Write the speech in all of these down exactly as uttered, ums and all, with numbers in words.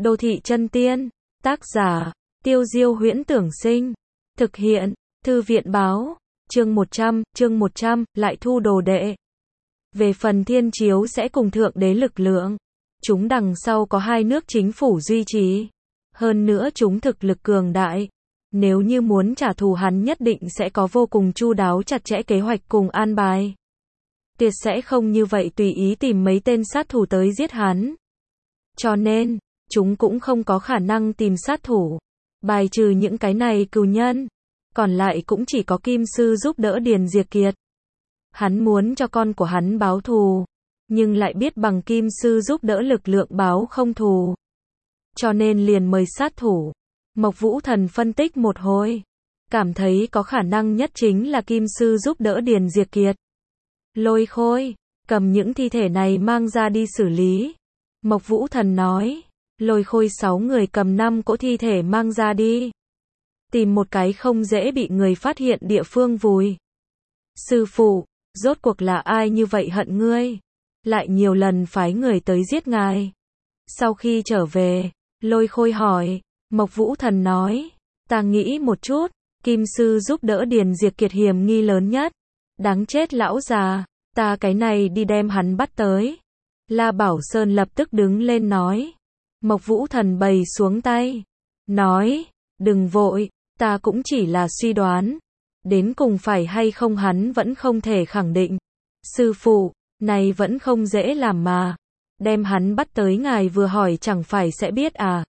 Đô thị chân tiên, tác giả, Tiêu Diêu Huyễn Tưởng Sinh, thực hiện, Thư viện báo, chương một trăm, chương một trăm, lại thu đồ đệ. Về phần thiên chiếu sẽ cùng thượng đế lực lượng, chúng đằng sau có hai nước chính phủ duy trì. Hơn nữa chúng thực lực cường đại. Nếu như muốn trả thù hắn nhất định sẽ có vô cùng chu đáo chặt chẽ kế hoạch cùng an bài. Tuyệt sẽ không như vậy tùy ý tìm mấy tên sát thủ tới giết hắn. Cho nên, chúng cũng không có khả năng tìm sát thủ. Bài trừ những cái này cừu nhân. Còn lại cũng chỉ có Kim Sư giúp đỡ Điền Diệt Kiệt. Hắn muốn cho con của hắn báo thù. Nhưng lại biết bằng Kim Sư giúp đỡ lực lượng báo không thù. Cho nên liền mời sát thủ. Mộc Vũ Thần phân tích một hồi. Cảm thấy có khả năng nhất chính là Kim Sư giúp đỡ Điền Diệt Kiệt. Lôi Khôi, cầm những thi thể này mang ra đi xử lý. Mộc Vũ Thần nói. Lôi Khôi sáu người cầm năm cỗ thi thể mang ra đi. Tìm một cái không dễ bị người phát hiện địa phương vùi. Sư phụ, rốt cuộc là ai như vậy hận ngươi? Lại nhiều lần phái người tới giết ngài. Sau khi trở về, Lôi Khôi hỏi. Mộc Vũ Thần nói. Ta nghĩ một chút, Kim Sư giúp đỡ Điền Diệt Kiệt hiểm nghi lớn nhất. Đáng chết lão già, ta cái này đi đem hắn bắt tới. La Bảo Sơn lập tức đứng lên nói. Mộc Vũ Thần bày xuống tay. Nói, đừng vội, ta cũng chỉ là suy đoán. Đến cùng phải hay không hắn vẫn không thể khẳng định. Sư phụ, này vẫn không dễ làm mà. Đem hắn bắt tới ngài vừa hỏi chẳng phải sẽ biết à.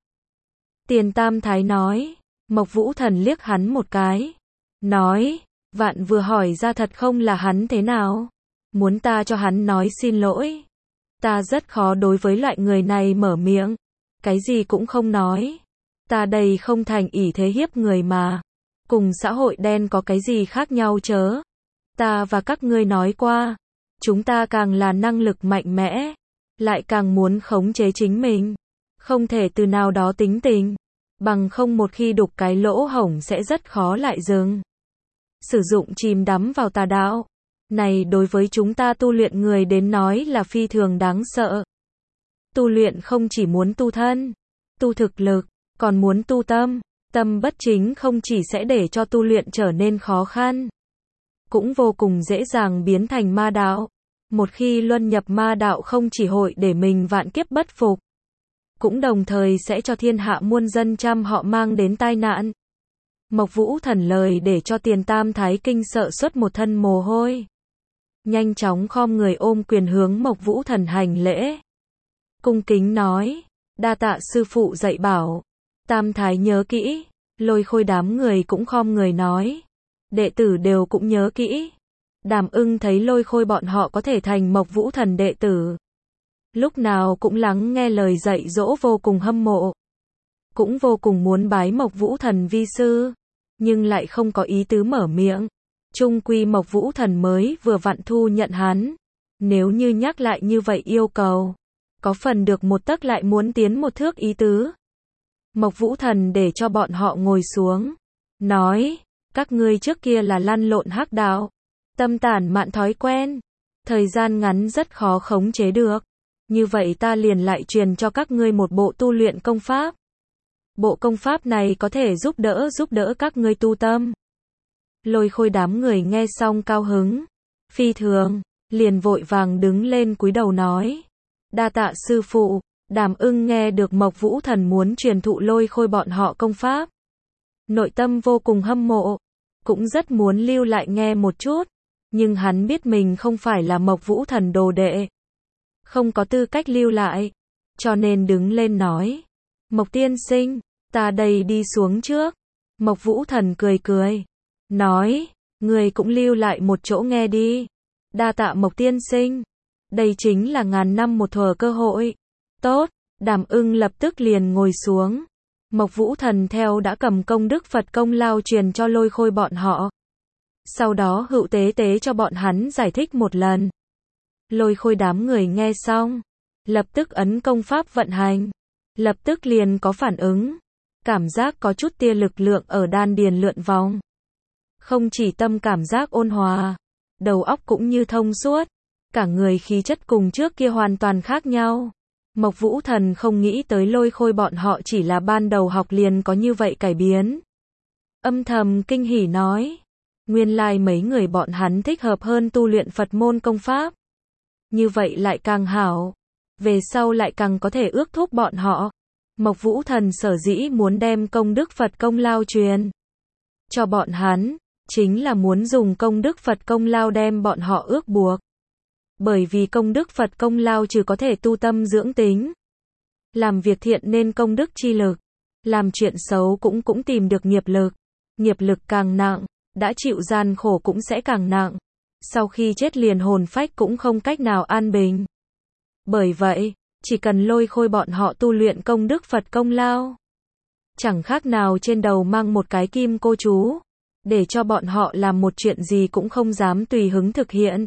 Tiền Tam Thái nói. Mộc Vũ Thần liếc hắn một cái. Nói, vạn vừa hỏi ra thật không là hắn thế nào. Muốn ta cho hắn nói xin lỗi. Ta rất khó đối với loại người này mở miệng. Cái gì cũng không nói. Ta đây không thành ỷ thế hiếp người mà. Cùng xã hội đen có cái gì khác nhau chớ. Ta và các ngươi nói qua. Chúng ta càng là năng lực mạnh mẽ. Lại càng muốn khống chế chính mình. Không thể từ nào đó tính tình. Bằng không một khi đục cái lỗ hổng sẽ rất khó lại dừng. Sử dụng chìm đắm vào tà đạo. Này đối với chúng ta tu luyện người đến nói là phi thường đáng sợ. Tu luyện không chỉ muốn tu thân, tu thực lực, còn muốn tu tâm. Tâm bất chính không chỉ sẽ để cho tu luyện trở nên khó khăn. Cũng vô cùng dễ dàng biến thành ma đạo. Một khi luân nhập ma đạo không chỉ hội để mình vạn kiếp bất phục. Cũng đồng thời sẽ cho thiên hạ muôn dân trăm họ mang đến tai nạn. Mộc Vũ Thần lời để cho Tiền Tam Thái kinh sợ xuất một thân mồ hôi. Nhanh chóng khom người ôm quyền hướng Mộc Vũ Thần hành lễ. Cung kính nói, đa tạ sư phụ dạy bảo. Tam Thái nhớ kỹ. Lôi Khôi đám người cũng khom người nói. Đệ tử đều cũng nhớ kỹ. Đàm Ưng thấy Lôi Khôi bọn họ có thể thành Mộc Vũ Thần đệ tử. Lúc nào cũng lắng nghe lời dạy dỗ vô cùng hâm mộ. Cũng vô cùng muốn bái Mộc Vũ Thần vi sư. Nhưng lại không có ý tứ mở miệng. Chung quy Mộc Vũ Thần mới vừa vặn thu nhận hắn. Nếu như nhắc lại như vậy yêu cầu. Có phần được một tấc lại muốn tiến một thước ý tứ. Mộc Vũ Thần để cho bọn họ ngồi xuống. Nói, các ngươi trước kia là lăn lộn hắc đạo. Tâm tản mạn thói quen. Thời gian ngắn rất khó khống chế được. Như vậy ta liền lại truyền cho các ngươi một bộ tu luyện công pháp. Bộ công pháp này có thể giúp đỡ giúp đỡ các ngươi tu tâm. Lôi Khôi đám người nghe xong cao hứng. Phi thường, liền vội vàng đứng lên cúi đầu nói. Đa tạ sư phụ. Đàm Ưng nghe được Mộc Vũ Thần muốn truyền thụ Lôi Khôi bọn họ công pháp. Nội tâm vô cùng hâm mộ. Cũng rất muốn lưu lại nghe một chút. Nhưng hắn biết mình không phải là Mộc Vũ Thần đồ đệ. Không có tư cách lưu lại. Cho nên đứng lên nói. Mộc tiên sinh, ta đây đi xuống trước. Mộc Vũ Thần cười cười. Nói, người cũng lưu lại một chỗ nghe đi. Đa tạ Mộc tiên sinh. Đây chính là ngàn năm một thuở cơ hội. Tốt, Đàm Ưng lập tức liền ngồi xuống. Mộc Vũ Thần theo đã cầm công đức Phật công lao truyền cho Lôi Khôi bọn họ. Sau đó hữu tế tế cho bọn hắn giải thích một lần. Lôi Khôi đám người nghe xong. Lập tức ấn công pháp vận hành. Lập tức liền có phản ứng. Cảm giác có chút tia lực lượng ở đan điền lượn vòng. Không chỉ tâm cảm giác ôn hòa. Đầu óc cũng như thông suốt. Cả người khí chất cùng trước kia hoàn toàn khác nhau. Mộc Vũ Thần không nghĩ tới Lôi Khôi bọn họ chỉ là ban đầu học liền có như vậy cải biến. Âm thầm kinh hỉ nói, nguyên lai mấy người bọn hắn thích hợp hơn tu luyện Phật môn công pháp. Như vậy lại càng hảo, về sau lại càng có thể ước thúc bọn họ. Mộc Vũ Thần sở dĩ muốn đem công đức Phật công lao truyền cho bọn hắn, chính là muốn dùng công đức Phật công lao đem bọn họ ước buộc. Bởi vì công đức Phật công lao trừ có thể tu tâm dưỡng tính, làm việc thiện nên công đức chi lực, làm chuyện xấu cũng cũng tìm được nghiệp lực. Nghiệp lực càng nặng, đã chịu gian khổ cũng sẽ càng nặng. Sau khi chết liền hồn phách cũng không cách nào an bình. Bởi vậy, chỉ cần Lôi Khôi bọn họ tu luyện công đức Phật công lao, chẳng khác nào trên đầu mang một cái kim cô chú, để cho bọn họ làm một chuyện gì cũng không dám tùy hứng thực hiện.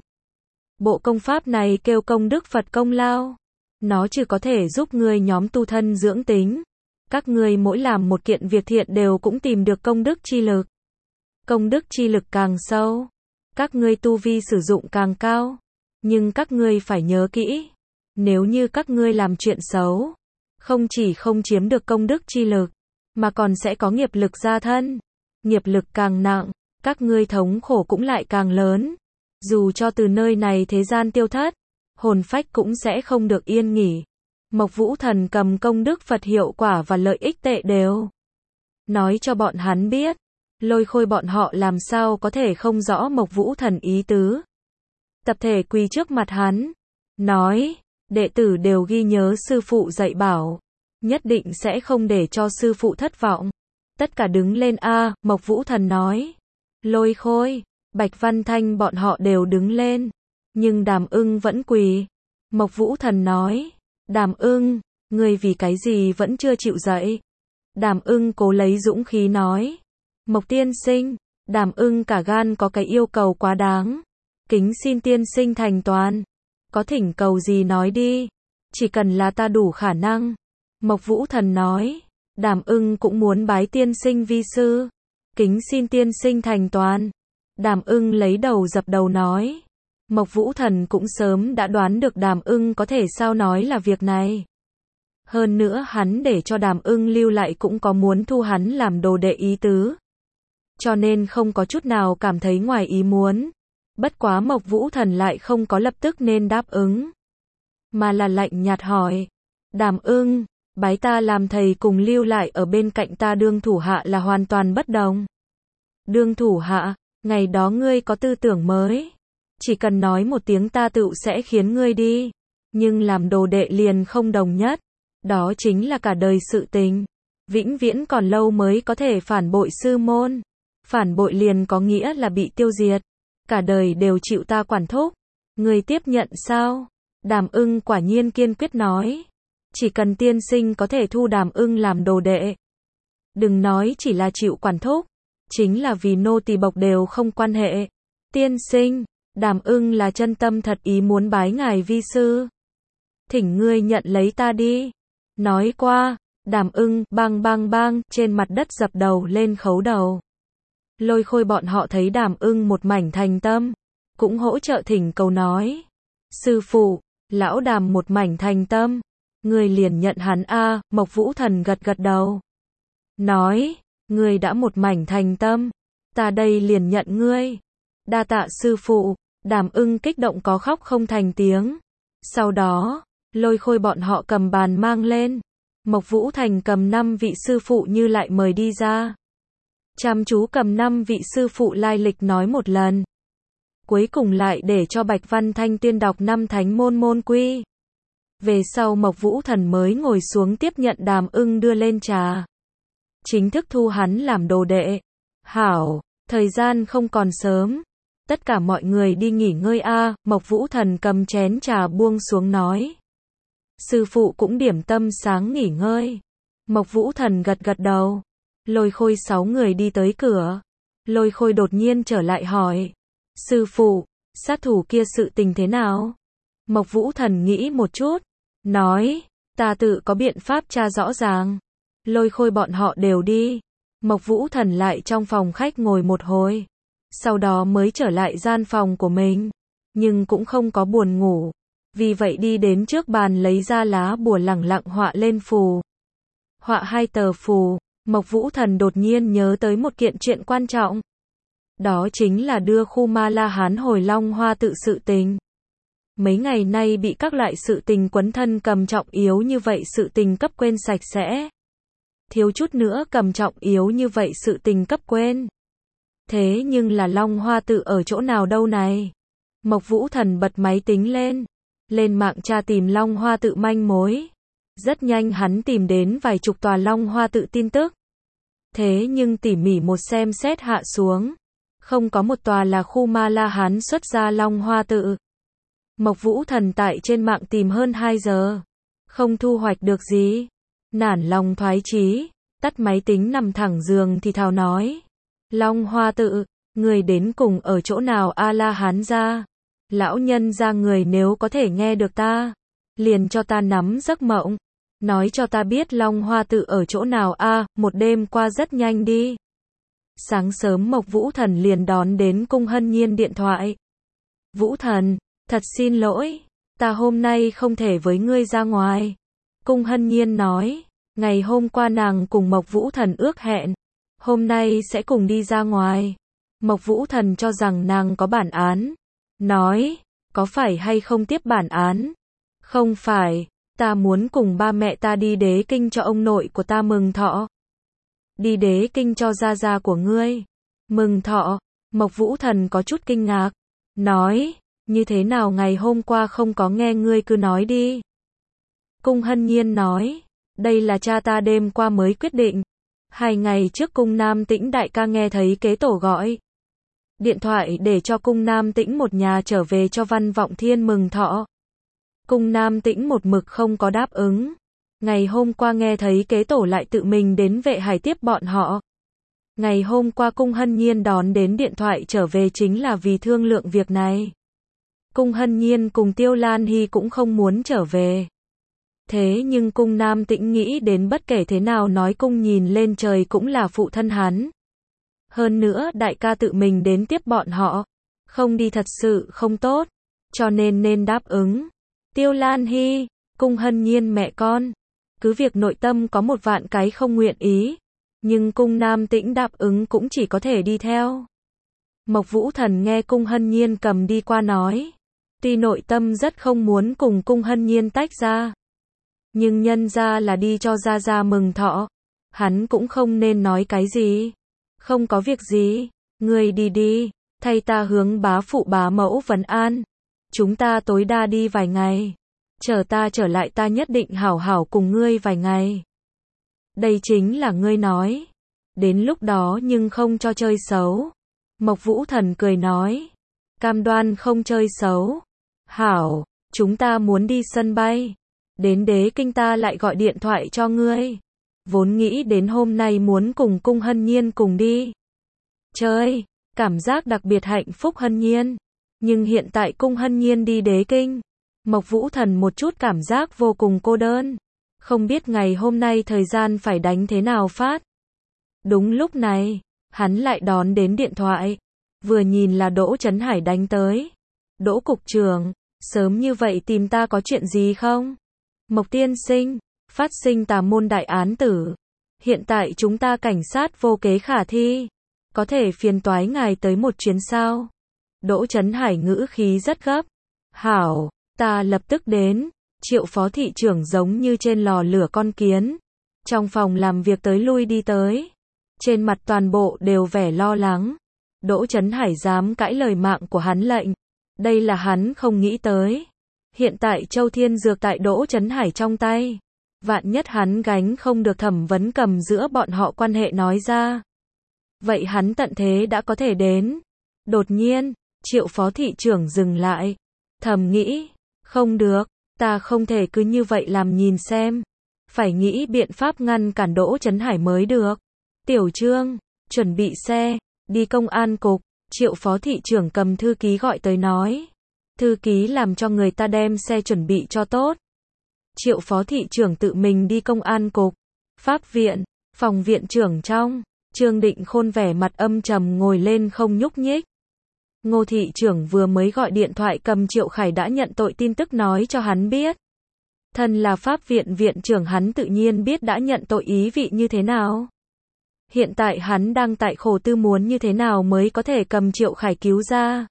Bộ công pháp này kêu công đức Phật công lao. Nó chỉ có thể giúp ngươi nhóm tu thân dưỡng tính. Các ngươi mỗi làm một kiện việc thiện đều cũng tìm được công đức chi lực. Công đức chi lực càng sâu, các ngươi tu vi sử dụng càng cao. Nhưng các ngươi phải nhớ kỹ, nếu như các ngươi làm chuyện xấu, không chỉ không chiếm được công đức chi lực, mà còn sẽ có nghiệp lực gia thân. Nghiệp lực càng nặng, các ngươi thống khổ cũng lại càng lớn. Dù cho từ nơi này thế gian tiêu thất, hồn phách cũng sẽ không được yên nghỉ. Mộc Vũ Thần cầm công đức Phật hiệu quả và lợi ích tệ đều nói cho bọn hắn biết. Lôi Khôi bọn họ làm sao có thể không rõ Mộc Vũ Thần ý tứ. Tập thể quỳ trước mặt hắn, nói, đệ tử đều ghi nhớ sư phụ dạy bảo, nhất định sẽ không để cho sư phụ thất vọng. Tất cả đứng lên a, Mộc Vũ Thần nói. Lôi Khôi, Bạch Văn Thanh bọn họ đều đứng lên, nhưng Đàm Ưng vẫn quỳ. Mộc Vũ Thần nói, Đàm Ưng, ngươi vì cái gì vẫn chưa chịu dậy? Đàm Ưng cố lấy dũng khí nói, Mộc tiên sinh, Đàm Ưng cả gan có cái yêu cầu quá đáng, kính xin tiên sinh thành toàn, có thỉnh cầu gì nói đi, chỉ cần là ta đủ khả năng. Mộc Vũ Thần nói, Đàm Ưng cũng muốn bái tiên sinh vi sư, kính xin tiên sinh thành toàn. Đàm Ưng lấy đầu dập đầu nói, Mộc Vũ Thần cũng sớm đã đoán được Đàm Ưng có thể sao nói là việc này. Hơn nữa hắn để cho Đàm Ưng lưu lại cũng có muốn thu hắn làm đồ đệ ý tứ. Cho nên không có chút nào cảm thấy ngoài ý muốn. Bất quá Mộc Vũ Thần lại không có lập tức nên đáp ứng, mà là lạnh nhạt hỏi, Đàm Ưng, bái ta làm thầy cùng lưu lại ở bên cạnh ta đương thủ hạ là hoàn toàn bất đồng. Đương thủ hạ, ngày đó ngươi có tư tưởng mới, chỉ cần nói một tiếng ta tựu sẽ khiến ngươi đi, nhưng làm đồ đệ liền không đồng nhất, đó chính là cả đời sự tình, vĩnh viễn còn lâu mới có thể phản bội sư môn, phản bội liền có nghĩa là bị tiêu diệt, cả đời đều chịu ta quản thúc, ngươi tiếp nhận sao? Đàm Ưng quả nhiên kiên quyết nói, chỉ cần tiên sinh có thể thu Đàm Ưng làm đồ đệ, đừng nói chỉ là chịu quản thúc, chính là vì nô tỳ bộc đều không quan hệ. Tiên sinh, Đàm Ưng là chân tâm thật ý muốn bái ngài vi sư, thỉnh ngươi nhận lấy ta đi. Nói qua, Đàm Ưng bang bang bang trên mặt đất dập đầu lên khấu đầu. Lôi Khôi bọn họ thấy Đàm Ưng một mảnh thành tâm, cũng hỗ trợ thỉnh cầu nói, sư phụ, lão Đàm một mảnh thành tâm, ngươi liền nhận hắn a. Mộc Vũ Thần gật gật đầu, nói, ngươi đã một mảnh thành tâm, ta đây liền nhận ngươi. Đa tạ sư phụ. Đàm Ưng kích động có khóc không thành tiếng. Sau đó, Lôi Khôi bọn họ cầm bàn mang lên, Mộc Vũ Thành cầm năm vị sư phụ như lại mời đi ra, chăm chú cầm năm vị sư phụ lai lịch nói một lần, cuối cùng lại để cho Bạch Văn Thanh tuyên đọc năm thánh môn môn quy. Về sau Mộc Vũ Thần mới ngồi xuống tiếp nhận Đàm Ưng đưa lên trà, chính thức thu hắn làm đồ đệ. Hảo, thời gian không còn sớm, tất cả mọi người đi nghỉ ngơi a. Mộc Vũ Thần cầm chén trà buông xuống nói, sư phụ cũng điểm tâm sáng nghỉ ngơi. Mộc Vũ Thần gật gật đầu. Lôi Khôi sáu người đi tới cửa, Lôi Khôi đột nhiên trở lại hỏi, sư phụ, sát thủ kia sự tình thế nào? Mộc Vũ Thần nghĩ một chút, nói, ta tự có biện pháp tra rõ ràng. Lôi Khôi bọn họ đều đi, Mộc Vũ Thần lại trong phòng khách ngồi một hồi, sau đó mới trở lại gian phòng của mình, nhưng cũng không có buồn ngủ. Vì vậy đi đến trước bàn lấy ra lá bùa lẳng lặng họa lên phù. Họa hai tờ phù, Mộc Vũ Thần đột nhiên nhớ tới một kiện chuyện quan trọng. Đó chính là đưa khu Ma La Hán hồi Long Hoa tự sự tình. Mấy ngày nay bị các loại sự tình quấn thân cầm trọng yếu như vậy sự tình cấp quên sạch sẽ. Thiếu chút nữa cầm trọng yếu như vậy sự tình cấp quên. Thế nhưng là Long Hoa tự ở chỗ nào đâu này? Mộc Vũ Thần bật máy tính lên. Lên mạng tra tìm Long Hoa tự manh mối. Rất nhanh hắn tìm đến vài chục tòa Long Hoa tự tin tức. Thế nhưng tỉ mỉ một xem xét hạ xuống. Không có một tòa là khu Ma La Hán xuất ra Long Hoa tự. Mộc Vũ Thần tại trên mạng tìm hơn hai giờ. Không thu hoạch được gì. Nản lòng thoái chí, tắt máy tính nằm thẳng giường thì thào nói. Long Hoa tự, người đến cùng ở chỗ nào A La Hán gia? Lão nhân gia người nếu có thể nghe được ta, liền cho ta nắm giấc mộng. Nói cho ta biết Long Hoa tự ở chỗ nào a, một đêm qua rất nhanh đi. Sáng sớm Mộc Vũ Thần liền đón đến Cung Hân Nhiên điện thoại. Vũ Thần, thật xin lỗi, ta hôm nay không thể với ngươi ra ngoài. Cung Hân Nhiên nói, ngày hôm qua nàng cùng Mộc Vũ Thần ước hẹn, hôm nay sẽ cùng đi ra ngoài. Mộc Vũ Thần cho rằng nàng có bản án. Nói, có phải hay không tiếp bản án? Không phải, ta muốn cùng ba mẹ ta đi Đế Kinh cho ông nội của ta mừng thọ. Đi Đế Kinh cho gia gia của ngươi. Mừng thọ, Mộc Vũ Thần có chút kinh ngạc. Nói, như thế nào ngày hôm qua không có nghe ngươi cứ nói đi. Cung Hân Nhiên nói, đây là cha ta đêm qua mới quyết định. Hai ngày trước Cung Nam Tĩnh đại ca nghe thấy kế tổ gọi điện thoại để cho Cung Nam Tĩnh một nhà trở về cho Văn Vọng Thiên mừng thọ. Cung Nam Tĩnh một mực không có đáp ứng. Ngày hôm qua nghe thấy kế tổ lại tự mình đến Vệ Hải tiếp bọn họ. Ngày hôm qua Cung Hân Nhiên đón đến điện thoại trở về chính là vì thương lượng việc này. Cung Hân Nhiên cùng Tiêu Lan Hy cũng không muốn trở về. Thế nhưng Cung Nam Tĩnh nghĩ đến bất kể thế nào nói Cung nhìn lên trời cũng là phụ thân hắn. Hơn nữa đại ca tự mình đến tiếp bọn họ. Không đi thật sự không tốt. Cho nên nên đáp ứng. Tiêu Lan Hy, Cung Hân Nhiên mẹ con. Cứ việc nội tâm có một vạn cái không nguyện ý. Nhưng Cung Nam Tĩnh đáp ứng cũng chỉ có thể đi theo. Mộc Vũ Thần nghe Cung Hân Nhiên cầm đi qua nói. Tuy nội tâm rất không muốn cùng Cung Hân Nhiên tách ra. Nhưng nhân ra là đi cho gia gia mừng thọ. Hắn cũng không nên nói cái gì. Không có việc gì. Ngươi đi đi. Thay ta hướng bá phụ bá mẫu vấn an. Chúng ta tối đa đi vài ngày. Chờ ta trở lại ta nhất định hảo hảo cùng ngươi vài ngày. Đây chính là ngươi nói. Đến lúc đó nhưng không cho chơi xấu. Mộc Vũ Thần cười nói. Cam đoan không chơi xấu. Hảo, chúng ta muốn đi sân bay. Đến Đế Kinh ta lại gọi điện thoại cho ngươi. Vốn nghĩ đến hôm nay muốn cùng Cung Hân Nhiên cùng đi chơi. Cảm giác đặc biệt hạnh phúc Hân Nhiên. Nhưng hiện tại Cung Hân Nhiên đi Đế Kinh. Mộc Vũ Thần một chút cảm giác vô cùng cô đơn. Không biết ngày hôm nay thời gian phải đánh thế nào phát. Đúng lúc này, hắn lại đón đến điện thoại. Vừa nhìn là Đỗ Chấn Hải đánh tới. Đỗ cục trưởng, sớm như vậy tìm ta có chuyện gì không? Mộc tiên sinh, phát sinh tà môn đại án tử. Hiện tại chúng ta cảnh sát vô kế khả thi. Có thể phiền toái ngài tới một chuyến sao? Đỗ Chấn Hải ngữ khí rất gấp. Hảo, ta lập tức đến. Triệu phó thị trưởng giống như trên lò lửa con kiến. Trong phòng làm việc tới lui đi tới. Trên mặt toàn bộ đều vẻ lo lắng. Đỗ Chấn Hải dám cãi lời mạng của hắn lệnh. Đây là hắn không nghĩ tới. Hiện tại Châu Thiên Dược tại Đỗ Chấn Hải trong tay. Vạn nhất hắn gánh không được thẩm vấn cầm giữa bọn họ quan hệ nói ra. Vậy hắn tận thế đã có thể đến. Đột nhiên, Triệu phó thị trưởng dừng lại. Thầm nghĩ, không được, ta không thể cứ như vậy làm nhìn xem. Phải nghĩ biện pháp ngăn cản Đỗ Chấn Hải mới được. Tiểu Trương, chuẩn bị xe, đi công an cục. Triệu phó thị trưởng cầm thư ký gọi tới nói. Thư ký làm cho người ta đem xe chuẩn bị cho tốt. Triệu phó thị trưởng tự mình đi công an cục. Pháp viện, phòng viện trưởng trong. Trương Định Khôn vẻ mặt âm trầm ngồi lên không nhúc nhích. Ngô thị trưởng vừa mới gọi điện thoại cầm Triệu Khải đã nhận tội tin tức nói cho hắn biết. Thân là pháp viện viện trưởng hắn tự nhiên biết đã nhận tội ý vị như thế nào. Hiện tại hắn đang tại khổ tư muốn như thế nào mới có thể cầm Triệu Khải cứu ra.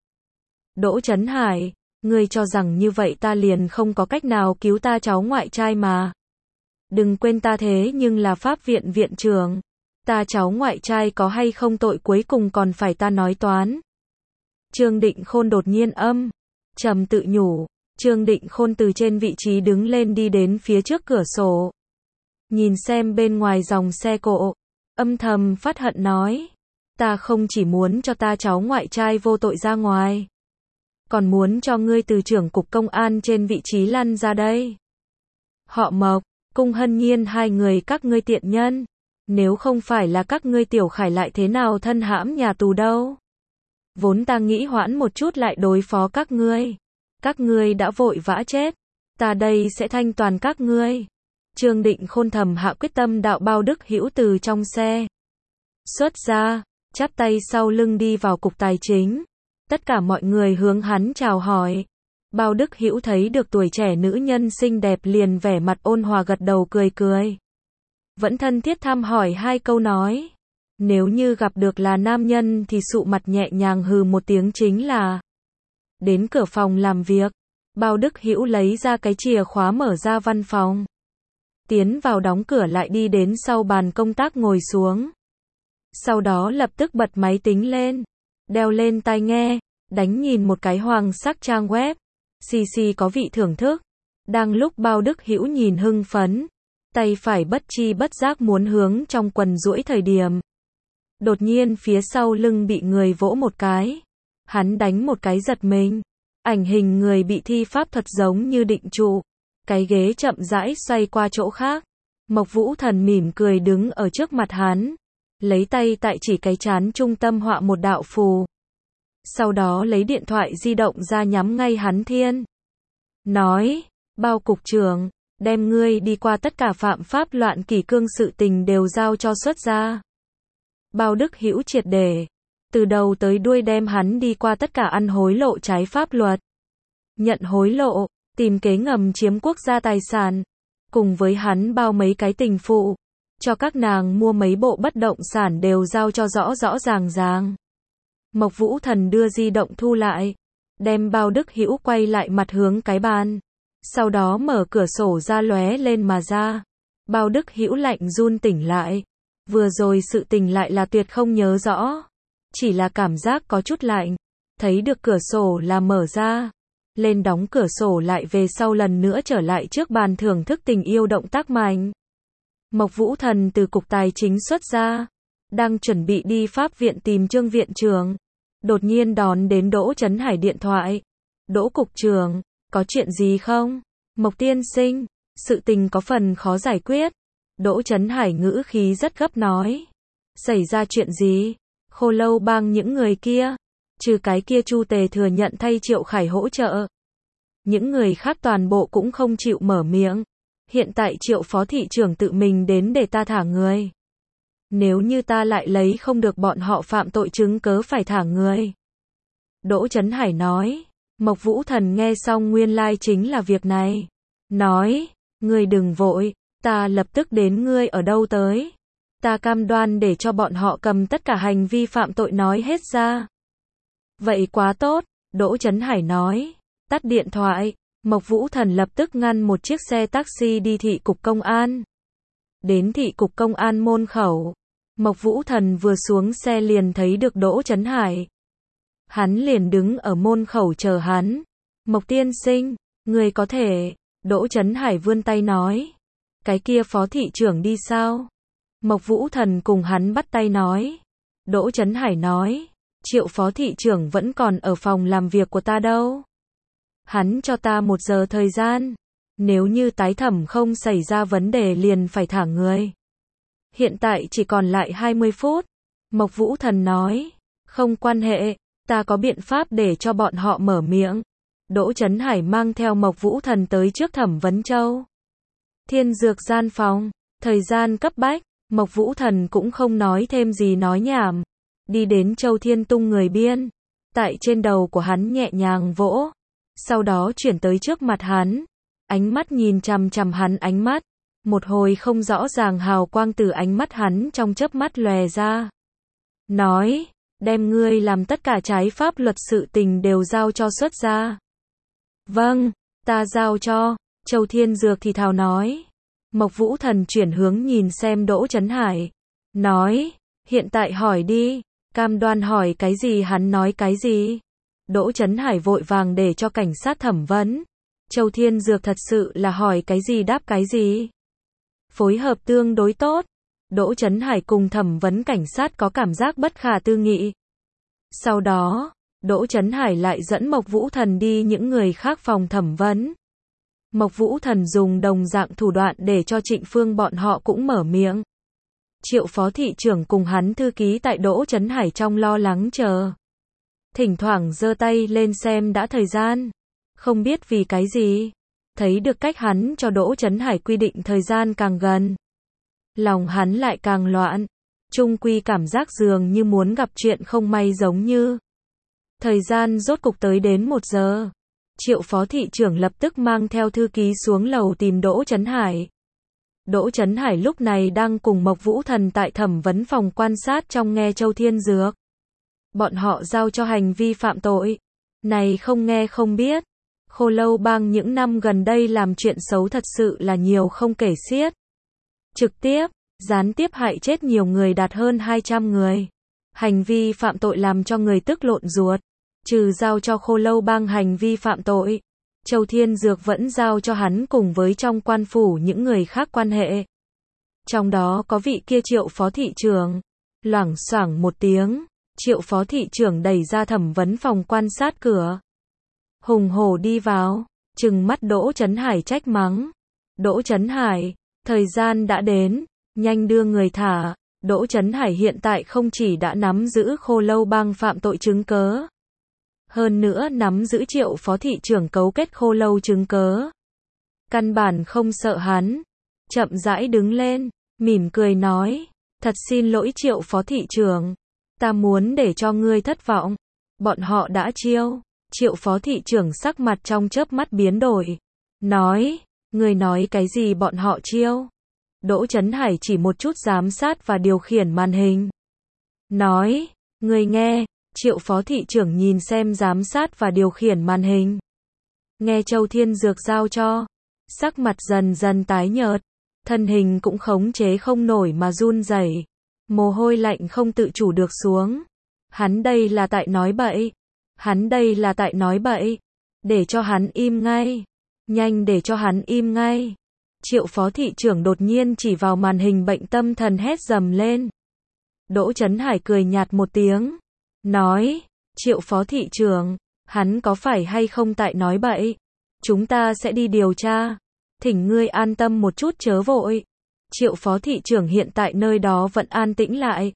Đỗ Chấn Hải, ngươi cho rằng như vậy ta liền không có cách nào cứu ta cháu ngoại trai mà. Đừng quên ta thế nhưng là pháp viện viện trưởng. Ta cháu ngoại trai có hay không tội cuối cùng còn phải ta nói toán. Trương Định Khôn đột nhiên âm trầm tự nhủ. Trương Định Khôn từ trên vị trí đứng lên đi đến phía trước cửa sổ. Nhìn xem bên ngoài dòng xe cộ. Âm thầm phát hận nói. Ta không chỉ muốn cho ta cháu ngoại trai vô tội ra ngoài. Còn muốn cho ngươi từ trưởng cục công an trên vị trí lăn ra đây. Họ Mộc, Cung Hân Nhiên hai người các ngươi tiện nhân. Nếu không phải là các ngươi Tiểu Khải lại thế nào thân hãm nhà tù đâu. Vốn ta nghĩ hoãn một chút lại đối phó các ngươi. Các ngươi đã vội vã chết. Ta đây sẽ thanh toàn các ngươi. Trương Định Khôn thầm hạ quyết tâm đạo Bao Đức Hữu từ trong xe xuất ra, chắp tay sau lưng đi vào cục tài chính. Tất cả mọi người hướng hắn chào hỏi. Bao Đức Hữu thấy được tuổi trẻ nữ nhân xinh đẹp liền vẻ mặt ôn hòa gật đầu cười cười. Vẫn thân thiết thăm hỏi hai câu nói. Nếu như gặp được là nam nhân thì sụ mặt nhẹ nhàng hừ một tiếng chính là. Đến cửa phòng làm việc, Bao Đức Hữu lấy ra cái chìa khóa mở ra văn phòng. Tiến vào đóng cửa lại đi đến sau bàn công tác ngồi xuống. Sau đó lập tức bật máy tính lên, đeo lên tai nghe, đánh nhìn một cái hoàng sắc trang web. Xì xì có vị thưởng thức. Đang lúc Bao Đức Hữu nhìn hưng phấn, tay phải bất chi bất giác muốn hướng trong quần duỗi thời điểm. Đột nhiên phía sau lưng bị người vỗ một cái. Hắn đánh một cái giật mình. Ảnh hình người bị thi pháp thuật giống như định trụ. Cái ghế chậm rãi xoay qua chỗ khác. Mộc Vũ Thần mỉm cười đứng ở trước mặt hắn. Lấy tay tại chỉ cái trán trung tâm họa một đạo phù. Sau đó lấy điện thoại di động ra nhắm ngay hắn thiên. Nói, Bao cục trưởng, đem ngươi đi qua tất cả phạm pháp loạn kỷ cương sự tình đều giao cho xuất ra. Bao Đức Hữu triệt để, từ đầu tới đuôi đem hắn đi qua tất cả ăn hối lộ trái pháp luật. Nhận hối lộ, tìm kế ngầm chiếm quốc gia tài sản, cùng với hắn bao mấy cái tình phụ, cho các nàng mua mấy bộ bất động sản đều giao cho rõ rõ ràng ràng. Mộc Vũ Thần đưa di động thu lại, đem Bao Đức Hữu quay lại mặt hướng cái bàn, sau đó mở cửa sổ ra lóe lên mà ra. Bao Đức Hữu lạnh run tỉnh lại, vừa rồi sự tình lại là tuyệt không nhớ rõ, chỉ là cảm giác có chút lạnh, thấy được cửa sổ là mở ra, lên đóng cửa sổ lại về sau lần nữa trở lại trước bàn thưởng thức tình yêu động tác mạnh. Mộc Vũ Thần từ cục tài chính xuất ra, đang chuẩn bị đi pháp viện tìm Trương viện trưởng, đột nhiên đón đến Đỗ Chấn Hải điện thoại. Đỗ cục trưởng, có chuyện gì không? Mộc tiên sinh, sự tình có phần khó giải quyết. Đỗ Chấn Hải ngữ khí rất gấp nói. Xảy ra chuyện gì? Khô Lâu Bang những người kia, trừ cái kia Chu Tề thừa nhận thay Triệu Khải hỗ trợ. Những người khác toàn bộ cũng không chịu mở miệng. Hiện tại Triệu phó thị trưởng tự mình đến để ta thả người. Nếu như ta lại lấy không được bọn họ phạm tội chứng cớ phải thả người. Đỗ Chấn Hải nói. Mộc Vũ Thần nghe xong nguyên lai chính là việc này. Nói, ngươi đừng vội, ta lập tức đến ngươi ở đâu tới. Ta cam đoan để cho bọn họ cầm tất cả hành vi phạm tội nói hết ra. Vậy quá tốt, Đỗ Chấn Hải nói. Tắt điện thoại, Mộc Vũ Thần lập tức ngăn một chiếc xe taxi đi thị cục công an. Đến thị cục công an môn khẩu, Mộc Vũ Thần vừa xuống xe liền thấy được Đỗ Chấn Hải. Hắn liền đứng ở môn khẩu chờ hắn. Mộc tiên sinh, người có thể. Đỗ Chấn Hải vươn tay nói. Cái kia phó thị trưởng đi sao? Mộc Vũ Thần cùng hắn bắt tay nói. Đỗ Chấn Hải nói. Triệu phó thị trưởng vẫn còn ở phòng làm việc của ta đâu. Hắn cho ta một giờ thời gian. Nếu như tái thẩm không xảy ra vấn đề liền phải thả người. Hiện tại chỉ còn lại hai mươi phút. Mộc Vũ Thần nói. Không quan hệ. Ta có biện pháp để cho bọn họ mở miệng. Đỗ Chấn Hải mang theo Mộc Vũ Thần tới trước Thẩm Vấn Châu. Thiên dược gian phòng, thời gian cấp bách, Mộc Vũ Thần cũng không nói thêm gì nói nhảm. Đi đến Châu Thiên Tung người biên. tại trên đầu của hắn nhẹ nhàng vỗ, sau đó chuyển tới trước mặt hắn, ánh mắt nhìn chằm chằm hắn ánh mắt, một hồi không rõ ràng hào quang từ ánh mắt hắn trong chớp mắt lòe ra. Nói, đem ngươi làm tất cả trái pháp luật sự tình đều giao cho xuất ra. Vâng, ta giao cho, Châu Thiên Dược thì thào nói. Mộc Vũ Thần chuyển hướng nhìn xem Đỗ Chấn Hải, nói, hiện tại hỏi đi, cam đoan hỏi cái gì hắn nói cái gì. Đỗ Chấn Hải vội vàng để cho cảnh sát thẩm vấn. Châu Thiên Dược thật sự là hỏi cái gì đáp cái gì. Phối hợp tương đối tốt. Đỗ Chấn Hải cùng thẩm vấn cảnh sát có cảm giác bất khả tư nghị. Sau đó, Đỗ Chấn Hải lại dẫn Mộc Vũ Thần đi những người khác phòng thẩm vấn. Mộc Vũ Thần dùng đồng dạng thủ đoạn để cho Trịnh Phương bọn họ cũng mở miệng. Triệu phó thị trưởng cùng hắn thư ký tại Đỗ Chấn Hải trong lo lắng chờ. Thỉnh thoảng giơ tay lên xem đã thời gian. Không biết vì cái gì. Thấy được cách hắn cho Đỗ Chấn Hải quy định thời gian càng gần. Lòng hắn lại càng loạn. Trung quy cảm giác dường như muốn gặp chuyện không may giống như. Thời gian rốt cục tới đến một giờ. Triệu phó thị trưởng lập tức mang theo thư ký xuống lầu tìm Đỗ Chấn Hải. Đỗ Chấn Hải lúc này đang cùng Mộc Vũ Thần tại thẩm vấn phòng quan sát trong nghe Châu Thiên Dược. Bọn họ giao cho hành vi phạm tội. Này không nghe không biết. Khô Lâu Bang những năm gần đây làm chuyện xấu thật sự là nhiều không kể xiết. Trực tiếp, gián tiếp hại chết nhiều người đạt hơn hai trăm người. Hành vi phạm tội làm cho người tức lộn ruột. Trừ giao cho Khô Lâu Bang hành vi phạm tội, Châu Thiên Dược vẫn giao cho hắn cùng với trong quan phủ những người khác quan hệ. Trong đó có vị kia Triệu phó thị trưởng. Loảng xoảng một tiếng, Triệu phó thị trưởng đẩy ra thẩm vấn phòng quan sát cửa. Hùng hổ đi vào, trừng mắt Đỗ Chấn Hải trách mắng. Đỗ Chấn Hải, thời gian đã đến, nhanh đưa người thả. Đỗ Chấn Hải hiện tại không chỉ đã nắm giữ Khô Lâu Bang phạm tội chứng cớ, hơn nữa nắm giữ Triệu phó thị trưởng cấu kết Khô Lâu chứng cớ. Căn bản không sợ hắn. Chậm rãi đứng lên, mỉm cười nói, thật xin lỗi Triệu phó thị trưởng, ta muốn để cho ngươi thất vọng. Bọn họ đã chiêu. Triệu phó thị trưởng sắc mặt trong chớp mắt biến đổi. Nói, ngươi nói cái gì bọn họ chiêu? Đỗ Chấn Hải chỉ một chút giám sát và điều khiển màn hình. Nói, ngươi nghe. Triệu phó thị trưởng nhìn xem giám sát và điều khiển màn hình. Nghe Châu Thiên Dược giao cho. Sắc mặt dần dần tái nhợt. Thân hình cũng khống chế không nổi mà run rẩy. Mồ hôi lạnh không tự chủ được xuống. Hắn đây là tại nói bậy. Hắn đây là tại nói bậy. Để cho hắn im ngay. Nhanh để cho hắn im ngay. Triệu phó thị trưởng đột nhiên chỉ vào màn hình bệnh tâm thần hét dầm lên. Đỗ Chấn Hải cười nhạt một tiếng. Nói, Triệu phó thị trưởng, hắn có phải hay không tại nói bậy? Chúng ta sẽ đi điều tra. Thỉnh ngươi an tâm một chút chớ vội. Triệu phó thị trưởng hiện tại nơi đó vẫn an tĩnh lại.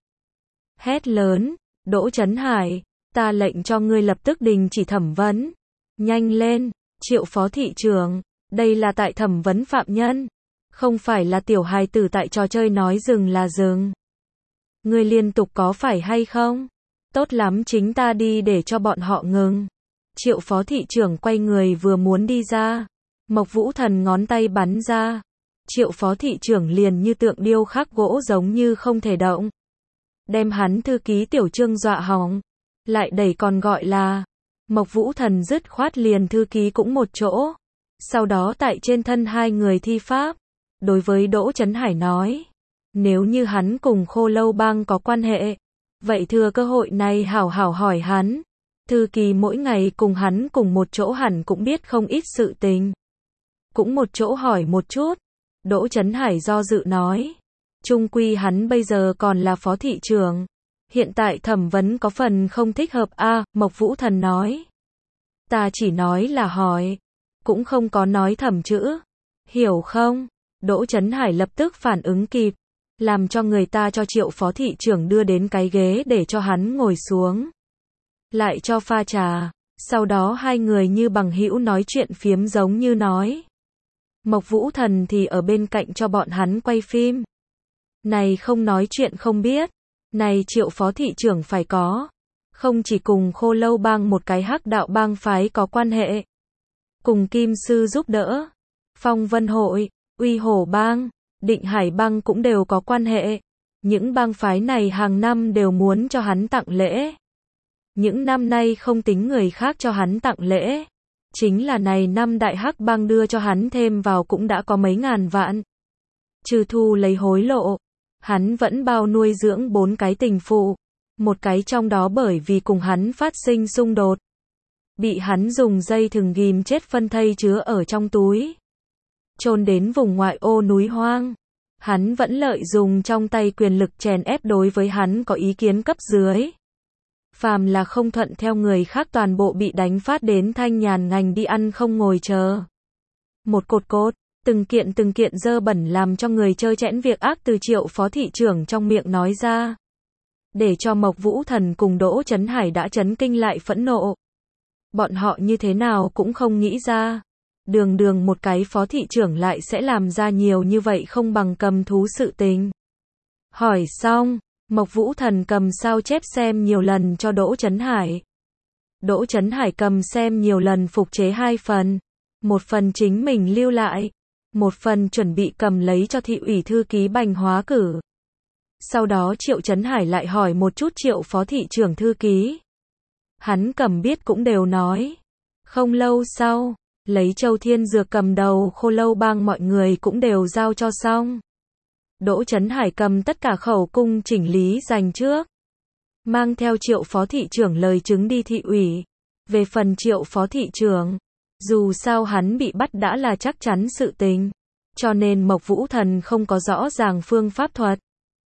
Hét lớn, Đỗ Chấn Hải, ta lệnh cho ngươi lập tức đình chỉ thẩm vấn. Nhanh lên, Triệu phó thị trưởng, đây là tại thẩm vấn phạm nhân. Không phải là tiểu hài tử tại trò chơi nói dừng là dừng. Ngươi liên tục có phải hay không? Tốt lắm chính ta đi để cho bọn họ ngừng. Triệu phó thị trưởng quay người vừa muốn đi ra. Mộc Vũ Thần ngón tay bắn ra. Triệu phó thị trưởng liền như tượng điêu khắc gỗ giống như không thể động. Đem hắn thư ký Tiểu Trương dọa hỏng. Lại đẩy còn gọi là. Mộc Vũ Thần dứt khoát liền thư ký cũng một chỗ. Sau đó tại trên thân hai người thi pháp. Đối với Đỗ Chấn Hải nói. Nếu như hắn cùng Khô Lâu Bang có quan hệ. Vậy thừa cơ hội này hảo hảo hỏi hắn. Thư ký mỗi ngày cùng hắn cùng một chỗ hẳn cũng biết không ít sự tình. Cũng một chỗ hỏi một chút. Đỗ Chấn Hải do dự nói. Trung quy hắn bây giờ còn là phó thị trưởng. Hiện tại thẩm vấn có phần không thích hợp a. À, Mộc Vũ Thần nói. Ta chỉ nói là hỏi. Cũng không có nói thẩm chữ. Hiểu không? Đỗ Chấn Hải lập tức phản ứng kịp. Làm cho người ta cho Triệu phó thị trưởng đưa đến cái ghế để cho hắn ngồi xuống. Lại cho pha trà. Sau đó hai người như bằng hữu nói chuyện phiếm giống như nói. Mộc Vũ Thần thì ở bên cạnh cho bọn hắn quay phim. Này không nói chuyện không biết. Này Triệu phó thị trưởng phải có. không chỉ cùng Khô Lâu Bang một cái hắc đạo bang phái có quan hệ, cùng Kim Sư giúp đỡ, Phong Vân Hội, Uy Hổ Bang, Định Hải Bang cũng đều có quan hệ. Những bang phái này hàng năm đều muốn cho hắn tặng lễ. Những năm nay không tính người khác cho hắn tặng lễ, chính là này năm đại hắc bang đưa cho hắn thêm vào cũng đã có mấy ngàn vạn. Trừ thu lấy hối lộ, hắn vẫn bao nuôi dưỡng bốn cái tình phụ, một cái trong đó bởi vì cùng hắn phát sinh xung đột, bị hắn dùng dây thừng ghim chết phân thây chứa ở trong túi, chôn đến vùng ngoại ô núi hoang. Hắn vẫn lợi dụng trong tay quyền lực chèn ép đối với hắn có ý kiến cấp dưới. Phàm là không thuận theo người khác toàn bộ bị đánh phát đến thanh nhàn ngành đi ăn không ngồi chờ. Một cột cột, từng kiện từng kiện dơ bẩn làm cho người chơi chẽn việc ác từ Triệu phó thị trưởng trong miệng nói ra. Để cho Mộc Vũ Thần cùng Đỗ Chấn Hải đã chấn kinh lại phẫn nộ. Bọn họ như thế nào cũng không nghĩ ra. Đường đường một cái phó thị trưởng lại sẽ làm ra nhiều như vậy không bằng cầm thú sự tình. Hỏi xong, Mộc Vũ Thần cầm sao chép xem nhiều lần cho Đỗ Chấn Hải. Đỗ Chấn Hải cầm xem nhiều lần phục chế hai phần. Một phần chính mình lưu lại. Một phần chuẩn bị cầm lấy cho thị ủy thư ký Bành Hóa Cử. Sau đó Triệu Chấn Hải lại hỏi một chút Triệu phó thị trưởng thư ký. Hắn cầm biết cũng đều nói. Không lâu sau, lấy Châu Thiên Dược cầm đầu Khô Lâu Bang mọi người cũng đều giao cho xong. Đỗ Chấn Hải cầm tất cả khẩu cung chỉnh lý dành trước. Mang theo Triệu phó thị trưởng lời chứng đi thị ủy. Về phần Triệu phó thị trưởng, dù sao hắn bị bắt đã là chắc chắn sự tình. Cho nên Mộc Vũ Thần không có rõ ràng phương pháp thuật.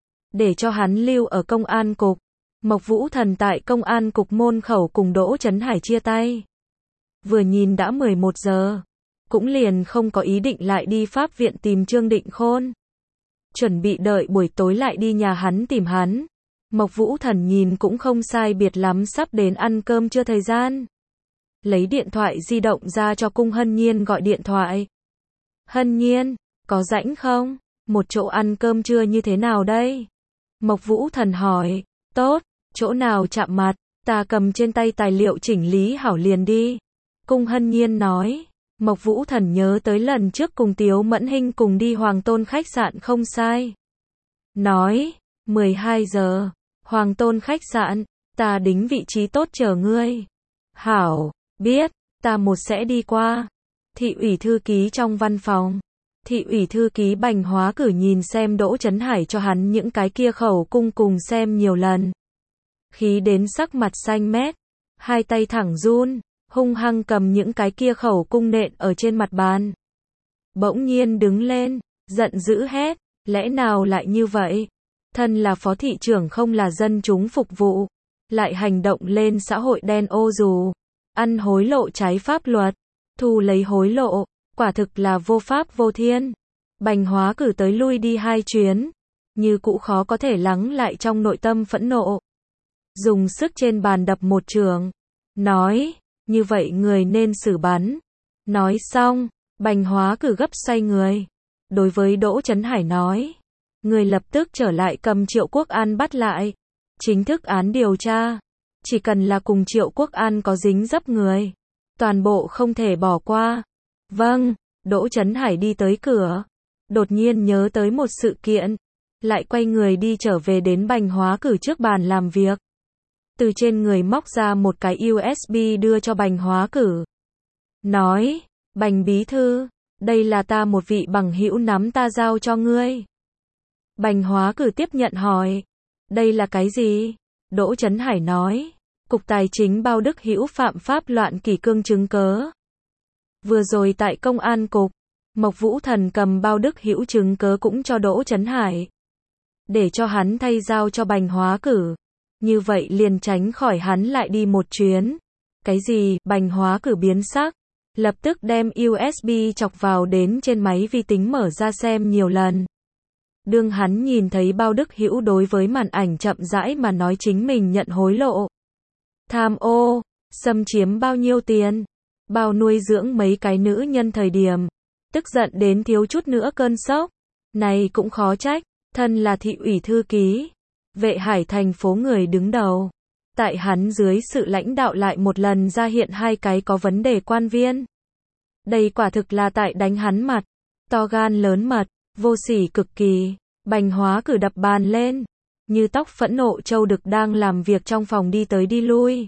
Để cho hắn lưu ở công an cục. Mộc Vũ Thần tại công an cục môn khẩu cùng Đỗ Chấn Hải chia tay. Vừa nhìn đã mười một giờ. Cũng liền không có ý định lại đi pháp viện tìm Trương Định Khôn. Chuẩn bị đợi buổi tối lại đi nhà hắn tìm hắn. Mộc Vũ Thần nhìn cũng không sai biệt lắm sắp đến ăn cơm trưa thời gian. Lấy điện thoại di động ra cho Cung Hân Nhiên gọi điện thoại. Hân Nhiên, có rảnh không? Một chỗ ăn cơm trưa như thế nào đây? Mộc Vũ Thần hỏi. Tốt, chỗ nào chạm mặt, ta cầm trên tay tài liệu chỉnh lý hảo liền đi. Cung Hân Nhiên nói. Mộc Vũ Thần nhớ tới lần trước cùng Tiếu Mẫn Hinh cùng đi Hoàng Tôn khách sạn không sai. Nói, mười hai giờ, Hoàng Tôn khách sạn, ta đính vị trí tốt chờ ngươi. Hảo, biết, ta một sẽ đi qua. Thị ủy thư ký trong văn phòng. Thị ủy thư ký Bành Hóa Cử nhìn xem Đỗ Chấn Hải cho hắn những cái kia khẩu cung cùng xem nhiều lần. Khí đến sắc mặt xanh mét, hai tay thẳng run, hung hăng cầm những cái kia khẩu cung nện ở trên mặt bàn. Bỗng nhiên đứng lên, giận dữ hét, lẽ nào lại như vậy? Thân là phó thị trưởng không là dân chúng phục vụ, lại hành động lên xã hội đen ô dù, ăn hối lộ trái pháp luật, thu lấy hối lộ, quả thực là vô pháp vô thiên. Bành Hóa Cử tới lui đi hai chuyến, như cũ khó có thể lắng lại trong nội tâm phẫn nộ. Dùng sức trên bàn đập một trường, nói, như vậy người nên xử bắn. Nói xong, Bành Hóa Cử gấp xoay người. Đối với Đỗ Chấn Hải nói, người lập tức trở lại cầm Triệu Quốc An bắt lại. Chính thức án điều tra. Chỉ cần là cùng Triệu Quốc An có dính dấp người, toàn bộ không thể bỏ qua. Vâng, Đỗ Chấn Hải đi tới cửa. Đột nhiên nhớ tới một sự kiện. Lại quay người đi trở về đến Bành Hóa Cử trước bàn làm việc. Từ trên người móc ra một cái u ét bê đưa cho Bành Hóa Cử. Nói, Bành bí thư, đây là ta một vị bằng hữu nắm ta giao cho ngươi. Bành Hóa Cử tiếp nhận hỏi, đây là cái gì? Đỗ Chấn Hải nói, Cục Tài chính bao Đức Hữu phạm pháp loạn kỷ cương chứng cớ. Vừa rồi tại công an cục, Mộc Vũ Thần cầm bao Đức Hữu chứng cớ cũng cho Đỗ Chấn Hải. Để cho hắn thay giao cho Bành Hóa Cử. Như vậy liền tránh khỏi hắn lại đi một chuyến. Cái gì? Bành Hóa Cử biến sắc. Lập tức đem u ét bê chọc vào đến trên máy vi tính mở ra xem nhiều lần. Đương hắn nhìn thấy bao Đức Hữu đối với màn ảnh chậm rãi mà nói chính mình nhận hối lộ. Tham ô, xâm chiếm bao nhiêu tiền, bao nuôi dưỡng mấy cái nữ nhân thời điểm. Tức giận đến thiếu chút nữa cơn sốc. Này cũng khó trách, thân là thị ủy thư ký. Vệ Hải thành phố người đứng đầu. tại hắn dưới sự lãnh đạo lại một lần ra hiện hai cái có vấn đề quan viên. Đây quả thực là tại đánh hắn mặt, to gan lớn mật, vô sỉ cực kỳ. Bành Hóa Cử đập bàn lên, như tóc phẫn nộ châu đực đang làm việc trong phòng đi tới đi lui.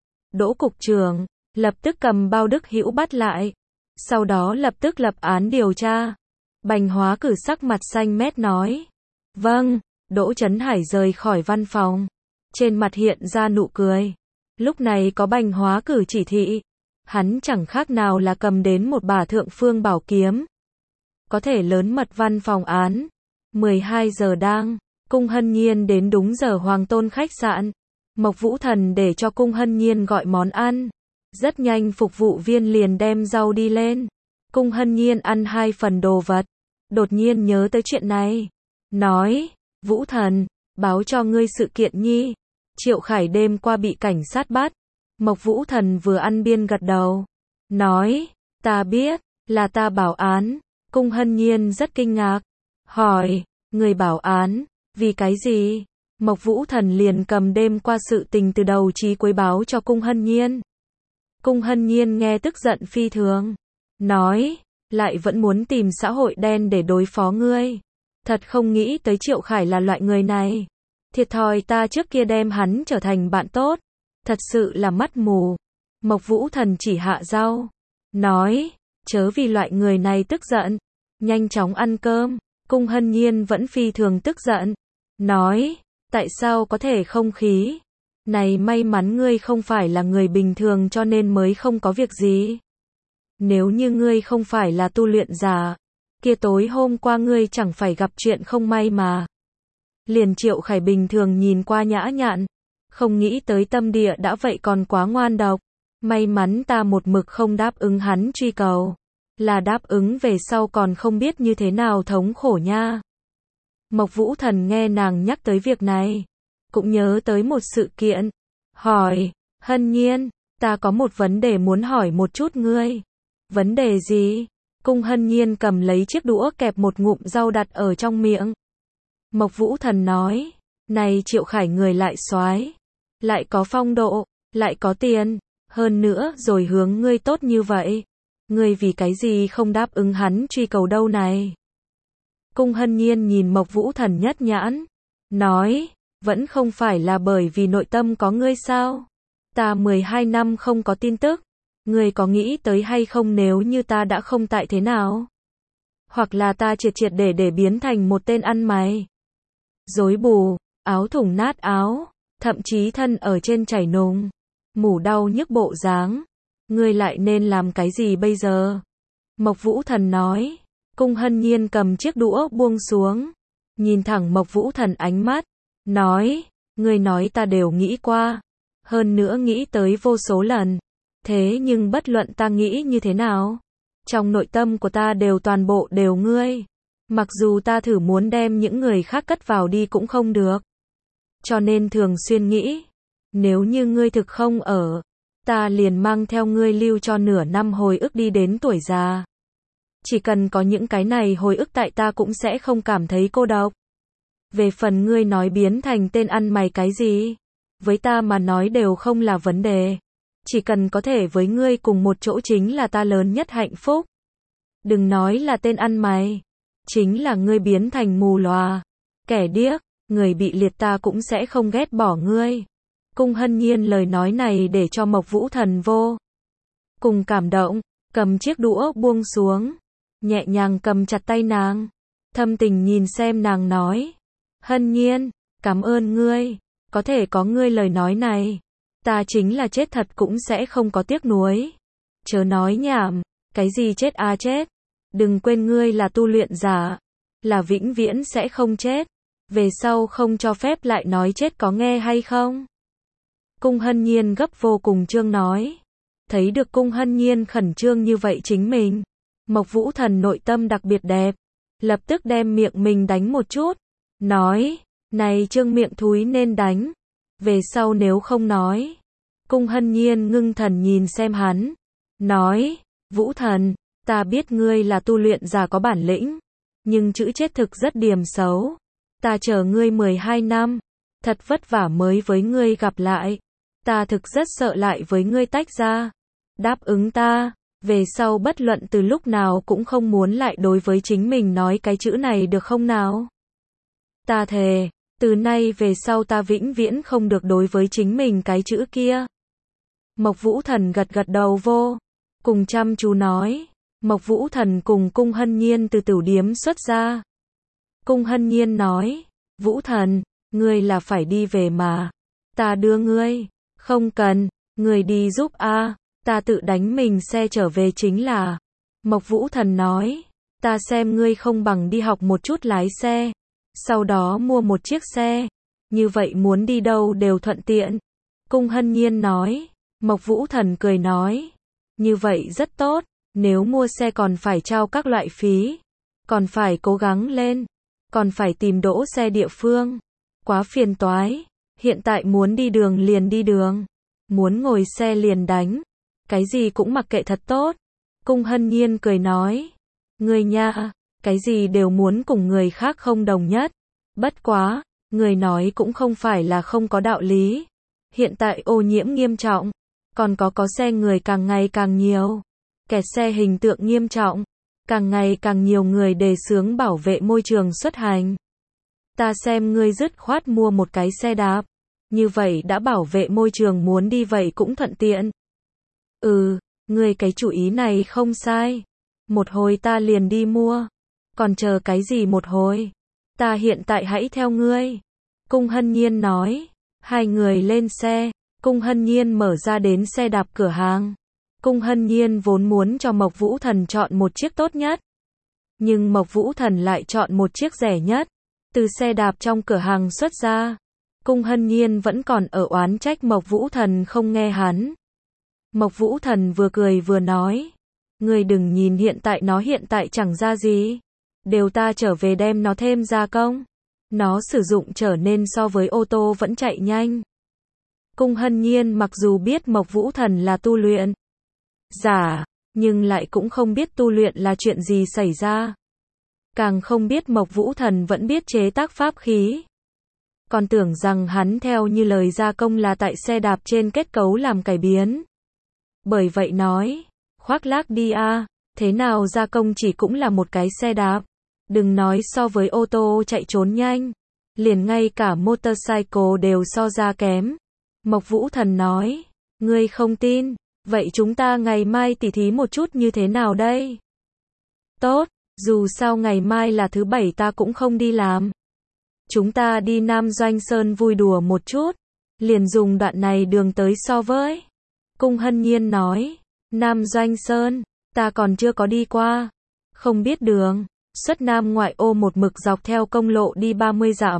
Đỗ cục trưởng, lập tức cầm bao Đức Hữu bắt lại, sau đó lập tức lập án điều tra. Bành Hóa Cử sắc mặt xanh mét nói. Vâng, Đỗ Chấn Hải rời khỏi văn phòng, trên mặt hiện ra nụ cười. Lúc này có Bành Hóa Cử chỉ thị, hắn chẳng khác nào là cầm đến một bả thượng phương bảo kiếm. Có thể lớn mật văn phòng án. mười hai giờ đang, Cung Hân Nhiên đến đúng giờ Hoàng Tôn khách sạn. Mộc Vũ Thần để cho Cung Hân Nhiên gọi món ăn. Rất nhanh phục vụ viên liền đem rau đi lên. Cung Hân Nhiên ăn hai phần đồ vật. Đột nhiên nhớ tới chuyện này. Nói, Vũ Thần, báo cho ngươi sự kiện nhi. Triệu Khải đêm qua bị cảnh sát bắt. Mộc Vũ Thần vừa ăn biên gật đầu. Nói, ta biết, là ta bảo án. Cung Hân Nhiên rất kinh ngạc. Hỏi, người bảo án, vì cái gì? Mộc Vũ Thần liền cầm đêm qua sự tình từ đầu chí cuối báo cho Cung Hân Nhiên. Cung Hân Nhiên nghe tức giận phi thường. Nói, lại vẫn muốn tìm xã hội đen để đối phó ngươi. Thật không nghĩ tới Triệu Khải là loại người này. Thiệt thòi ta trước kia đem hắn trở thành bạn tốt. Thật sự là mắt mù. Mộc Vũ Thần chỉ hạ rau. Nói, chớ vì loại người này tức giận. Nhanh chóng ăn cơm. Cung Hân Nhiên vẫn phi thường tức giận. Nói, tại sao có thể không khí? Này may mắn ngươi không phải là người bình thường cho nên mới không có việc gì. Nếu như ngươi không phải là tu luyện giả, kia tối hôm qua ngươi chẳng phải gặp chuyện không may mà. Liền Triệu Khải bình thường nhìn qua nhã nhặn, không nghĩ tới tâm địa đã vậy còn quá ngoan độc. May mắn ta một mực không đáp ứng hắn truy cầu. Là đáp ứng về sau còn không biết như thế nào thống khổ nha. Mộc Vũ Thần nghe nàng nhắc tới việc này, cũng nhớ tới một sự kiện. Hỏi, Hân Nhiên, ta có một vấn đề muốn hỏi một chút ngươi. Vấn đề gì? Cung Hân Nhiên cầm lấy chiếc đũa kẹp một ngụm rau đặt ở trong miệng. Mộc Vũ Thần nói, này Triệu Khải người lại soái, lại có phong độ, lại có tiền, hơn nữa rồi hướng ngươi tốt như vậy. Ngươi vì cái gì không đáp ứng hắn truy cầu đâu này? Cung Hân Nhiên nhìn Mộc Vũ Thần nhất nhãn, nói, vẫn không phải là bởi vì nội tâm có ngươi sao? Ta mười hai năm không có tin tức, ngươi có nghĩ tới hay không nếu như ta đã không tại thế nào? Hoặc là ta triệt triệt để để biến thành một tên ăn mày. Rối bù, áo thủng nát áo, thậm chí thân ở trên chảy nùng, mủ đau nhức bộ dáng. Ngươi lại nên làm cái gì bây giờ? Mộc Vũ Thần nói. Cung Hân Nhiên cầm chiếc đũa buông xuống, nhìn thẳng Mộc Vũ Thần ánh mắt, nói, ngươi nói ta đều nghĩ qua, hơn nữa nghĩ tới vô số lần, thế nhưng bất luận ta nghĩ như thế nào, trong nội tâm của ta đều toàn bộ đều ngươi, mặc dù ta thử muốn đem những người khác cất vào đi cũng không được, cho nên thường xuyên nghĩ, nếu như ngươi thực không ở, ta liền mang theo ngươi lưu cho nửa năm hồi ức đi đến tuổi già. Chỉ cần có những cái này hồi ức tại ta cũng sẽ không cảm thấy cô độc. Về phần ngươi nói biến thành tên ăn mày cái gì, với ta mà nói đều không là vấn đề. Chỉ cần có thể với ngươi cùng một chỗ chính là ta lớn nhất hạnh phúc. Đừng nói là tên ăn mày, chính là ngươi biến thành mù lòa, kẻ điếc, người bị liệt ta cũng sẽ không ghét bỏ ngươi. Cung Hân Nhiên lời nói này để cho Mộc Vũ Thần vô cùng cảm động, cầm chiếc đũa buông xuống, nhẹ nhàng cầm chặt tay nàng, thâm tình nhìn xem nàng nói, Hân Nhiên, cảm ơn ngươi, có thể có ngươi lời nói này, ta chính là chết thật cũng sẽ không có tiếc nuối. Chớ nói nhảm, cái gì chết à chết, đừng quên ngươi là tu luyện giả, là vĩnh viễn sẽ không chết, về sau không cho phép lại nói chết có nghe hay không? Cung Hân Nhiên gấp vô cùng trương nói, thấy được Cung Hân Nhiên khẩn trương như vậy chính mình, Mộc Vũ Thần nội tâm đặc biệt đẹp, lập tức đem miệng mình đánh một chút, nói, này trương miệng thúi nên đánh, về sau nếu không nói. Cung Hân Nhiên ngưng thần nhìn xem hắn, nói, Vũ Thần, ta biết ngươi là tu luyện giả có bản lĩnh, nhưng chữ chết thực rất điềm xấu, ta chờ ngươi mười hai năm, thật vất vả mới với ngươi gặp lại, Ta thực rất sợ lại với ngươi tách ra. Đáp ứng ta, về sau bất luận từ lúc nào cũng không muốn lại đối với chính mình nói cái chữ này được không nào? Ta thề, từ nay về sau ta vĩnh viễn không được đối với chính mình cái chữ kia. Mộc Vũ Thần gật gật đầu vô, cùng chăm chú nói. Mộc Vũ Thần cùng Cung Hân Nhiên từ tửu điếm xuất ra. Cung Hân Nhiên nói, Vũ Thần, ngươi là phải đi về mà. Ta đưa ngươi. Không cần, ngươi đi giúp a, ta tự đánh mình xe trở về chính là. Mộc Vũ Thần nói, ta xem ngươi không bằng đi học một chút lái xe. Sau đó mua một chiếc xe. Như vậy muốn đi đâu đều thuận tiện. Cung Hân Nhiên nói. Mộc Vũ Thần cười nói. Như vậy rất tốt. Nếu mua xe còn phải trao các loại phí. Còn phải cố gắng lên. Còn phải tìm đỗ xe địa phương. Quá phiền toái. Hiện tại muốn đi đường liền đi đường. Muốn ngồi xe liền đánh. Cái gì cũng mặc kệ thật tốt. Cung Hân Nhiên cười nói. Người nha, cái gì đều muốn cùng người khác không đồng nhất. Bất quá, người nói cũng không phải là không có đạo lý. Hiện tại ô nhiễm nghiêm trọng. Còn có có xe người càng ngày càng nhiều. Kẹt xe hình tượng nghiêm trọng. Càng ngày càng nhiều người đề xướng bảo vệ môi trường xuất hành. Ta xem ngươi dứt khoát mua một cái xe đạp. Như vậy đã bảo vệ môi trường muốn đi vậy cũng thuận tiện. Ừ, ngươi cái chủ ý này không sai. Một hồi ta liền đi mua. Còn chờ cái gì một hồi? Ta hiện tại hãy theo ngươi. Cung Hân Nhiên nói. Hai người lên xe. Cung Hân Nhiên mở ra đến xe đạp cửa hàng. Cung Hân Nhiên vốn muốn cho Mộc Vũ Thần chọn một chiếc tốt nhất. Nhưng Mộc Vũ Thần lại chọn một chiếc rẻ nhất. Từ xe đạp trong cửa hàng xuất ra. Cung Hân Nhiên vẫn còn ở oán trách Mộc Vũ Thần không nghe hắn. Mộc Vũ Thần vừa cười vừa nói. Ngươi đừng nhìn hiện tại nó hiện tại chẳng ra gì. Đều ta trở về đem nó thêm gia công. Nó sử dụng trở nên so với ô tô vẫn chạy nhanh. Cung Hân Nhiên mặc dù biết Mộc Vũ Thần là tu luyện giả, nhưng lại cũng không biết tu luyện là chuyện gì xảy ra. Càng không biết Mộc Vũ Thần vẫn biết chế tác pháp khí. Còn tưởng rằng hắn theo như lời gia công là tại xe đạp trên kết cấu làm cải biến. Bởi vậy nói, khoác lác đi a, thế nào gia công chỉ cũng là một cái xe đạp. Đừng nói so với ô tô chạy trốn nhanh, liền ngay cả motorcycle đều so ra kém. Mộc Vũ Thần nói, ngươi không tin, vậy chúng ta ngày mai tỉ thí một chút như thế nào đây? Tốt, dù sao ngày mai là thứ bảy ta cũng không đi làm. Chúng ta đi Nam Doanh Sơn vui đùa một chút, liền dùng đoạn này đường tới so với. Cung Hân Nhiên nói, Nam Doanh Sơn, ta còn chưa có đi qua, không biết đường. Xuất Nam ngoại ô một mực dọc theo công lộ đi ba mươi dặm.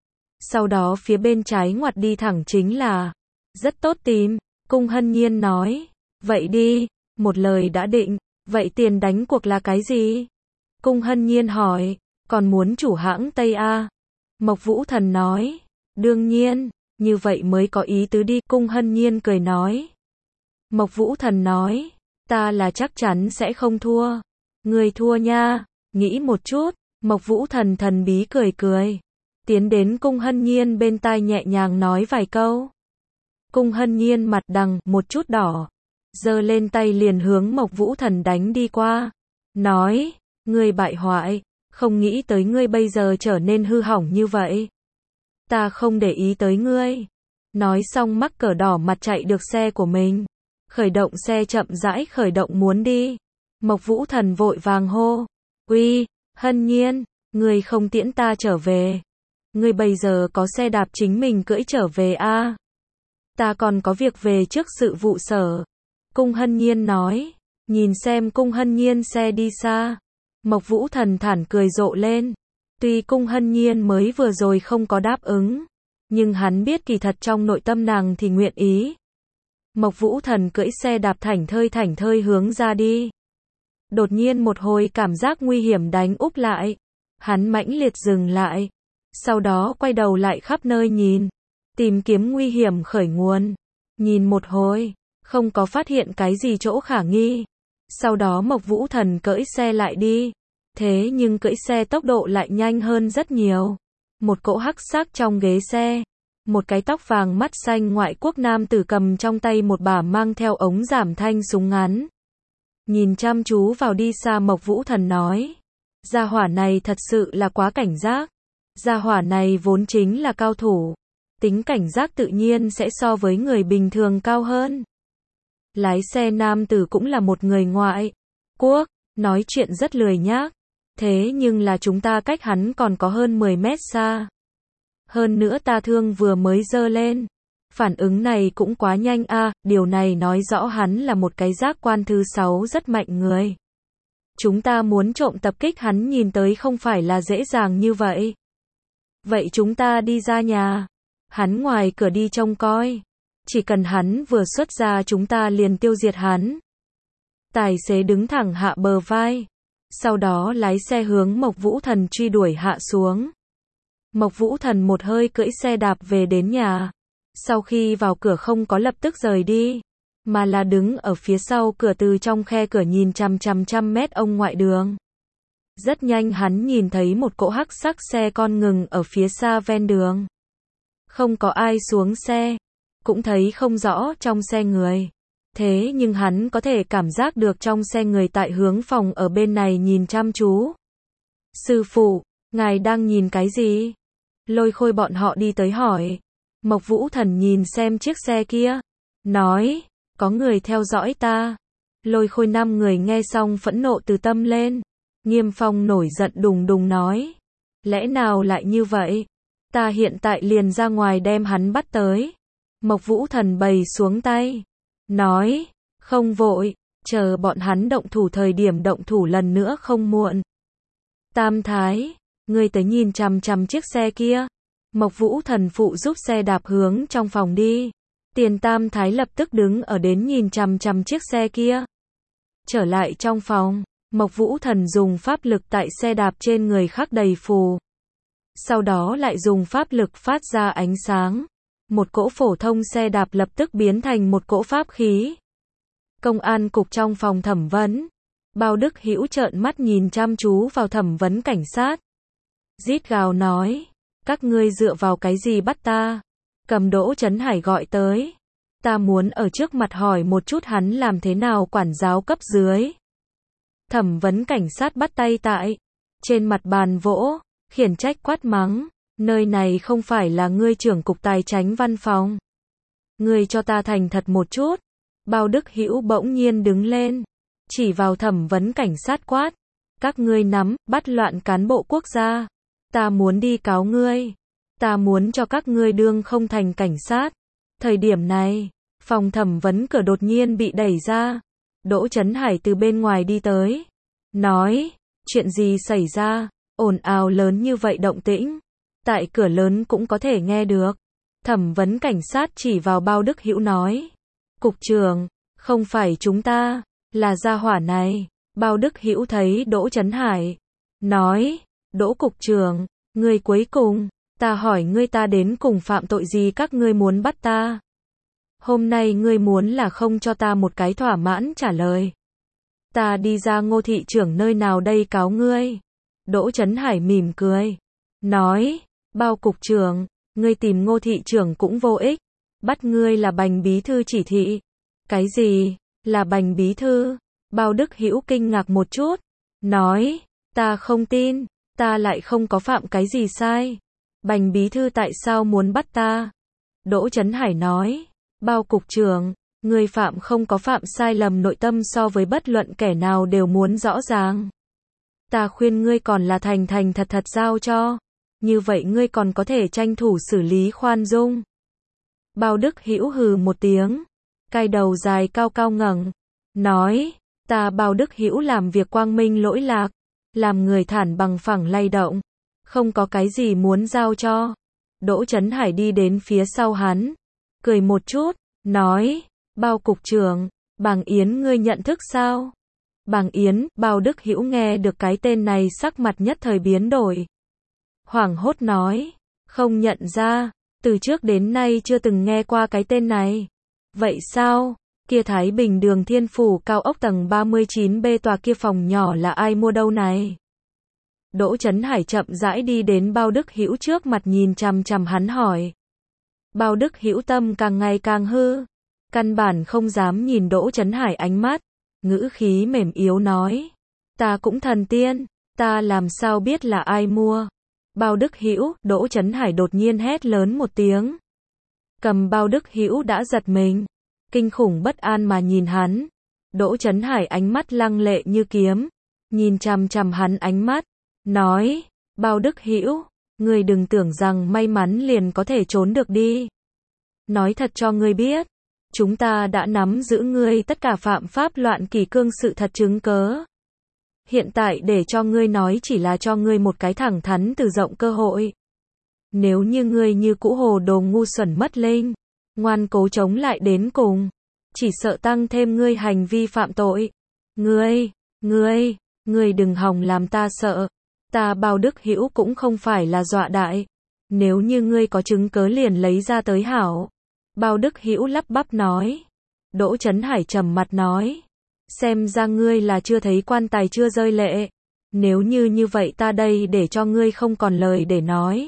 Sau đó phía bên trái ngoặt đi thẳng chính là, rất tốt tìm. Cung Hân Nhiên nói, vậy đi, một lời đã định, vậy tiền đánh cuộc là cái gì? Cung Hân Nhiên hỏi, còn muốn chủ hãng Tây A? Mộc Vũ Thần nói, đương nhiên, như vậy mới có ý tứ đi. Cung Hân Nhiên cười nói. Mộc Vũ Thần nói, ta là chắc chắn sẽ không thua. Người thua nha. Nghĩ một chút, Mộc Vũ Thần thần bí cười cười. Tiến đến Cung Hân Nhiên bên tai nhẹ nhàng nói vài câu. Cung Hân Nhiên mặt đằng một chút đỏ. Giơ lên tay liền hướng Mộc Vũ Thần đánh đi qua. Nói, ngươi bại hoại, không nghĩ tới ngươi bây giờ trở nên hư hỏng như vậy. Ta không để ý tới ngươi. Nói xong mắc cờ đỏ mặt chạy được xe của mình. Khởi động xe chậm rãi khởi động muốn đi. Mộc Vũ Thần vội vàng hô. Uy, Hân Nhiên, ngươi không tiễn ta trở về. Ngươi bây giờ có xe đạp chính mình cưỡi trở về a? À? Ta còn có việc về trước sự vụ sở. Cung Hân Nhiên nói. Nhìn xem Cung Hân Nhiên xe đi xa. Mộc Vũ Thần thản cười rộ lên. Tuy Cung Hân Nhiên mới vừa rồi không có đáp ứng, nhưng hắn biết kỳ thật trong nội tâm nàng thì nguyện ý. Mộc Vũ Thần cưỡi xe đạp thảnh thơi thảnh thơi hướng ra đi. Đột nhiên một hồi cảm giác nguy hiểm đánh úp lại. Hắn mãnh liệt dừng lại. Sau đó quay đầu lại khắp nơi nhìn. Tìm kiếm nguy hiểm khởi nguồn. Nhìn một hồi, không có phát hiện cái gì chỗ khả nghi. Sau đó Mộc Vũ Thần cưỡi xe lại đi. Thế nhưng cưỡi xe tốc độ lại nhanh hơn rất nhiều. Một cỗ hắc sắc trong ghế xe. Một cái tóc vàng mắt xanh ngoại quốc nam tử cầm trong tay một bả mang theo ống giảm thanh súng ngắn. Nhìn chăm chú vào đi xa Mộc Vũ Thần nói. Gia hỏa này thật sự là quá cảnh giác. Gia hỏa này vốn chính là cao thủ. Tính cảnh giác tự nhiên sẽ so với người bình thường cao hơn. Lái xe nam tử cũng là một người ngoại quốc, nói chuyện rất lười nhác. Thế nhưng là chúng ta cách hắn còn có hơn mười mét xa. Hơn nữa ta thương vừa mới dơ lên. Phản ứng này cũng quá nhanh a, à, điều này nói rõ hắn là một cái giác quan thứ sáu rất mạnh người. Chúng ta muốn trộm tập kích hắn nhìn tới không phải là dễ dàng như vậy. Vậy chúng ta đi ra nhà. Hắn ngoài cửa đi trông coi. Chỉ cần hắn vừa xuất ra chúng ta liền tiêu diệt hắn. Tài xế đứng thẳng hạ bờ vai. Sau đó lái xe hướng Mộc Vũ Thần truy đuổi hạ xuống. Mộc Vũ Thần một hơi cưỡi xe đạp về đến nhà. Sau khi vào cửa không có lập tức rời đi, mà là đứng ở phía sau cửa từ trong khe cửa nhìn chằm chằm trăm mét ông ngoại đường. Rất nhanh hắn nhìn thấy một cỗ hắc sắc xe con ngừng ở phía xa ven đường. Không có ai xuống xe, cũng thấy không rõ trong xe người. Thế nhưng hắn có thể cảm giác được trong xe người tại hướng phòng ở bên này nhìn chăm chú. Sư phụ, ngài đang nhìn cái gì? Lôi Khôi bọn họ đi tới hỏi. Mộc Vũ Thần nhìn xem chiếc xe kia. Nói, có người theo dõi ta. Lôi Khôi năm người nghe xong phẫn nộ từ tâm lên. Nghiêm Phong nổi giận đùng đùng nói. Lẽ nào lại như vậy? Ta hiện tại liền ra ngoài đem hắn bắt tới. Mộc Vũ Thần bày xuống tay. Nói, không vội, chờ bọn hắn động thủ thời điểm động thủ lần nữa không muộn. Tam Thái, ngươi tới nhìn chằm chằm chiếc xe kia. Mộc Vũ Thần phụ giúp xe đạp hướng trong phòng đi. Tiền Tam Thái lập tức đứng ở đến nhìn chằm chằm chiếc xe kia. Trở lại trong phòng, Mộc Vũ Thần dùng pháp lực tại xe đạp trên người khắc đầy phù. Sau đó lại dùng pháp lực phát ra ánh sáng. Một cỗ phổ thông xe đạp lập tức biến thành một cỗ pháp khí. Công an cục trong phòng thẩm vấn. Bao Đức Hữu trợn mắt nhìn chăm chú vào thẩm vấn cảnh sát. Rít gào nói. Các ngươi dựa vào cái gì bắt ta? Cầm Đỗ Chấn Hải gọi tới. Ta muốn ở trước mặt hỏi một chút hắn làm thế nào quản giáo cấp dưới. Thẩm vấn cảnh sát bắt tay tại. Trên mặt bàn vỗ, khiển trách quát mắng. Nơi này không phải là ngươi trưởng cục tài chánh văn phòng. Ngươi cho ta thành thật một chút. Bao Đức Hữu bỗng nhiên đứng lên. Chỉ vào thẩm vấn cảnh sát quát. Các ngươi nắm, bắt loạn cán bộ quốc gia. Ta muốn đi cáo ngươi. Ta muốn cho các ngươi đương không thành cảnh sát. Thời điểm này, phòng thẩm vấn cửa đột nhiên bị đẩy ra. Đỗ Chấn Hải từ bên ngoài đi tới. Nói, chuyện gì xảy ra, ồn ào lớn như vậy động tĩnh. Tại cửa lớn cũng có thể nghe được. Thẩm vấn cảnh sát chỉ vào Bao Đức Hữu nói. Cục trưởng, không phải chúng ta, là gia hỏa này. Bao Đức Hữu thấy Đỗ Chấn Hải. Nói, Đỗ cục trưởng, ngươi cuối cùng, ta hỏi ngươi ta đến cùng phạm tội gì các ngươi muốn bắt ta? Hôm nay ngươi muốn là không cho ta một cái thỏa mãn trả lời. Ta đi ra Ngô thị trưởng nơi nào đây cáo ngươi? Đỗ Chấn Hải mỉm cười. Nói, Bao cục trưởng, ngươi tìm Ngô thị trưởng cũng vô ích. Bắt ngươi là Bành bí thư chỉ thị. Cái gì? Là Bành bí thư? Bao Đức Hữu kinh ngạc một chút. Nói, ta không tin. Ta lại không có phạm cái gì sai. Bành bí thư tại sao muốn bắt ta? Đỗ Chấn Hải nói. Bao cục trưởng, ngươi phạm không có phạm sai lầm nội tâm so với bất luận kẻ nào đều muốn rõ ràng. Ta khuyên ngươi còn là thành thành thật thật giao cho. Như vậy ngươi còn có thể tranh thủ xử lý khoan dung. Bao Đức Hữu hừ một tiếng. Cai đầu dài cao cao ngẩng. Nói, ta Bao Đức Hữu làm việc quang minh lỗi lạc. Làm người thản bằng phẳng lay động. Không có cái gì muốn giao cho. Đỗ Chấn Hải đi đến phía sau hắn. Cười một chút. Nói, Bao cục trưởng, Bàng Yến ngươi nhận thức sao? Bàng Yến, Bao Đức Hữu nghe được cái tên này sắc mặt nhất thời biến đổi. Hoảng hốt nói, không nhận ra, từ trước đến nay chưa từng nghe qua cái tên này. Vậy sao? Kia Thái Bình đường Thiên Phủ cao ốc tầng ba mươi chín B tòa kia phòng nhỏ là ai mua đâu này? Đỗ Chấn Hải chậm rãi đi đến Bao Đức Hữu trước mặt nhìn chằm chằm hắn hỏi. Bao Đức Hữu tâm càng ngày càng hư, căn bản không dám nhìn Đỗ Chấn Hải ánh mắt, ngữ khí mềm yếu nói, ta cũng thần tiên, ta làm sao biết là ai mua. Bao Đức Hữu, Đỗ Chấn Hải đột nhiên hét lớn một tiếng. Cầm Bao Đức Hữu đã giật mình, kinh khủng bất an mà nhìn hắn. Đỗ Chấn Hải ánh mắt lăng lệ như kiếm, nhìn chằm chằm hắn ánh mắt, nói, Bao Đức Hữu, ngươi đừng tưởng rằng may mắn liền có thể trốn được đi. Nói thật cho ngươi biết, chúng ta đã nắm giữ ngươi tất cả phạm pháp loạn kỷ cương sự thật chứng cớ. Hiện tại để cho ngươi nói chỉ là cho ngươi một cái thẳng thắn từ rộng cơ hội. Nếu như ngươi như cũ hồ đồ ngu xuẩn mất linh, ngoan cố chống lại đến cùng, chỉ sợ tăng thêm ngươi hành vi phạm tội. Ngươi, ngươi, ngươi đừng hòng làm ta sợ. Ta Bao Đức Hữu cũng không phải là dọa đại. Nếu như ngươi có chứng cớ liền lấy ra tới hảo. Bao Đức Hữu lắp bắp nói. Đỗ Chấn Hải trầm mặt nói. Xem ra ngươi là chưa thấy quan tài chưa rơi lệ. Nếu như như vậy ta đây để cho ngươi không còn lời để nói.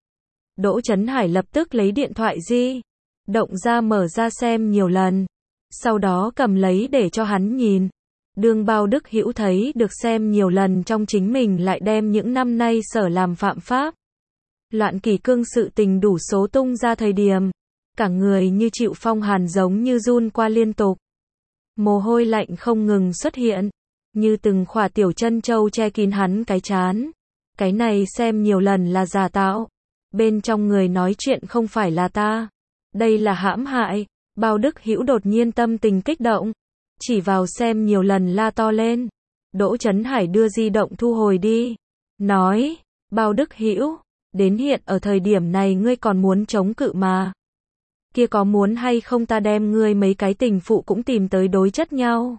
Đỗ Chấn Hải lập tức lấy điện thoại di động ra mở ra xem nhiều lần. Sau đó cầm lấy để cho hắn nhìn. Đương Bao Đức Hữu thấy được xem nhiều lần trong chính mình lại đem những năm nay sở làm phạm pháp. Loạn kỷ cương sự tình đủ số tung ra thời điểm. Cả người như chịu phong hàn giống như run qua liên tục. Mồ hôi lạnh không ngừng xuất hiện. Như từng khỏa tiểu chân châu che kín hắn cái chán. Cái này xem nhiều lần là giả tạo. Bên trong người nói chuyện không phải là ta. Đây là hãm hại. Bao Đức Hữu đột nhiên tâm tình kích động. Chỉ vào xem nhiều lần la to lên. Đỗ Chấn Hải đưa di động thu hồi đi. Nói, Bao Đức Hữu, đến hiện ở thời điểm này ngươi còn muốn chống cự mà. Kia có muốn hay không ta đem ngươi mấy cái tình phụ cũng tìm tới đối chất nhau.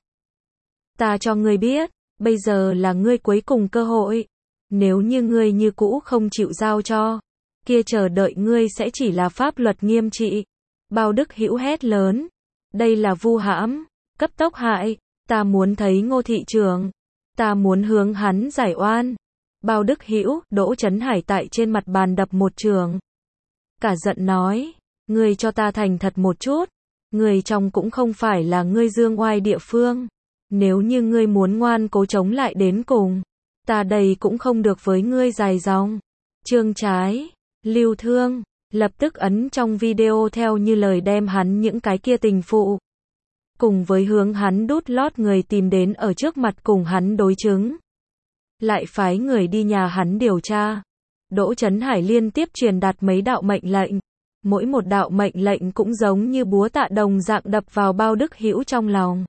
Ta cho ngươi biết, bây giờ là ngươi cuối cùng cơ hội. Nếu như ngươi như cũ không chịu giao cho, kia chờ đợi ngươi sẽ chỉ là pháp luật nghiêm trị. Bao Đức Hữu hét lớn. Đây là vu hãm, cấp tốc hại. Ta muốn thấy Ngô thị trưởng. Ta muốn hướng hắn giải oan. Bao Đức Hữu, Đỗ Chấn Hải tại trên mặt bàn đập một trường. Cả giận nói. Ngươi cho ta thành thật một chút. Ngươi trong cũng không phải là ngươi dương oai địa phương. Nếu như ngươi muốn ngoan cố chống lại đến cùng, ta đây cũng không được với ngươi dài dòng. Trương Trái, Lưu Thương, lập tức ấn trong video theo như lời đem hắn những cái kia tình phụ. Cùng với hướng hắn đút lót người tìm đến ở trước mặt cùng hắn đối chứng. Lại phái người đi nhà hắn điều tra. Đỗ Chấn Hải liên tiếp truyền đạt mấy đạo mệnh lệnh. Mỗi một đạo mệnh lệnh cũng giống như búa tạ đồng dạng đập vào Bao Đức Hữu trong lòng.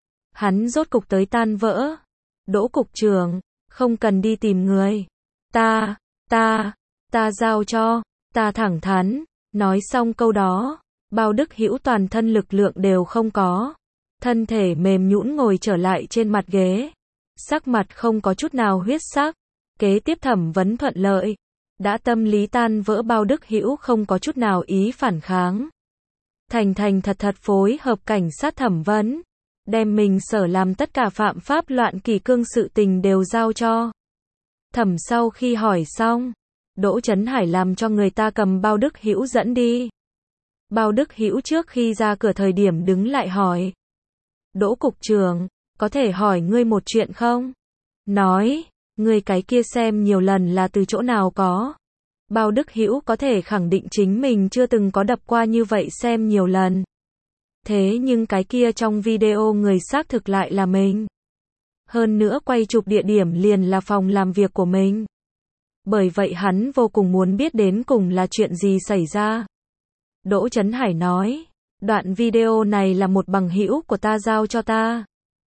Hắn rốt cục tới tan vỡ. Đỗ cục trưởng, không cần đi tìm người. Ta, ta, ta giao cho, ta thẳng thắn. Nói xong câu đó, Bao Đức Hữu toàn thân lực lượng đều không có. Thân thể mềm nhũn ngồi trở lại trên mặt ghế. Sắc mặt không có chút nào huyết sắc. Kế tiếp thẩm vấn thuận lợi. Đã tâm lý tan vỡ Bao Đức Hữu không có chút nào ý phản kháng. Thành thành thật thật phối hợp cảnh sát thẩm vấn. Đem mình sở làm tất cả phạm pháp loạn kỷ cương sự tình đều giao cho. Thẩm sau khi hỏi xong, Đỗ Chấn Hải làm cho người ta cầm Bao Đức Hữu dẫn đi. Bao Đức Hữu trước khi ra cửa thời điểm đứng lại hỏi. Đỗ cục trưởng, có thể hỏi ngươi một chuyện không? Nói, ngươi cái kia xem nhiều lần là từ chỗ nào có? Bao Đức Hữu có thể khẳng định chính mình chưa từng có đập qua như vậy xem nhiều lần. Thế nhưng cái kia trong video người xác thực lại là mình. Hơn nữa quay chụp địa điểm liền là phòng làm việc của mình. Bởi vậy hắn vô cùng muốn biết đến cùng là chuyện gì xảy ra. Đỗ Chấn Hải nói, đoạn video này là một bằng hữu của ta giao cho ta.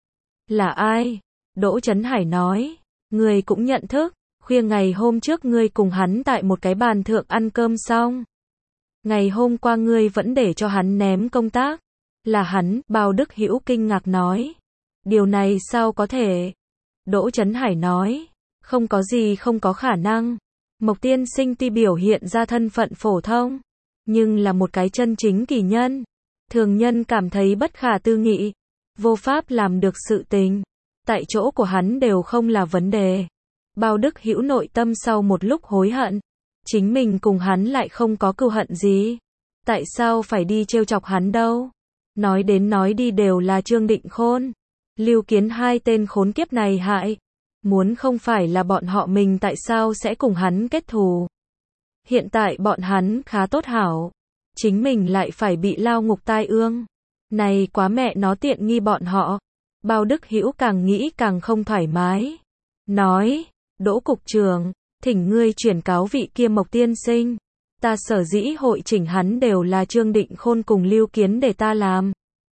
Là ai? Đỗ Chấn Hải nói, người cũng nhận thức, khuya ngày hôm trước ngươi cùng hắn tại một cái bàn thượng ăn cơm xong. Ngày hôm qua ngươi vẫn để cho hắn ném công tác. Là hắn, Bao Đức Hữu kinh ngạc nói. Điều này sao có thể? Đỗ Chấn Hải nói, không có gì không có khả năng. Mộc tiên sinh tuy biểu hiện ra thân phận phổ thông, nhưng là một cái chân chính kỳ nhân. Thường nhân cảm thấy bất khả tư nghị, vô pháp làm được sự tình. Tại chỗ của hắn đều không là vấn đề. Bao Đức Hữu nội tâm sau một lúc hối hận. Chính mình cùng hắn lại không có cừu hận gì. Tại sao phải đi trêu chọc hắn đâu? Nói đến nói đi đều là Trương Định Khôn, Lưu Kiến hai tên khốn kiếp này hại. Muốn không phải là bọn họ mình tại sao sẽ cùng hắn kết thù? Hiện tại bọn hắn khá tốt hảo, chính mình lại phải bị lao ngục tai ương. Này quá mẹ nó tiện nghi bọn họ. Bao Đức Hữu càng nghĩ càng không thoải mái. Nói, Đỗ cục trưởng, thỉnh ngươi chuyển cáo vị kia Mộc tiên sinh. Ta sở dĩ hội chỉnh hắn đều là Trương Định Khôn cùng Lưu Kiến để ta làm.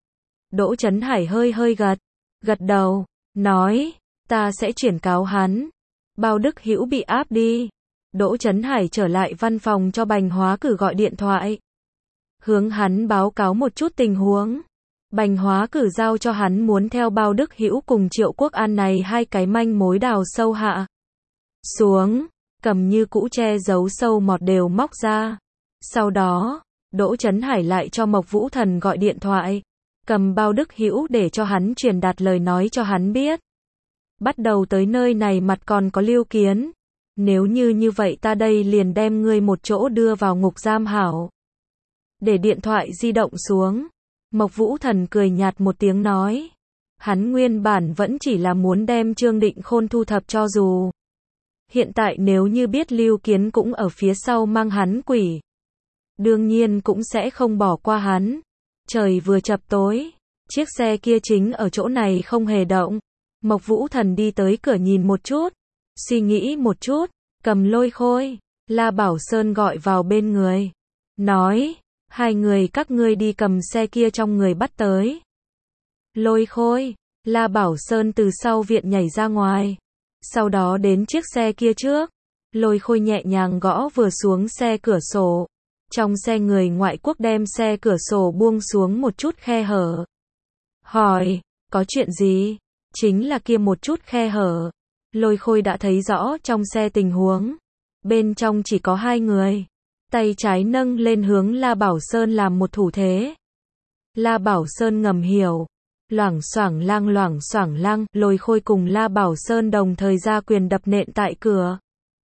Đỗ Chấn Hải hơi hơi gật, gật đầu, nói, ta sẽ chuyển cáo hắn. Bao Đức Hữu bị áp đi. Đỗ Chấn Hải trở lại văn phòng cho Bành Hóa Cử gọi điện thoại. Hướng hắn báo cáo một chút tình huống. Bành Hóa Cử giao cho hắn muốn theo Bao Đức Hữu cùng Triệu Quốc An này hai cái manh mối đào sâu hạ xuống, cầm như cũ che giấu sâu mọt đều móc ra. Sau đó, Đỗ Chấn Hải lại cho Mộc Vũ Thần gọi điện thoại, cầm Bao Đức Hữu để cho hắn truyền đạt lời nói cho hắn biết. Bắt đầu tới nơi này mặt còn có Lưu Kiến. Nếu như như vậy ta đây liền đem ngươi một chỗ đưa vào ngục giam hảo. Để điện thoại di động xuống. Mộc Vũ Thần cười nhạt một tiếng nói. Hắn nguyên bản vẫn chỉ là muốn đem Trương Định Khôn thu thập cho dù. Hiện tại nếu như biết Lưu Kiến cũng ở phía sau mang hắn quỷ. Đương nhiên cũng sẽ không bỏ qua hắn. Trời vừa chập tối. Chiếc xe kia chính ở chỗ này không hề động. Mộc Vũ Thần đi tới cửa nhìn một chút. Suy nghĩ một chút. Cầm Lôi Khôi. La Bảo Sơn gọi vào bên người. Nói. Hai người các ngươi đi cầm xe kia trong người bắt tới. Lôi Khôi. La Bảo Sơn từ sau viện nhảy ra ngoài. Sau đó đến chiếc xe kia trước. Lôi Khôi nhẹ nhàng gõ vừa xuống xe cửa sổ. Trong xe người ngoại quốc đem xe cửa sổ buông xuống một chút khe hở. Hỏi, có chuyện gì? Chính là kia một chút khe hở. Lôi Khôi đã thấy rõ trong xe tình huống. Bên trong chỉ có hai người. Tay trái nâng lên hướng La Bảo Sơn làm một thủ thế. La Bảo Sơn ngầm hiểu. Loảng xoảng lang loảng xoảng lang, Lôi Khôi cùng La Bảo Sơn đồng thời ra quyền đập nện tại cửa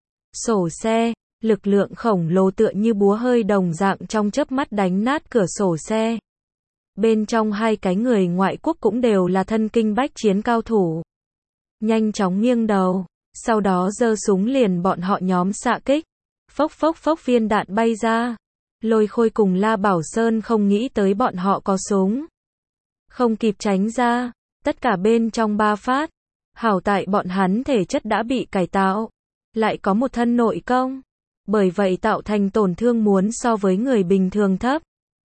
sổ xe, lực lượng khổng lồ tựa như búa hơi đồng dạng trong chớp mắt đánh nát cửa sổ xe. Bên trong hai cái người ngoại quốc cũng đều là thân kinh bách chiến cao thủ. Nhanh chóng nghiêng đầu, sau đó giơ súng liền bọn họ nhóm xạ kích. Phốc phốc phốc viên đạn bay ra. Lôi Khôi cùng La Bảo Sơn không nghĩ tới bọn họ có súng. Không kịp tránh ra, tất cả bên trong ba phát. Hảo tại bọn hắn thể chất đã bị cải tạo, lại có một thân nội công. Bởi vậy tạo thành tổn thương muốn so với người bình thường thấp.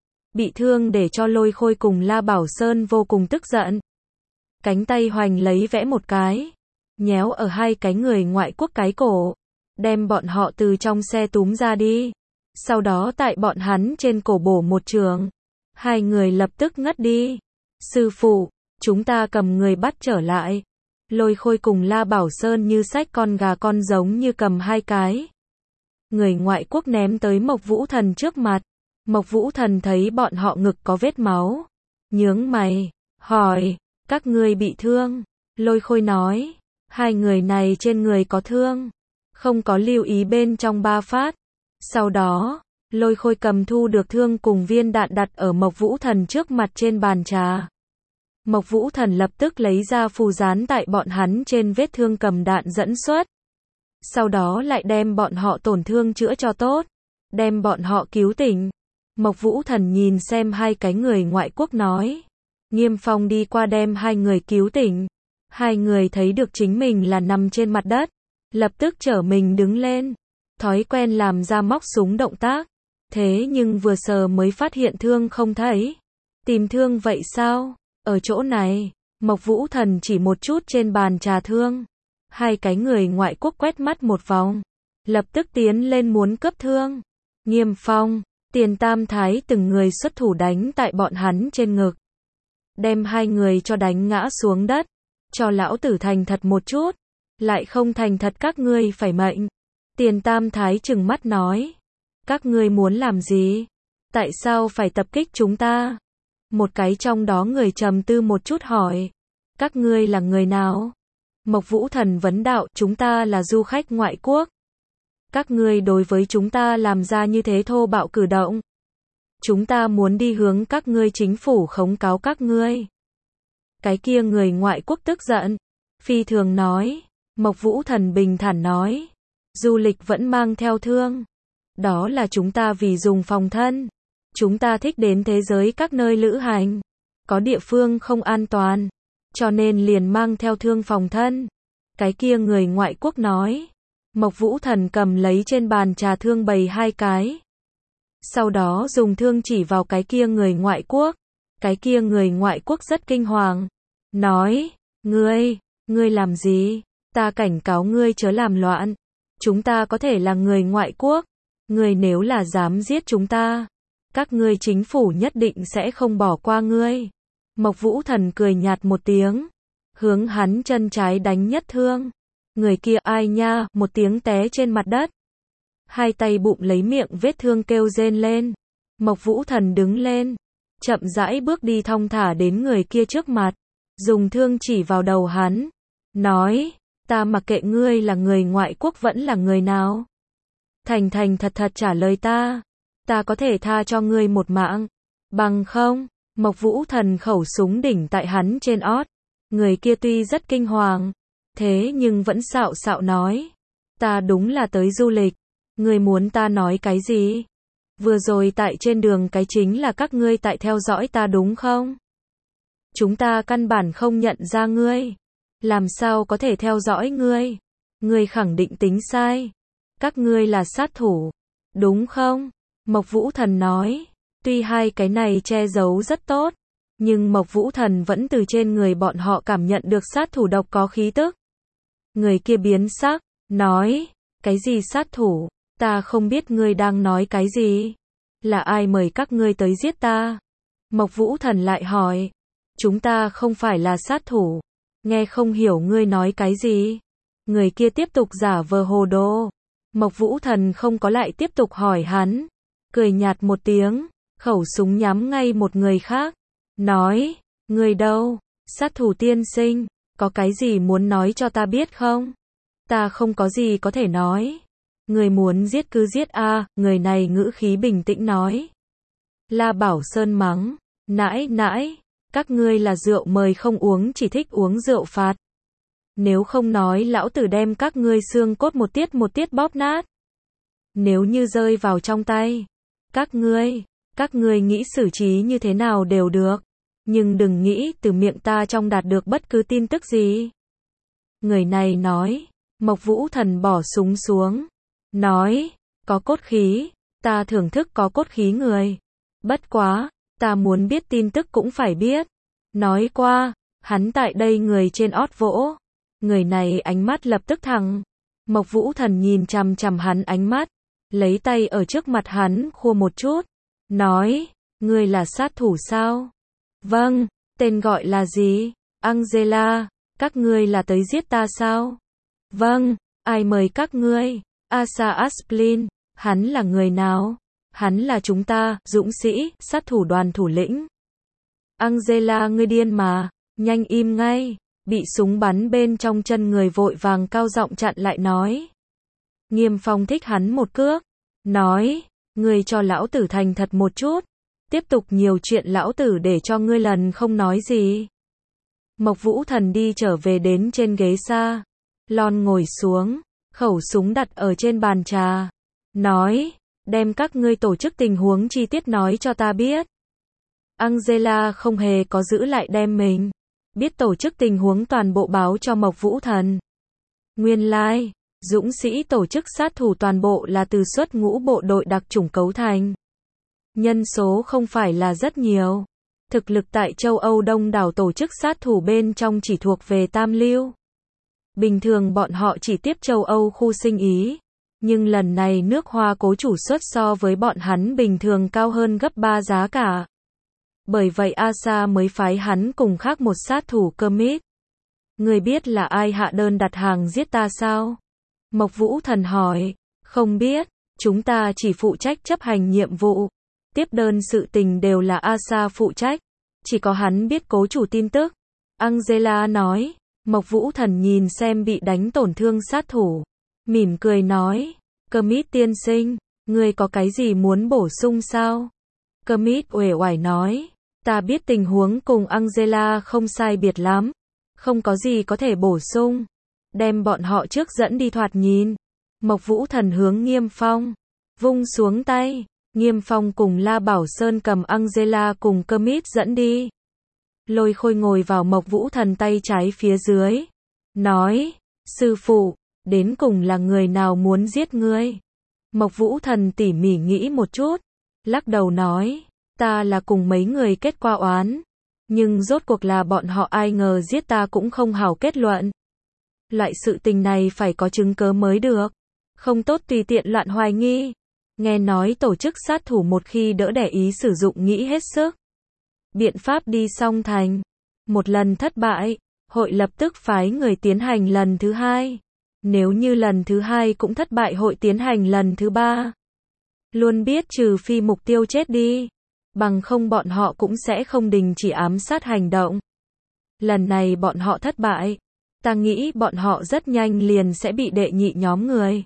Bị thương để cho Lôi Khôi cùng La Bảo Sơn vô cùng tức giận. Cánh tay hoành lấy vẽ một cái, nhéo ở hai cái người ngoại quốc cái cổ, đem bọn họ từ trong xe túm ra đi. Sau đó tại bọn hắn trên cổ bổ một trường. Hai người lập tức ngất đi. Sư phụ, chúng ta cầm người bắt trở lại. Lôi Khôi cùng La Bảo Sơn như xách con gà con giống như cầm hai cái. Người ngoại quốc ném tới Mộc Vũ Thần trước mặt. Mộc Vũ Thần thấy bọn họ ngực có vết máu. Nhướng mày, hỏi, các ngươi bị thương? Lôi Khôi nói, hai người này trên người có thương. Không có lưu ý bên trong ba phát. Sau đó, Lôi Khôi cầm thu được thương cùng viên đạn đặt ở Mộc Vũ Thần trước mặt trên bàn trà. Mộc Vũ Thần lập tức lấy ra phù dán tại bọn hắn trên vết thương cầm đạn dẫn xuất. Sau đó lại đem bọn họ tổn thương chữa cho tốt. Đem bọn họ cứu tỉnh. Mộc Vũ Thần nhìn xem hai cái người ngoại quốc nói. Nghiêm Phong đi qua đem hai người cứu tỉnh. Hai người thấy được chính mình là nằm trên mặt đất. Lập tức trở mình đứng lên. Thói quen làm ra móc súng động tác. Thế nhưng vừa sờ mới phát hiện thương không thấy. Tìm thương vậy sao? Ở chỗ này. Mộc Vũ Thần chỉ một chút trên bàn trà thương. Hai cái người ngoại quốc quét mắt một vòng. Lập tức tiến lên muốn cướp thương. Nghiêm Phong, Tiền Tam Thái từng người xuất thủ đánh tại bọn hắn trên ngực. Đem hai người cho đánh ngã xuống đất. Cho lão tử thành thật một chút. Lại không thành thật các ngươi phải mệnh. Tiền Tam Thái trừng mắt nói. Các ngươi muốn làm gì? Tại sao phải tập kích chúng ta? Một cái trong đó người trầm tư một chút hỏi. Các ngươi là người nào? Mộc Vũ Thần vấn đạo, chúng ta là du khách ngoại quốc. Các ngươi đối với chúng ta làm ra như thế thô bạo cử động. Chúng ta muốn đi hướng các ngươi chính phủ khống cáo các ngươi. Cái kia người ngoại quốc tức giận, phi thường nói. Mộc Vũ Thần bình thản nói. Du lịch vẫn mang theo thương. Đó là chúng ta vì dùng phòng thân. Chúng ta thích đến thế giới các nơi lữ hành. Có địa phương không an toàn. Cho nên liền mang theo thương phòng thân. Cái kia người ngoại quốc nói. Mộc Vũ Thần cầm lấy trên bàn trà thương bày hai cái. Sau đó dùng thương chỉ vào cái kia người ngoại quốc. Cái kia người ngoại quốc rất kinh hoàng. Nói, ngươi, ngươi làm gì? Ta cảnh cáo ngươi chớ làm loạn. Chúng ta có thể là người ngoại quốc. Ngươi nếu là dám giết chúng ta, các ngươi chính phủ nhất định sẽ không bỏ qua ngươi. Mộc Vũ Thần cười nhạt một tiếng. Hướng hắn chân trái đánh nhất thương. Người kia ai nha, một tiếng té trên mặt đất. Hai tay bụng lấy miệng vết thương kêu rên lên. Mộc Vũ Thần đứng lên. Chậm rãi bước đi thong thả đến người kia trước mặt. Dùng thương chỉ vào đầu hắn. Nói, ta mặc kệ ngươi là người ngoại quốc vẫn là người nào. Thành thành thật thật trả lời ta. Ta có thể tha cho ngươi một mạng. Bằng không, Mộc Vũ Thần khẩu súng đỉnh tại hắn trên ót. Người kia tuy rất kinh hoàng. Thế nhưng vẫn xạo xạo nói. Ta đúng là tới du lịch. Ngươi muốn ta nói cái gì? Vừa rồi tại trên đường cái chính là các ngươi tại theo dõi ta đúng không? Chúng ta căn bản không nhận ra ngươi. Làm sao có thể theo dõi ngươi? Ngươi khẳng định tính sai. Các ngươi là sát thủ. Đúng không? Mộc Vũ Thần nói. Tuy hai cái này che giấu rất tốt. Nhưng Mộc Vũ Thần vẫn từ trên người bọn họ cảm nhận được sát thủ độc có khí tức. Người kia biến sắc. Nói. Cái gì sát thủ? Ta không biết ngươi đang nói cái gì. Là ai mời các ngươi tới giết ta? Mộc Vũ Thần lại hỏi. Chúng ta không phải là sát thủ. Nghe không hiểu ngươi nói cái gì. Người kia tiếp tục giả vờ hồ đồ. Mộc Vũ Thần không có lại tiếp tục hỏi hắn. Cười nhạt một tiếng. Khẩu súng nhắm ngay một người khác. Nói. Ngươi đâu? Sát thủ tiên sinh. Có cái gì muốn nói cho ta biết không? Ta không có gì có thể nói. Người muốn giết cứ giết a, à, người này ngữ khí bình tĩnh nói. La Bảo Sơn mắng. Nãi nãi. Các ngươi là rượu mời không uống chỉ thích uống rượu phạt. Nếu không nói lão tử đem các ngươi xương cốt một tiết một tiết bóp nát. Nếu như rơi vào trong tay. Các ngươi, các ngươi nghĩ xử trí như thế nào đều được. Nhưng đừng nghĩ từ miệng ta trong đạt được bất cứ tin tức gì. Người này nói. Mộc Vũ Thần bỏ súng xuống. Nói. Có cốt khí. Ta thưởng thức có cốt khí người. Bất quá. Ta muốn biết tin tức cũng phải biết. Nói qua. Hắn tại đây người trên ót vỗ. Người này ánh mắt lập tức thẳng. Mộc Vũ Thần nhìn chằm chằm hắn ánh mắt. Lấy tay ở trước mặt hắn khua một chút. Nói. Ngươi là sát thủ sao? Vâng. Tên gọi là gì? Angela. Các ngươi là tới giết ta sao? Vâng. Ai mời các ngươi? Asa Asplin. Hắn là người nào? Hắn là chúng ta, dũng sĩ, sát thủ đoàn thủ lĩnh. Angela ngươi điên mà. Nhanh im ngay. Bị súng bắn bên trong chân người vội vàng cao giọng chặn lại nói. Nghiêm Phong thích hắn một cước. Nói. Ngươi cho lão tử thành thật một chút. Tiếp tục nhiều chuyện lão tử để cho ngươi lần không nói gì. Mộc Vũ Thần đi trở về đến trên ghế xa. Lon ngồi xuống. Khẩu súng đặt ở trên bàn trà. Nói. Đem các ngươi tổ chức tình huống chi tiết nói cho ta biết. Angela không hề có giữ lại đem mình. Biết tổ chức tình huống toàn bộ báo cho Mộc Vũ Thần. Nguyên lai, like, dũng sĩ tổ chức sát thủ toàn bộ là từ xuất ngũ bộ đội đặc chủng cấu thành. Nhân số không phải là rất nhiều. Thực lực tại châu Âu đông đảo tổ chức sát thủ bên trong chỉ thuộc về tam lưu. Bình thường bọn họ chỉ tiếp châu Âu khu sinh ý. Nhưng lần này nước Hoa cố chủ suất so với bọn hắn bình thường cao hơn gấp ba giá cả. Bởi vậy Asa mới phái hắn cùng khác một sát thủ Kermit. Người biết là ai hạ đơn đặt hàng giết ta sao? Mộc Vũ Thần hỏi. Không biết, chúng ta chỉ phụ trách chấp hành nhiệm vụ. Tiếp đơn sự tình đều là Asa phụ trách. Chỉ có hắn biết cố chủ tin tức. Angela nói. Mộc Vũ Thần nhìn xem bị đánh tổn thương sát thủ. Mỉm cười nói. Kermit tiên sinh, ngươi có cái gì muốn bổ sung sao? Kermit uể oải nói, ta biết tình huống cùng Angela không sai biệt lắm, không có gì có thể bổ sung, đem bọn họ trước dẫn đi thoạt nhìn. Mộc Vũ Thần hướng Nghiêm Phong vung xuống tay, Nghiêm Phong cùng La Bảo Sơn cầm Angela cùng Kermit dẫn đi. Lôi Khôi ngồi vào Mộc Vũ Thần tay trái phía dưới, nói, sư phụ, đến cùng là người nào muốn giết ngươi? Mộc Vũ Thần tỉ mỉ nghĩ một chút, lắc đầu nói, ta là cùng mấy người kết qua oán, nhưng rốt cuộc là bọn họ ai ngờ giết ta cũng không hảo kết luận. Loại sự tình này phải có chứng cớ mới được, không tốt tùy tiện loạn hoài nghi. Nghe nói tổ chức sát thủ một khi đỡ đẻ ý sử dụng nghĩ hết sức. Biện pháp đi song thành. Một lần thất bại, hội lập tức phái người tiến hành lần thứ hai. Nếu như lần thứ hai cũng thất bại hội tiến hành lần thứ ba. Luôn biết trừ phi mục tiêu chết đi, bằng không bọn họ cũng sẽ không đình chỉ ám sát hành động. Lần này bọn họ thất bại, ta nghĩ bọn họ rất nhanh liền sẽ bị đệ nhị nhóm người.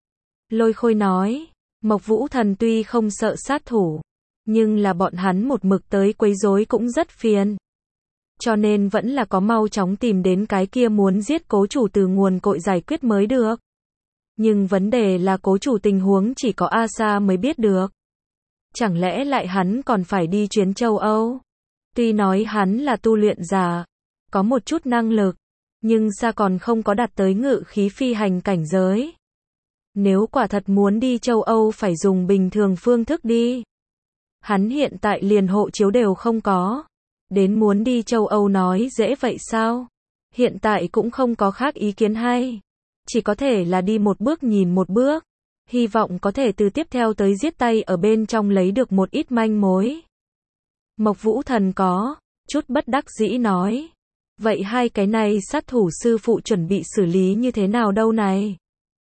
Lôi Khôi nói, Mộc Vũ Thần tuy không sợ sát thủ, nhưng là bọn hắn một mực tới quấy rối cũng rất phiền. Cho nên vẫn là có mau chóng tìm đến cái kia muốn giết cố chủ từ nguồn cội giải quyết mới được. Nhưng vấn đề là cố chủ tình huống chỉ có Asa mới biết được. Chẳng lẽ lại hắn còn phải đi chuyến châu Âu? Tuy nói hắn là tu luyện giả, có một chút năng lực, nhưng Sa còn không có đạt tới ngự khí phi hành cảnh giới. Nếu quả thật muốn đi châu Âu phải dùng bình thường phương thức đi. Hắn hiện tại liền hộ chiếu đều không có. Đến muốn đi châu Âu nói dễ vậy sao? Hiện tại cũng không có khác ý kiến hay. Chỉ có thể là đi một bước nhìn một bước. Hy vọng có thể từ tiếp theo tới giết tay ở bên trong lấy được một ít manh mối. Mộc Vũ Thần có chút bất đắc dĩ nói. Vậy hai cái này sát thủ sư phụ chuẩn bị xử lý như thế nào đâu này?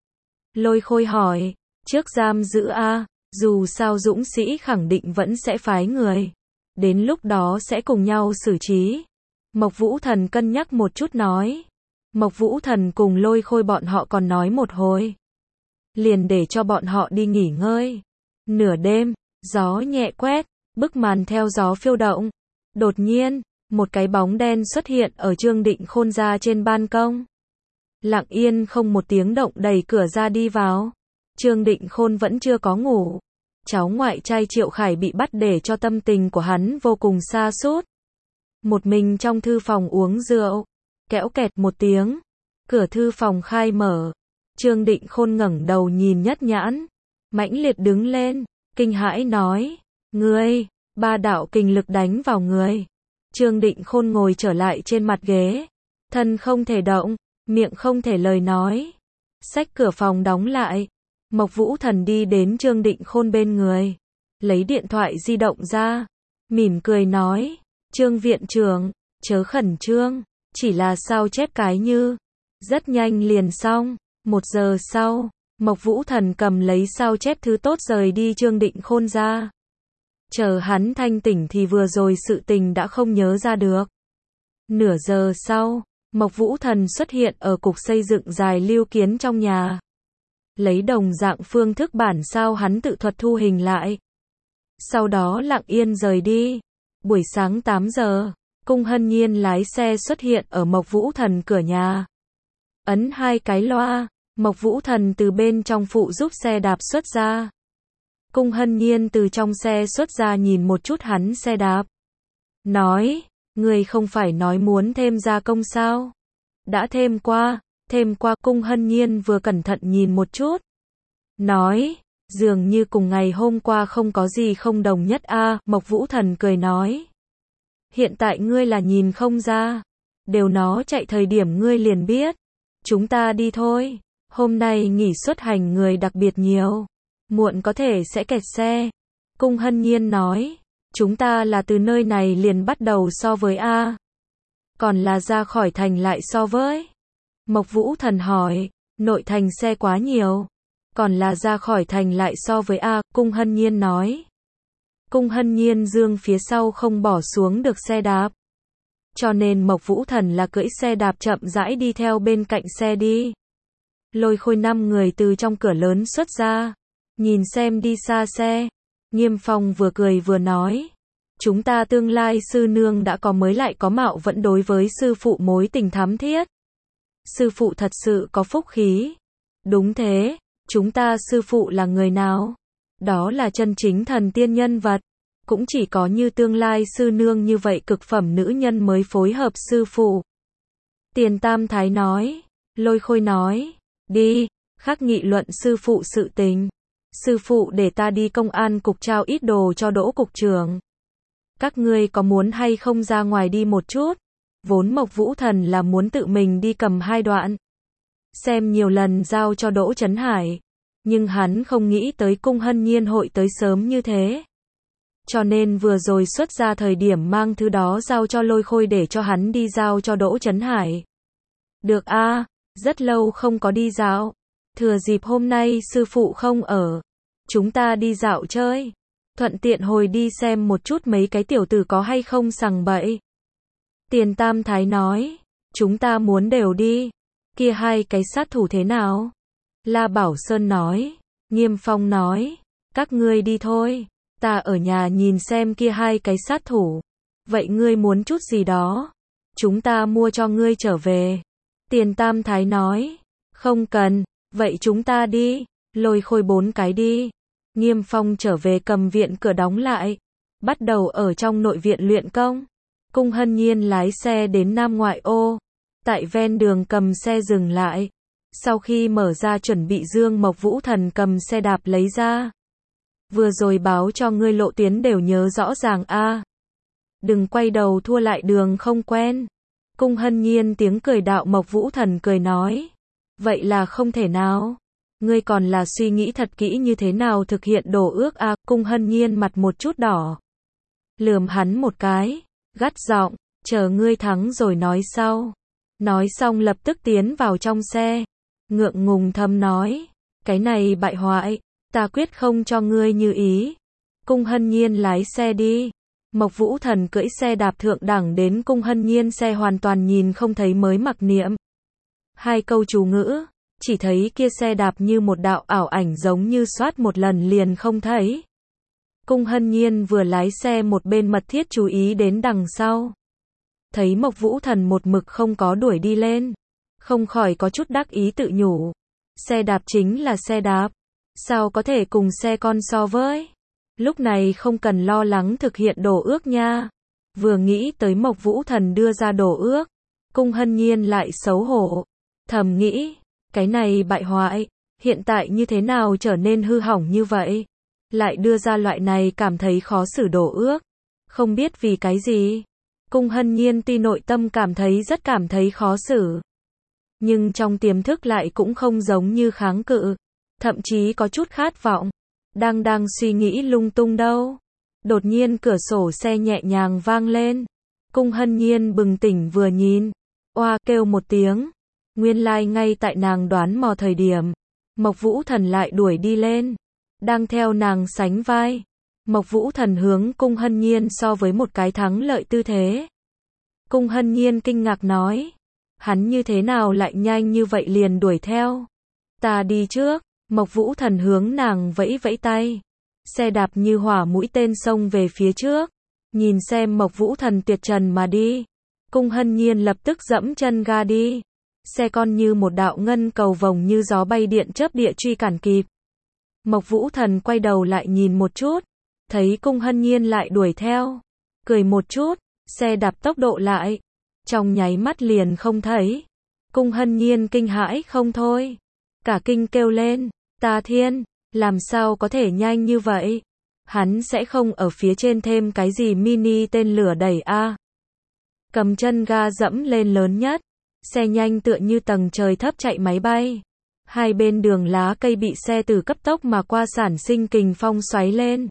Lôi Khôi hỏi, trước giam giữ a, dù sao dũng sĩ khẳng định vẫn sẽ phái người. Đến lúc đó sẽ cùng nhau xử trí. Mộc Vũ Thần cân nhắc một chút nói. Mộc Vũ Thần cùng Lôi Khôi bọn họ còn nói một hồi. Liền để cho bọn họ đi nghỉ ngơi. Nửa đêm, gió nhẹ quét, bức màn theo gió phiêu động. Đột nhiên, một cái bóng đen xuất hiện ở Trương Định Khôn gia trên ban công. Lặng yên không một tiếng động đẩy cửa ra đi vào. Trương Định Khôn vẫn chưa có ngủ. Cháu ngoại trai Triệu Khải bị bắt để cho tâm tình của hắn vô cùng sa sút. Một mình trong thư phòng uống rượu. Kẽo kẹt một tiếng. Cửa thư phòng khai mở. Trương Định Khôn ngẩng đầu nhìn Nhất Nhãn. Mãnh liệt đứng lên. Kinh hãi nói. Ngươi, ba đạo kình lực đánh vào người. Trương Định Khôn ngồi trở lại trên mặt ghế. Thân không thể động. Miệng không thể lời nói. Xách cửa phòng đóng lại. Mộc Vũ Thần đi đến Trương Định Khôn bên người. Lấy điện thoại di động ra. Mỉm cười nói. Trương viện trưởng, chớ khẩn trương. Chỉ là sao chép cái như. Rất nhanh liền xong. Một giờ sau, Mộc Vũ Thần cầm lấy sao chép thứ tốt rời đi Trương Định Khôn ra. Chờ hắn thanh tỉnh thì vừa rồi sự tình đã không nhớ ra được. Nửa giờ sau, Mộc Vũ Thần xuất hiện ở cục xây dựng dài lưu kiến trong nhà. Lấy đồng dạng phương thức bản sao hắn tự thuật thu hình lại. Sau đó lặng yên rời đi. Buổi sáng tám giờ, Cung Hân Nhiên lái xe xuất hiện ở Mộc Vũ Thần cửa nhà. Ấn hai cái loa, Mộc Vũ Thần từ bên trong phụ giúp xe đạp xuất ra. Cung Hân Nhiên từ trong xe xuất ra nhìn một chút hắn xe đạp. Nói, người không phải nói muốn thêm gia công sao? Đã thêm qua, thêm qua. Cung Hân Nhiên vừa cẩn thận nhìn một chút. Nói, dường như cùng ngày hôm qua không có gì không đồng nhất a. À, Mộc Vũ Thần cười nói. Hiện tại ngươi là nhìn không ra. Đều nó chạy thời điểm ngươi liền biết. Chúng ta đi thôi. Hôm nay nghỉ xuất hành người đặc biệt nhiều. Muộn có thể sẽ kẹt xe. Cung Hân Nhiên nói. Chúng ta là từ nơi này liền bắt đầu so với A. Còn là ra khỏi thành lại so với. Mộc Vũ Thần hỏi. Nội thành xe quá nhiều. Còn là ra khỏi thành lại so với A. Cung Hân Nhiên nói. Cung Hân Nhiên dương phía sau không bỏ xuống được xe đạp. Cho nên Mộc Vũ Thần là cưỡi xe đạp chậm rãi đi theo bên cạnh xe đi. Lôi Khôi năm người từ trong cửa lớn xuất ra. Nhìn xem đi xa xe. Nghiêm Phong vừa cười vừa nói, chúng ta tương lai sư nương đã có mới lại có mạo vẫn đối với sư phụ mối tình thắm thiết. Sư phụ thật sự có phúc khí. Đúng thế, chúng ta sư phụ là người nào? Đó là chân chính thần tiên nhân vật. Cũng chỉ có như tương lai sư nương như vậy cực phẩm nữ nhân mới phối hợp sư phụ. Tiền Tam Thái nói, Lôi Khôi nói, đi, khắc nghị luận sư phụ sự tình. Sư phụ để ta đi công an cục trao ít đồ cho Đỗ cục trưởng. Các ngươi có muốn hay không ra ngoài đi một chút? Vốn Mộc Vũ Thần là muốn tự mình đi cầm hai đoạn. Xem nhiều lần giao cho Đỗ Chấn Hải. Nhưng hắn không nghĩ tới Cung Hân Nhiên hội tới sớm như thế. Cho nên vừa rồi xuất ra thời điểm mang thứ đó giao cho Lôi Khôi để cho hắn đi giao cho Đỗ Chấn Hải. Được a, à, rất lâu không có đi dạo. Thừa dịp hôm nay sư phụ không ở. Chúng ta đi dạo chơi. Thuận tiện hồi đi xem một chút mấy cái tiểu tử có hay không sằng bậy. Tiền Tam Thái nói, chúng ta muốn đều đi. Kia hai cái sát thủ thế nào? La Bảo Sơn nói, Nghiêm Phong nói, các ngươi đi thôi, ta ở nhà nhìn xem kia hai cái sát thủ. Vậy ngươi muốn chút gì đó? Chúng ta mua cho ngươi trở về. Tiền Tam Thái nói, không cần, vậy chúng ta đi, Lôi Khôi bốn cái đi. Nghiêm Phong trở về cầm viện cửa đóng lại, bắt đầu ở trong nội viện luyện công. Cung Hân Nhiên lái xe đến Nam Ngoại ô, tại ven đường cầm xe dừng lại. Sau khi mở ra chuẩn bị Dương Mộc Vũ Thần cầm xe đạp lấy ra. Vừa rồi báo cho ngươi lộ tuyến đều nhớ rõ ràng a. À. Đừng quay đầu thua lại đường không quen. Cung Hân Nhiên tiếng cười đạo Mộc Vũ Thần cười nói. Vậy là không thể nào. Ngươi còn là suy nghĩ thật kỹ như thế nào thực hiện đồ ước a. À. Cung Hân Nhiên mặt một chút đỏ. Lườm hắn một cái, gắt giọng, chờ ngươi thắng rồi nói sau. Nói xong lập tức tiến vào trong xe. Ngượng ngùng thầm nói, cái này bại hoại, ta quyết không cho ngươi như ý. Cung Hân Nhiên lái xe đi. Mộc Vũ Thần cưỡi xe đạp thượng đẳng đến Cung Hân Nhiên xe hoàn toàn nhìn không thấy mới mặc niệm. Hai câu chú ngữ, chỉ thấy kia xe đạp như một đạo ảo ảnh giống như soát một lần liền không thấy. Cung Hân Nhiên vừa lái xe một bên mật thiết chú ý đến đằng sau. Thấy Mộc Vũ Thần một mực không có đuổi đi lên. Không khỏi có chút đắc ý tự nhủ. Xe đạp chính là xe đạp. Sao có thể cùng xe con so với? Lúc này không cần lo lắng thực hiện đồ ước nha. Vừa nghĩ tới Mộc Vũ Thần đưa ra đồ ước. Cung Hân Nhiên lại xấu hổ. Thầm nghĩ, cái này bại hoại, hiện tại như thế nào trở nên hư hỏng như vậy? Lại đưa ra loại này cảm thấy khó xử đồ ước. Không biết vì cái gì. Cung Hân Nhiên tuy nội tâm cảm thấy rất cảm thấy khó xử. Nhưng trong tiềm thức lại cũng không giống như kháng cự. Thậm chí có chút khát vọng. Đang đang suy nghĩ lung tung đâu. Đột nhiên cửa sổ xe nhẹ nhàng vang lên. Cung Hân Nhiên bừng tỉnh vừa nhìn. Oa kêu một tiếng. Nguyên lai like ngay tại nàng đoán mò thời điểm. Mộc Vũ Thần lại đuổi đi lên. Đang theo nàng sánh vai. Mộc Vũ Thần hướng Cung Hân Nhiên so với một cái thắng lợi tư thế. Cung Hân Nhiên kinh ngạc nói. Hắn như thế nào lại nhanh như vậy liền đuổi theo. Ta đi trước. Mộc Vũ Thần hướng nàng vẫy vẫy tay. Xe đạp như hỏa mũi tên xông về phía trước. Nhìn xem Mộc Vũ Thần tuyệt trần mà đi. Cung Hân Nhiên lập tức dẫm chân ga đi. Xe con như một đạo ngân cầu vồng như gió bay điện chớp địa truy cản kịp. Mộc Vũ Thần quay đầu lại nhìn một chút. Thấy Cung Hân Nhiên lại đuổi theo. Cười một chút. Xe đạp tốc độ lại. Trong nháy mắt liền không thấy. Cung Hân Nhiên kinh hãi không thôi. Cả kinh kêu lên. Ta thiên, làm sao có thể nhanh như vậy? Hắn sẽ không ở phía trên thêm cái gì mini tên lửa đẩy a? À? Cầm chân ga dẫm lên lớn nhất. Xe nhanh tựa như tầng trời thấp chạy máy bay. Hai bên đường lá cây bị xe từ cấp tốc mà qua sản sinh kình phong xoáy lên.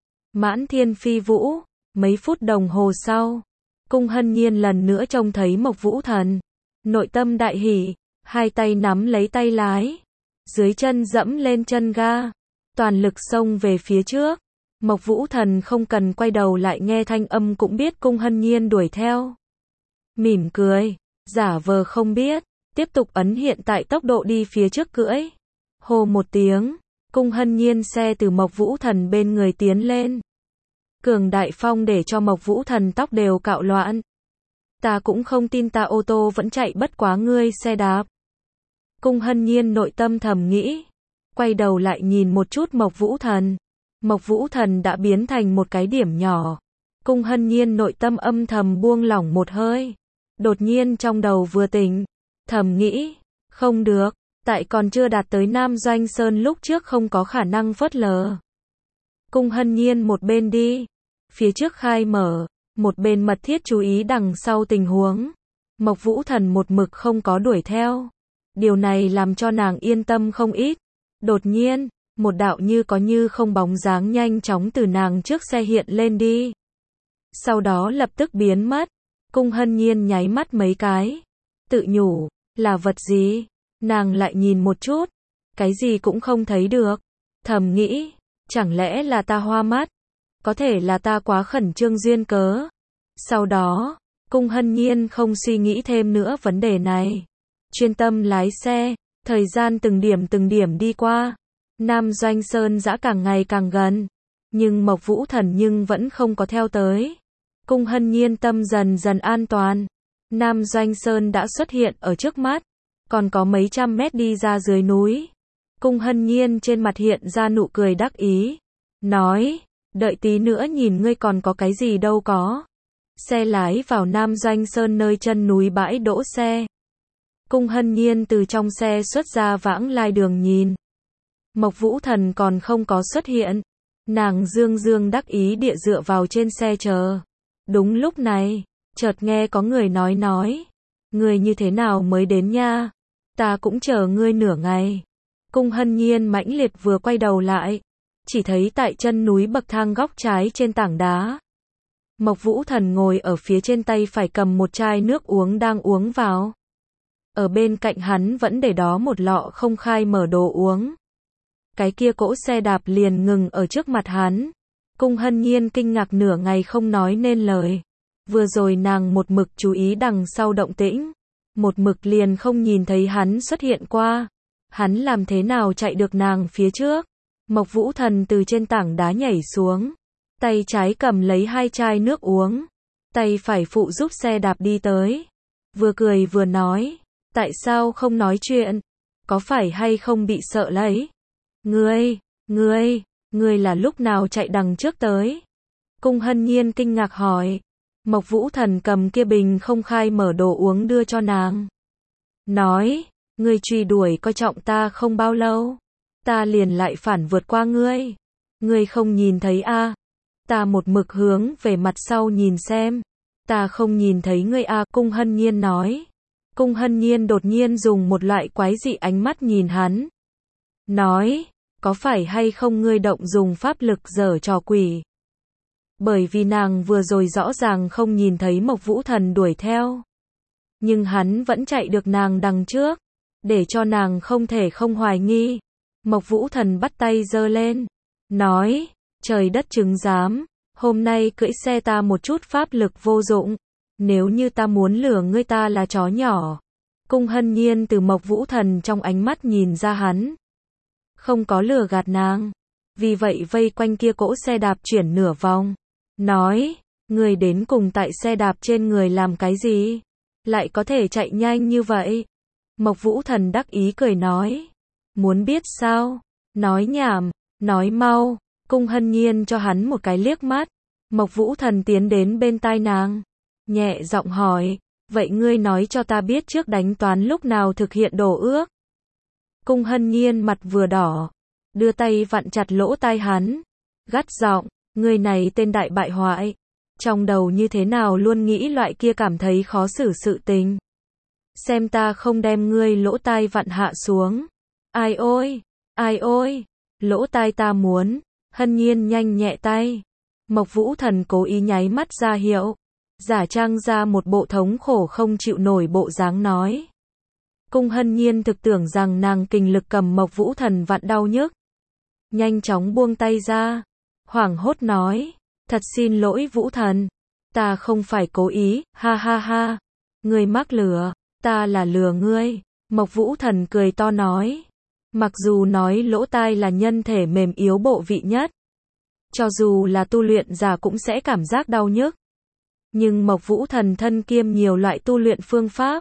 Mãn thiên phi vũ. Mấy phút đồng hồ sau. Cung Hân Nhiên lần nữa trông thấy Mộc Vũ Thần. Nội tâm đại hỉ. Hai tay nắm lấy tay lái. Dưới chân dẫm lên chân ga. Toàn lực xông về phía trước. Mộc Vũ Thần không cần quay đầu lại nghe thanh âm cũng biết Cung Hân Nhiên đuổi theo. Mỉm cười. Giả vờ không biết. Tiếp tục ấn hiện tại tốc độ đi phía trước cưỡi. Hô một tiếng. Cung Hân Nhiên xe từ Mộc Vũ Thần bên người tiến lên. Cường đại phong để cho Mộc Vũ Thần tóc đều cạo loạn. Ta cũng không tin ta ô tô vẫn chạy bất quá ngươi xe đạp. Cung Hân Nhiên nội tâm thầm nghĩ. Quay đầu lại nhìn một chút Mộc Vũ Thần. Mộc Vũ Thần đã biến thành một cái điểm nhỏ. Cung Hân Nhiên nội tâm âm thầm buông lỏng một hơi. Đột nhiên trong đầu vừa tỉnh. Thầm nghĩ. Không được. Tại còn chưa đạt tới Nam Doanh Sơn lúc trước không có khả năng phớt lờ. Cung Hân Nhiên một bên đi. Phía trước khai mở. Một bên mật thiết chú ý đằng sau tình huống. Mộc Vũ Thần một mực không có đuổi theo. Điều này làm cho nàng yên tâm không ít. Đột nhiên, một đạo như có như không bóng dáng nhanh chóng từ nàng trước xe hiện lên đi. Sau đó lập tức biến mất. Cung Hân Nhiên nháy mắt mấy cái. Tự nhủ, là vật gì? Nàng lại nhìn một chút. Cái gì cũng không thấy được. Thầm nghĩ, chẳng lẽ là ta hoa mắt? Có thể là ta quá khẩn trương duyên cớ. Sau đó, Cung Hân Nhiên không suy nghĩ thêm nữa vấn đề này. Chuyên tâm lái xe, thời gian từng điểm từng điểm đi qua. Nam Doanh Sơn dã càng ngày càng gần. Nhưng Mộc Vũ Thần nhưng vẫn không có theo tới. Cung Hân Nhiên tâm dần dần an toàn. Nam Doanh Sơn đã xuất hiện ở trước mắt. Còn có mấy trăm mét đi ra dưới núi. Cung Hân Nhiên trên mặt hiện ra nụ cười đắc ý. Nói, đợi tí nữa nhìn ngươi còn có cái gì đâu có. Xe lái vào Nam Doanh Sơn nơi chân núi bãi đỗ xe. Cung Hân Nhiên từ trong xe xuất ra vãng lai đường nhìn. Mộc Vũ Thần còn không có xuất hiện. Nàng dương dương đắc ý địa dựa vào trên xe chờ. Đúng lúc này, chợt nghe có người nói nói. Ngươi như thế nào mới đến nha? Ta cũng chờ ngươi nửa ngày. Cung Hân Nhiên mãnh liệt vừa quay đầu lại. Chỉ thấy tại chân núi bậc thang góc trái trên tảng đá. Mộc Vũ Thần ngồi ở phía trên tay phải cầm một chai nước uống đang uống vào. Ở bên cạnh hắn vẫn để đó một lọ không khai mở đồ uống. Cái kia cỗ xe đạp liền ngừng ở trước mặt hắn. Cung Hân Nhiên kinh ngạc nửa ngày không nói nên lời. Vừa rồi nàng một mực chú ý đằng sau động tĩnh. Một mực liền không nhìn thấy hắn xuất hiện qua. Hắn làm thế nào chạy được nàng phía trước. Mộc Vũ Thần từ trên tảng đá nhảy xuống. Tay trái cầm lấy hai chai nước uống. Tay phải phụ giúp xe đạp đi tới. Vừa cười vừa nói. Tại sao không nói chuyện? Có phải hay không bị sợ lấy? Ngươi, ngươi, ngươi là lúc nào chạy đằng trước tới? Cung Hân Nhiên kinh ngạc hỏi. Mộc Vũ Thần cầm kia bình không khai mở đồ uống đưa cho nàng. Nói, ngươi truy đuổi coi trọng ta không bao lâu. Ta liền lại phản vượt qua ngươi. Ngươi không nhìn thấy a? À? Ta một mực hướng về mặt sau nhìn xem. Ta không nhìn thấy ngươi a, à? Cung Hân Nhiên nói. Cung Hân Nhiên đột nhiên dùng một loại quái dị ánh mắt nhìn hắn. Nói, có phải hay không ngươi động dùng pháp lực giở trò quỷ? Bởi vì nàng vừa rồi rõ ràng không nhìn thấy Mộc Vũ Thần đuổi theo. Nhưng hắn vẫn chạy được nàng đằng trước. Để cho nàng không thể không hoài nghi. Mộc Vũ Thần bắt tay giơ lên. Nói, trời đất chứng giám. Hôm nay cưỡi xe ta một chút pháp lực vô dụng. Nếu như ta muốn lừa ngươi ta là chó nhỏ. Cung Hân Nhiên từ Mộc Vũ Thần trong ánh mắt nhìn ra hắn. Không có lừa gạt nàng. Vì vậy vây quanh kia cỗ xe đạp chuyển nửa vòng. Nói, người đến cùng tại xe đạp trên người làm cái gì? Lại có thể chạy nhanh như vậy? Mộc Vũ Thần đắc ý cười nói. Muốn biết sao? Nói nhảm, nói mau. Cung Hân Nhiên cho hắn một cái liếc mắt. Mộc Vũ Thần tiến đến bên tai nàng. Nhẹ giọng hỏi, vậy ngươi nói cho ta biết trước đánh toán lúc nào thực hiện đồ ước? Cung Hân Nhiên mặt vừa đỏ, đưa tay vặn chặt lỗ tai hắn, gắt giọng, ngươi này tên đại bại hoại, trong đầu như thế nào luôn nghĩ loại kia cảm thấy khó xử sự tình. Xem ta không đem ngươi lỗ tai vặn hạ xuống. Ai ôi, ai ôi, lỗ tai ta muốn. Hân Nhiên nhanh nhẹ tay. Mộc Vũ Thần cố ý nháy mắt ra hiệu. Giả trang ra một bộ thống khổ không chịu nổi bộ dáng nói. Cung Hân Nhiên thực tưởng rằng nàng kình lực cầm Mộc Vũ Thần vặn đau nhức. Nhanh chóng buông tay ra. Hoảng hốt nói. Thật xin lỗi Vũ Thần. Ta không phải cố ý, ha ha ha. Ngươi mắc lừa, ta là lừa ngươi. Mộc Vũ Thần cười to nói. Mặc dù nói lỗ tai là nhân thể mềm yếu bộ vị nhất, cho dù là tu luyện giả cũng sẽ cảm giác đau nhức. Nhưng Mộc Vũ Thần thân kiêm nhiều loại tu luyện phương pháp,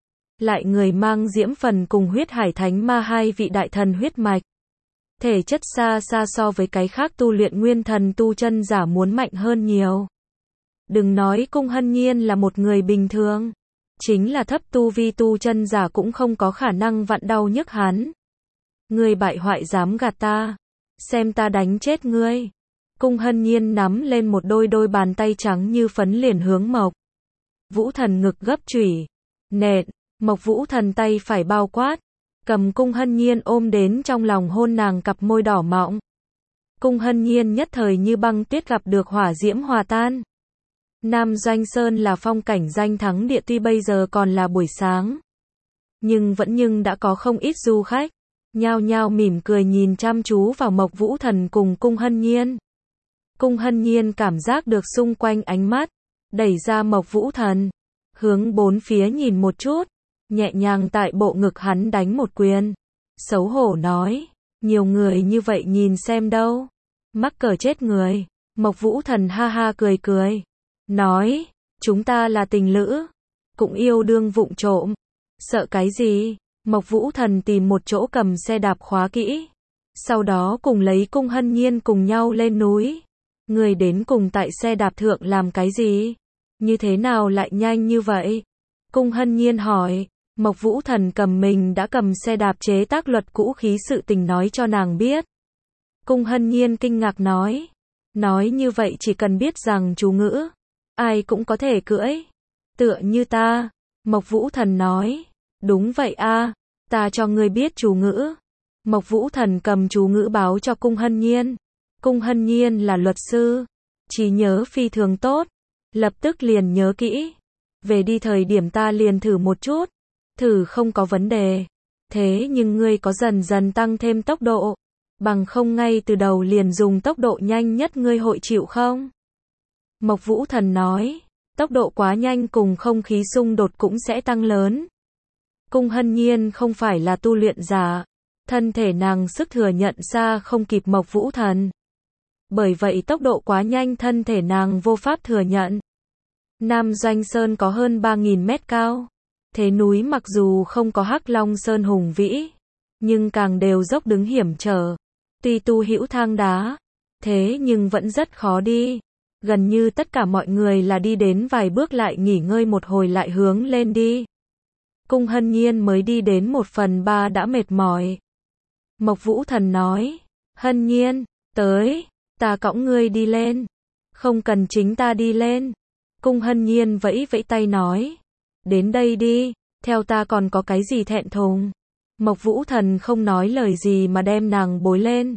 lại người mang diễm phần cùng huyết hải thánh ma hai vị đại thần huyết mạch. Thể chất xa xa so với cái khác tu luyện nguyên thần tu chân giả muốn mạnh hơn nhiều. Đừng nói Cung Hân Nhiên là một người bình thường, chính là thấp tu vi tu chân giả cũng không có khả năng vặn đau nhức hắn. Ngươi bại hoại dám gạt ta, xem ta đánh chết ngươi. Cung Hân Nhiên nắm lên một đôi đôi bàn tay trắng như phấn liền hướng Mộc Vũ Thần ngực gấp chủy, nện. Mộc Vũ Thần tay phải bao quát, cầm Cung Hân Nhiên ôm đến trong lòng hôn nàng cặp môi đỏ mọng. Cung Hân Nhiên nhất thời như băng tuyết gặp được hỏa diễm hòa tan. Nam Doanh Sơn là phong cảnh danh thắng địa, tuy bây giờ còn là buổi sáng, nhưng vẫn nhưng đã có không ít du khách nhao nhao mỉm cười nhìn chăm chú vào Mộc Vũ Thần cùng Cung Hân Nhiên. Cung Hân Nhiên cảm giác được xung quanh ánh mắt, đẩy ra Mộc Vũ Thần, hướng bốn phía nhìn một chút, nhẹ nhàng tại bộ ngực hắn đánh một quyền. Xấu hổ nói, nhiều người như vậy nhìn xem đâu, mắc cỡ chết người. Mộc Vũ Thần ha ha cười cười, nói, chúng ta là tình lữ, cũng yêu đương vụng trộm, sợ cái gì? Mộc Vũ Thần tìm một chỗ cầm xe đạp khóa kỹ, sau đó cùng lấy Cung Hân Nhiên cùng nhau lên núi. Người đến cùng tại xe đạp thượng làm cái gì? Như thế nào lại nhanh như vậy? Cung Hân Nhiên hỏi. Mộc Vũ Thần cầm mình đã cầm xe đạp chế tác luật cũ khí sự tình nói cho nàng biết. Cung Hân Nhiên kinh ngạc nói, nói như vậy chỉ cần biết rằng chú ngữ, ai cũng có thể cưỡi, tựa như ta. Mộc Vũ Thần nói, đúng vậy a, ta cho ngươi biết chú ngữ. Mộc Vũ Thần cầm chú ngữ báo cho Cung Hân Nhiên. Cung Hân Nhiên là luật sư, trí nhớ phi thường tốt, lập tức liền nhớ kỹ. Về đi thời điểm ta liền thử một chút, thử không có vấn đề. Thế nhưng ngươi có dần dần tăng thêm tốc độ, bằng không ngay từ đầu liền dùng tốc độ nhanh nhất ngươi hội chịu không? Mộc Vũ Thần nói, tốc độ quá nhanh cùng không khí xung đột cũng sẽ tăng lớn. Cung Hân Nhiên không phải là tu luyện giả, thân thể nàng sức thừa nhận xa không kịp Mộc Vũ Thần. Bởi vậy tốc độ quá nhanh thân thể nàng vô pháp thừa nhận. Nam Doanh Sơn có hơn ba nghìn mét cao. Thế núi mặc dù không có Hắc Long Sơn hùng vĩ, nhưng càng đều dốc đứng hiểm trở. Tuy tu hữu thang đá, thế nhưng vẫn rất khó đi. Gần như tất cả mọi người là đi đến vài bước lại nghỉ ngơi một hồi lại hướng lên đi. Cung Hân Nhiên mới đi đến một phần ba đã mệt mỏi. Mộc Vũ Thần nói, Hân Nhiên, tới, ta cõng ngươi đi lên. Không cần chính ta đi lên. Cung Hân Nhiên vẫy vẫy tay nói, đến đây đi, theo ta còn có cái gì thẹn thùng. Mộc Vũ Thần không nói lời gì mà đem nàng bối lên.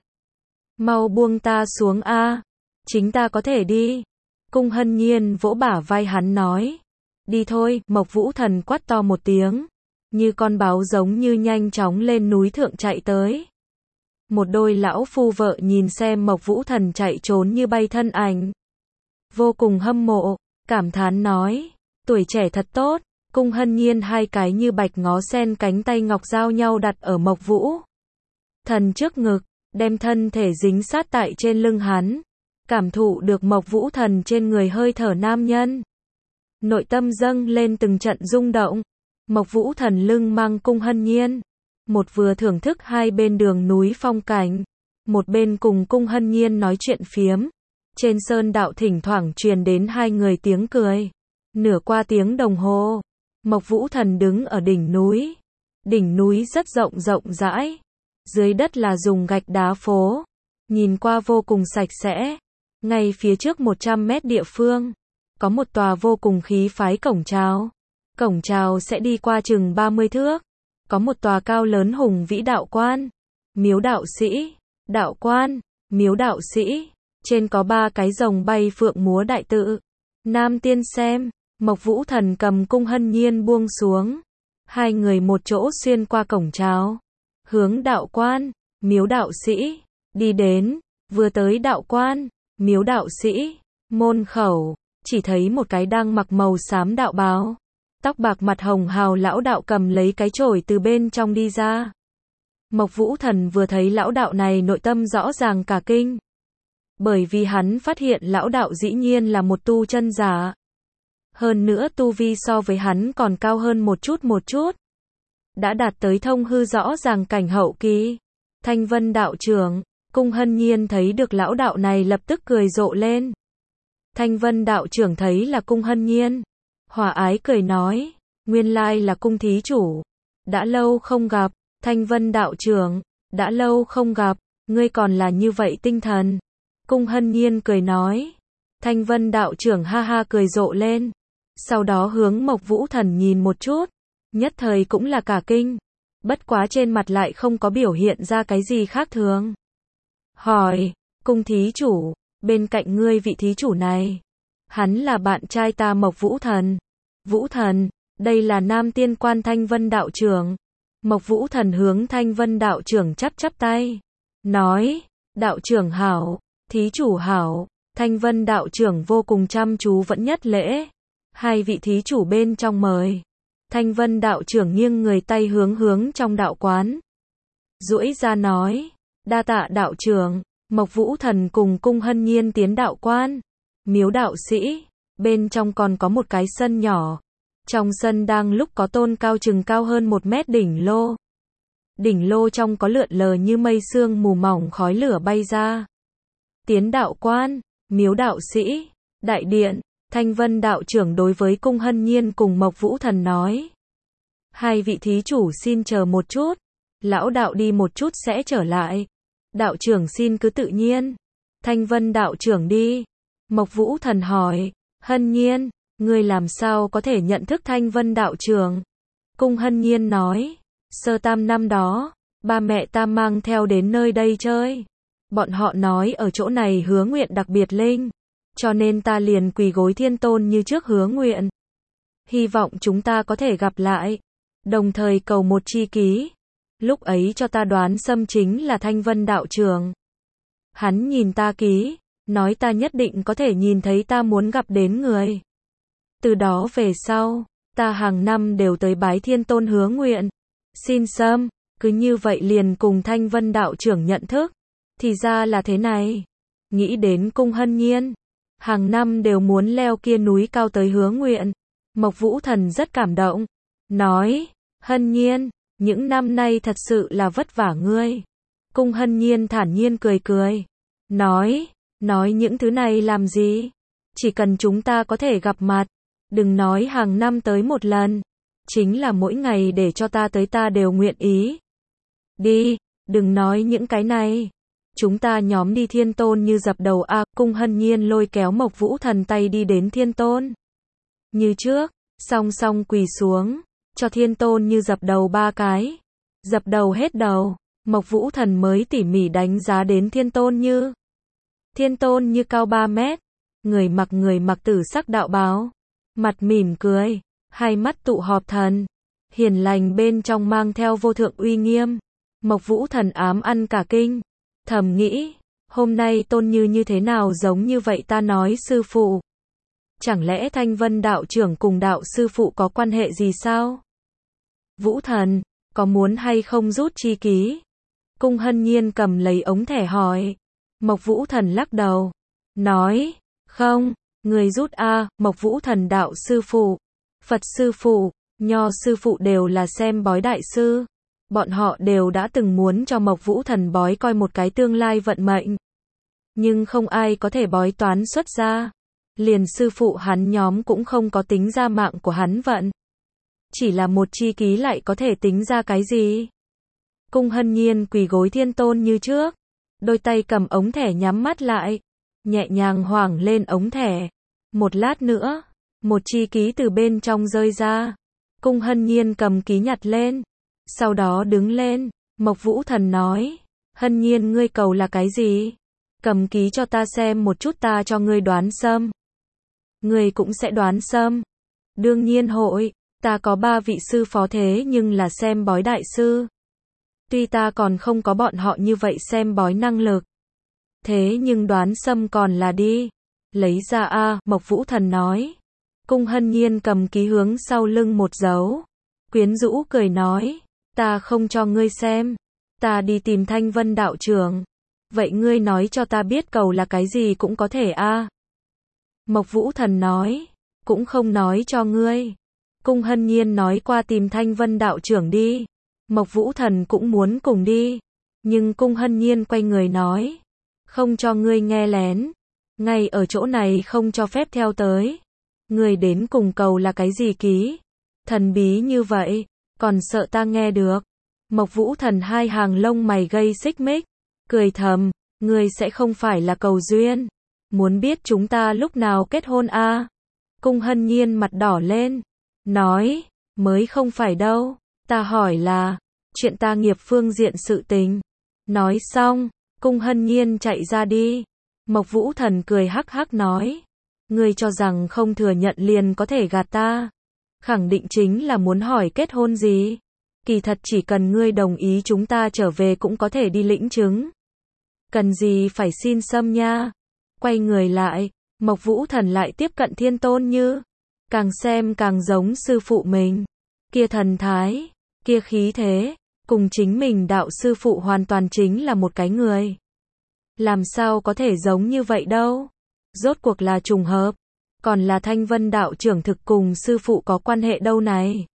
Mau buông ta xuống a, chính ta có thể đi. Cung Hân Nhiên vỗ bả vai hắn nói, đi thôi. Mộc Vũ Thần quát to một tiếng, như con báo giống như nhanh chóng lên núi thượng chạy tới. Một đôi lão phu vợ nhìn xem Mộc Vũ Thần chạy trốn như bay thân ảnh, vô cùng hâm mộ, cảm thán nói, tuổi trẻ thật tốt. Cung Hân Nhiên hai cái như bạch ngó sen cánh tay ngọc giao nhau đặt ở Mộc Vũ Thần trước ngực, đem thân thể dính sát tại trên lưng hắn, cảm thụ được Mộc Vũ Thần trên người hơi thở nam nhân. Nội tâm dâng lên từng trận rung động. Mộc Vũ Thần lưng mang Cung Hân Nhiên, một vừa thưởng thức hai bên đường núi phong cảnh, một bên cùng Cung Hân Nhiên nói chuyện phiếm. Trên sơn đạo thỉnh thoảng truyền đến hai người tiếng cười. Nửa qua tiếng đồng hồ, Mộc Vũ Thần đứng ở đỉnh núi. Đỉnh núi rất rộng rộng rãi, dưới đất là dùng gạch đá phố, nhìn qua vô cùng sạch sẽ. Ngay phía trước một trăm mét địa phương, có một tòa vô cùng khí phái cổng chào. Cổng chào sẽ đi qua chừng ba mươi thước. Có một tòa cao lớn hùng vĩ đạo quan, miếu đạo sĩ, đạo quan, miếu đạo sĩ. Trên có ba cái rồng bay phượng múa đại tự. Nam tiên xem, Mộc Vũ Thần cầm Cung Hân Nhiên buông xuống. Hai người một chỗ xuyên qua cổng chào, hướng đạo quan, miếu đạo sĩ, đi đến. Vừa tới đạo quan, miếu đạo sĩ, môn khẩu, chỉ thấy một cái đang mặc màu xám đạo bào, tóc bạc mặt hồng hào lão đạo cầm lấy cái chổi từ bên trong đi ra. Mộc Vũ Thần vừa thấy lão đạo này nội tâm rõ ràng cả kinh. Bởi vì hắn phát hiện lão đạo dĩ nhiên là một tu chân giả. Hơn nữa tu vi so với hắn còn cao hơn một chút một chút. Đã đạt tới thông hư rõ ràng cảnh hậu kỳ. Thanh Vân đạo trưởng, Cung Hân Nhiên thấy được lão đạo này lập tức cười rộ lên. Thanh Vân đạo trưởng thấy là Cung Hân Nhiên. Hòa ái cười nói, nguyên lai là Cung thí chủ. Đã lâu không gặp, Thanh Vân đạo trưởng, đã lâu không gặp, ngươi còn là như vậy tinh thần. Cung Hân Nhiên cười nói. Thanh Vân đạo trưởng ha ha cười rộ lên. Sau đó hướng Mộc Vũ Thần nhìn một chút. Nhất thời cũng là cả kinh. Bất quá trên mặt lại không có biểu hiện ra cái gì khác thường. Hỏi, Cung thí chủ, bên cạnh ngươi vị thí chủ này. Hắn là bạn trai ta Mộc Vũ Thần. Vũ Thần, đây là Nam Tiên Quan Thanh Vân đạo trưởng. Mộc Vũ Thần hướng Thanh Vân đạo trưởng chắp chắp tay. Nói, đạo trưởng hảo, thí chủ hảo. Thanh Vân đạo trưởng vô cùng chăm chú vẫn nhất lễ. Hai vị thí chủ bên trong mời. Thanh Vân đạo trưởng nghiêng người tay hướng hướng trong đạo quán. Duỗi ra nói, đa tạ đạo trưởng. Mộc Vũ Thần cùng Cung Hân Nhiên tiến đạo quan. Miếu đạo sĩ, bên trong còn có một cái sân nhỏ. Trong sân đang lúc có tôn cao chừng cao hơn một mét đỉnh lô. Đỉnh lô trong có lượn lờ như mây sương mù mỏng khói lửa bay ra. Tiến đạo quan, miếu đạo sĩ, đại điện, Thanh Vân đạo trưởng đối với Cung Hân Nhiên cùng Mộc Vũ Thần nói. Hai vị thí chủ xin chờ một chút, lão đạo đi một chút sẽ trở lại. Đạo trưởng xin cứ tự nhiên. Thanh Vân đạo trưởng đi. Mộc Vũ Thần hỏi, Hân Nhiên, ngươi làm sao có thể nhận thức Thanh Vân đạo trưởng? Cung Hân Nhiên nói, sơ tam năm đó, ba mẹ ta mang theo đến nơi đây chơi. Bọn họ nói ở chỗ này hứa nguyện đặc biệt linh, cho nên ta liền quỳ gối thiên tôn như trước hứa nguyện. Hy vọng chúng ta có thể gặp lại, đồng thời cầu một chi ký. Lúc ấy cho ta đoán xâm chính là Thanh Vân đạo trưởng. Hắn nhìn ta ký, nói ta nhất định có thể nhìn thấy ta muốn gặp đến người. Từ đó về sau, ta hàng năm đều tới bái thiên tôn hứa nguyện. Xin xâm, cứ như vậy liền cùng Thanh Vân đạo trưởng nhận thức. Thì ra là thế này. Nghĩ đến Cung Hân Nhiên, hàng năm đều muốn leo kia núi cao tới hứa nguyện. Mộc Vũ Thần rất cảm động. Nói, Hân Nhiên, những năm nay thật sự là vất vả ngươi. Cung Hân Nhiên thản nhiên cười cười. Nói, nói những thứ này làm gì? Chỉ cần chúng ta có thể gặp mặt. Đừng nói hàng năm tới một lần. Chính là mỗi ngày để cho ta tới ta đều nguyện ý. Đi, đừng nói những cái này. Chúng ta nhóm đi thiên tôn như dập đầu a. À, Cung Hân Nhiên lôi kéo Mộc Vũ Thần tay đi đến thiên tôn. Như trước, song song quỳ xuống, cho thiên tôn như dập đầu ba cái. Dập đầu hết đầu, Mộc Vũ Thần mới tỉ mỉ đánh giá đến thiên tôn như. Thiên tôn như cao ba mét, người mặc người mặc tử sắc đạo bào, mặt mỉm cười, hai mắt tụ họp thần, hiền lành bên trong mang theo vô thượng uy nghiêm. Mộc Vũ Thần ám ăn cả kinh, thầm nghĩ, hôm nay tôn như như thế nào giống như vậy ta nói sư phụ. Chẳng lẽ Thanh Vân đạo trưởng cùng đạo sư phụ có quan hệ gì sao? Vũ Thần, có muốn hay không rút chi ký? Cung Hân Nhiên cầm lấy ống thẻ hỏi. Mộc Vũ Thần lắc đầu, nói, không, người rút a. Mộc Vũ Thần đạo sư phụ, Phật sư phụ, Nho sư phụ đều là xem bói đại sư. Bọn họ đều đã từng muốn cho Mộc Vũ Thần bói coi một cái tương lai vận mệnh. Nhưng không ai có thể bói toán xuất ra. Liền sư phụ hắn nhóm cũng không có tính ra mạng của hắn vận. Chỉ là một chi ký lại có thể tính ra cái gì? Cung Hân Nhiên quỳ gối thiên tôn như trước. Đôi tay cầm ống thẻ nhắm mắt lại. Nhẹ nhàng hoảng lên ống thẻ. Một lát nữa, một chi ký từ bên trong rơi ra. Cung Hân Nhiên cầm ký nhặt lên. Sau đó đứng lên. Mộc Vũ Thần nói. Hân Nhiên ngươi cầu là cái gì? Cầm ký cho ta xem một chút ta cho ngươi đoán xâm. Ngươi cũng sẽ đoán xâm. Đương nhiên hội. Ta có ba vị sư phó thế nhưng là xem bói đại sư. Tuy ta còn không có bọn họ như vậy xem bói năng lực. Thế nhưng đoán xâm còn là đi. Lấy ra a. Mộc Vũ Thần nói. Cung Hân Nhiên cầm ký hướng sau lưng một dấu. Quyến rũ cười nói. Ta không cho ngươi xem. Ta đi tìm Thanh Vân đạo trưởng. Vậy ngươi nói cho ta biết cầu là cái gì cũng có thể a. Mộc Vũ Thần nói. Cũng không nói cho ngươi. Cung Hân Nhiên nói qua tìm Thanh Vân đạo trưởng đi. Mộc Vũ Thần cũng muốn cùng đi. Nhưng Cung Hân Nhiên quay người nói. Không cho ngươi nghe lén. Ngay ở chỗ này không cho phép theo tới. Ngươi đến cùng cầu là cái gì ký? Thần bí như vậy, còn sợ ta nghe được. Mộc Vũ Thần hai hàng lông mày gây xích mích. Cười thầm, ngươi sẽ không phải là cầu duyên. Muốn biết chúng ta lúc nào kết hôn a? À? Cung Hân Nhiên mặt đỏ lên. Nói, mới không phải đâu. Ta hỏi là, chuyện ta nghiệp phương diện sự tình. Nói xong, Cung Hân Nhiên chạy ra đi. Mộc Vũ Thần cười hắc hắc nói. Ngươi cho rằng không thừa nhận liền có thể gạt ta. Khẳng định chính là muốn hỏi kết hôn gì. Kỳ thật chỉ cần ngươi đồng ý chúng ta trở về cũng có thể đi lĩnh chứng. Cần gì phải xin xâm nha. Quay người lại, Mộc Vũ Thần lại tiếp cận Thiên Tôn Như. Càng xem càng giống sư phụ mình. Kia thần thái, kia khí thế, cùng chính mình đạo sư phụ hoàn toàn chính là một cái người. Làm sao có thể giống như vậy đâu. Rốt cuộc là trùng hợp. Còn là Thanh Vân đạo trưởng thực cùng sư phụ có quan hệ đâu này.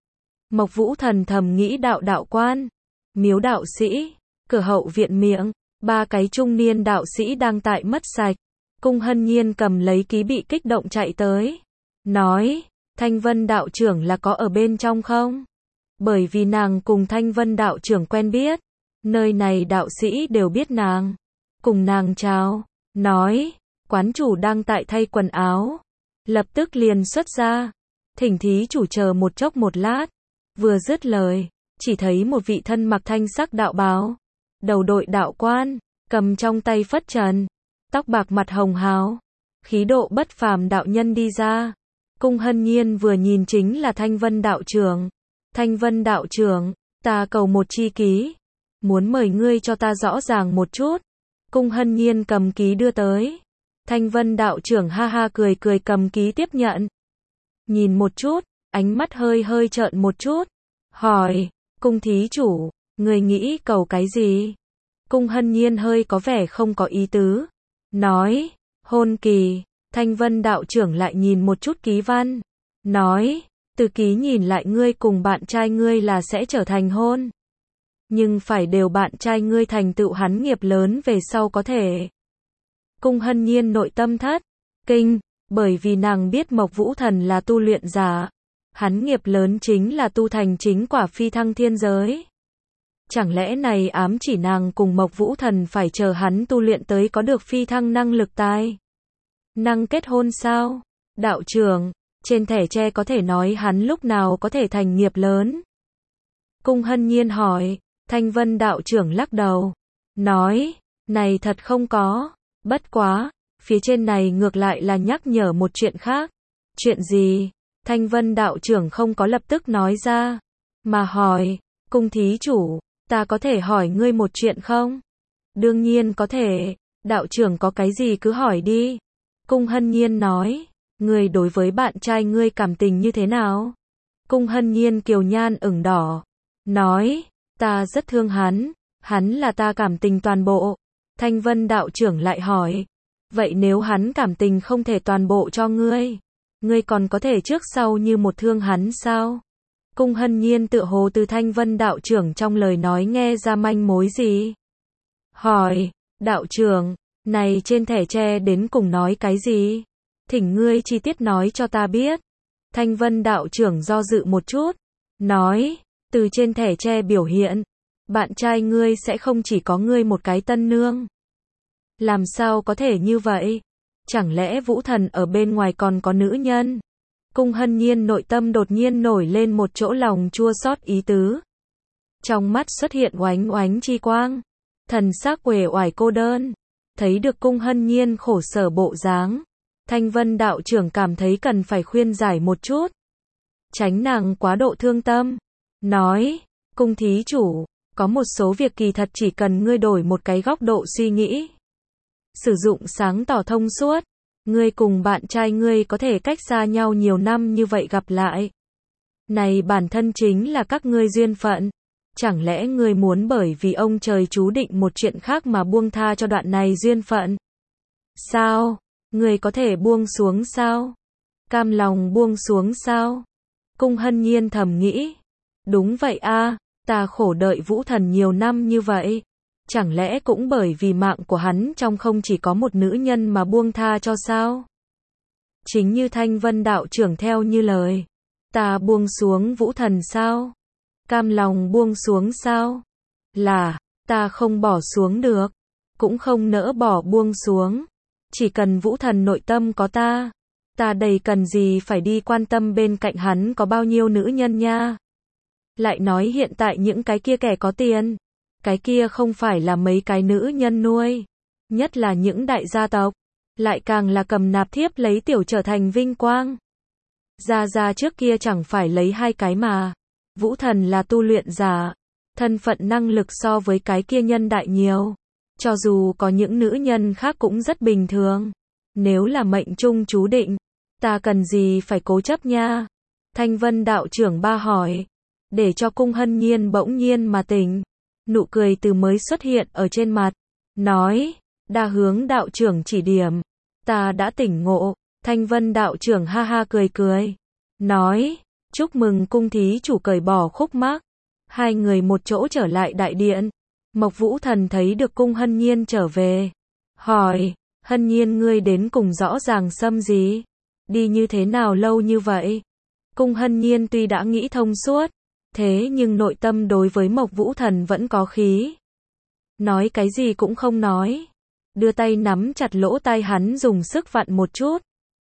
Mộc Vũ Thần thầm nghĩ đạo đạo quan, miếu đạo sĩ, cửa hậu viện miệng, ba cái trung niên đạo sĩ đang tại mất sạch. Cung Hân Nhiên cầm lấy ký bị kích động chạy tới. Nói, Thanh Vân đạo trưởng là có ở bên trong không? Bởi vì nàng cùng Thanh Vân đạo trưởng quen biết. Nơi này đạo sĩ đều biết nàng. Cùng nàng chào, nói, quán chủ đang tại thay quần áo. Lập tức liền xuất ra. Thỉnh thí chủ chờ một chốc một lát. Vừa dứt lời, chỉ thấy một vị thân mặc thanh sắc đạo bào, đầu đội đạo quan, cầm trong tay phất trần, tóc bạc mặt hồng hào, khí độ bất phàm đạo nhân đi ra. Cung Hân Nhiên vừa nhìn chính là Thanh Vân đạo trưởng. Thanh Vân đạo trưởng, ta cầu một chi ký, muốn mời ngươi cho ta rõ ràng một chút. Cung Hân Nhiên cầm ký đưa tới. Thanh Vân đạo trưởng ha ha cười cười cầm ký tiếp nhận. Nhìn một chút, ánh mắt hơi hơi trợn một chút. Hỏi, cung thí chủ, người nghĩ cầu cái gì? Cung Hân Nhiên hơi có vẻ không có ý tứ. Nói, hôn kỳ. Thanh Vân đạo trưởng lại nhìn một chút ký văn. Nói, từ ký nhìn lại ngươi cùng bạn trai ngươi là sẽ trở thành hôn. Nhưng phải đều bạn trai ngươi thành tựu hắn nghiệp lớn về sau có thể. Cung Hân Nhiên nội tâm thất kinh, bởi vì nàng biết Mộc Vũ Thần là tu luyện giả. Hắn nghiệp lớn chính là tu thành chính quả phi thăng thiên giới. Chẳng lẽ này ám chỉ nàng cùng Mộc Vũ Thần phải chờ hắn tu luyện tới có được phi thăng năng lực tài năng kết hôn sao? Đạo trưởng, trên thẻ tre có thể nói hắn lúc nào có thể thành nghiệp lớn? Cung Hân Nhiên hỏi. Thanh Vân đạo trưởng lắc đầu. Nói, này thật không có. Bất quá, phía trên này ngược lại là nhắc nhở một chuyện khác. Chuyện gì? Thanh Vân đạo trưởng không có lập tức nói ra, mà hỏi, cung thí chủ, ta có thể hỏi ngươi một chuyện không? Đương nhiên có thể, đạo trưởng có cái gì cứ hỏi đi. Cung Hân Nhiên nói, ngươi đối với bạn trai ngươi cảm tình như thế nào? Cung Hân Nhiên kiều nhan ửng đỏ, nói, ta rất thương hắn, hắn là ta cảm tình toàn bộ. Thanh Vân đạo trưởng lại hỏi, vậy nếu hắn cảm tình không thể toàn bộ cho ngươi, ngươi còn có thể trước sau như một thương hắn sao? Cung Hân Nhiên tựa hồ từ Thanh Vân đạo trưởng trong lời nói nghe ra manh mối gì? Hỏi, đạo trưởng, này trên thẻ tre đến cùng nói cái gì? Thỉnh ngươi chi tiết nói cho ta biết. Thanh Vân đạo trưởng do dự một chút, nói, từ trên thẻ tre biểu hiện, bạn trai ngươi sẽ không chỉ có ngươi một cái tân nương. Làm sao có thể như vậy? Chẳng lẽ Vũ Thần ở bên ngoài còn có nữ nhân? Cung Hân Nhiên nội tâm đột nhiên nổi lên một chỗ lòng chua xót ý tứ. Trong mắt xuất hiện oánh oánh chi quang. Thần sắc uể oải cô đơn. Thấy được Cung Hân Nhiên khổ sở bộ dáng. Thanh Vân đạo trưởng cảm thấy cần phải khuyên giải một chút. Tránh nàng quá độ thương tâm. Nói, cung thí chủ, có một số việc kỳ thật chỉ cần ngươi đổi một cái góc độ suy nghĩ. Sử dụng sáng tỏ thông suốt. Ngươi cùng bạn trai ngươi có thể cách xa nhau nhiều năm như vậy gặp lại. Này bản thân chính là các ngươi duyên phận. Chẳng lẽ ngươi muốn bởi vì ông trời chú định một chuyện khác mà buông tha cho đoạn này duyên phận? Sao? Ngươi có thể buông xuống sao? Cam lòng buông xuống sao? Cung Hân Nhiên thầm nghĩ. Đúng vậy a, ta khổ đợi Vũ Thần nhiều năm như vậy. Chẳng lẽ cũng bởi vì mạng của hắn trong không chỉ có một nữ nhân mà buông tha cho sao? Chính như Thanh Vân đạo trưởng theo như lời. Ta buông xuống Vũ Thần sao? Cam lòng buông xuống sao? Là, ta không bỏ xuống được. Cũng không nỡ bỏ buông xuống. Chỉ cần Vũ Thần nội tâm có ta. Ta đầy cần gì phải đi quan tâm bên cạnh hắn có bao nhiêu nữ nhân nha. Lại nói hiện tại những cái kia kẻ có tiền. Cái kia không phải là mấy cái nữ nhân nuôi. Nhất là những đại gia tộc. Lại càng là cầm nạp thiếp lấy tiểu trở thành vinh quang. Gia Gia trước kia chẳng phải lấy hai cái mà. Vũ Thần là tu luyện giả. Thân phận năng lực so với cái kia nhân đại nhiều. Cho dù có những nữ nhân khác cũng rất bình thường. Nếu là mệnh trung chú định. Ta cần gì phải cố chấp nha. Thanh Vân đạo trưởng ba hỏi. Để cho Cung Hân Nhiên bỗng nhiên mà tỉnh. Nụ cười từ mới xuất hiện ở trên mặt. Nói. Đa hướng đạo trưởng chỉ điểm. Ta đã tỉnh ngộ. Thanh Vân đạo trưởng ha ha cười cười. Nói. Chúc mừng cung thí chủ cởi bỏ khúc mắc. Hai người một chỗ trở lại đại điện. Mộc Vũ Thần thấy được Cung Hân Nhiên trở về. Hỏi. Hân Nhiên ngươi đến cùng rõ ràng xâm gì? Đi như thế nào lâu như vậy? Cung Hân Nhiên tuy đã nghĩ thông suốt. Thế nhưng nội tâm đối với Mộc Vũ Thần vẫn có khí. Nói cái gì cũng không nói. Đưa tay nắm chặt lỗ tai hắn dùng sức vặn một chút.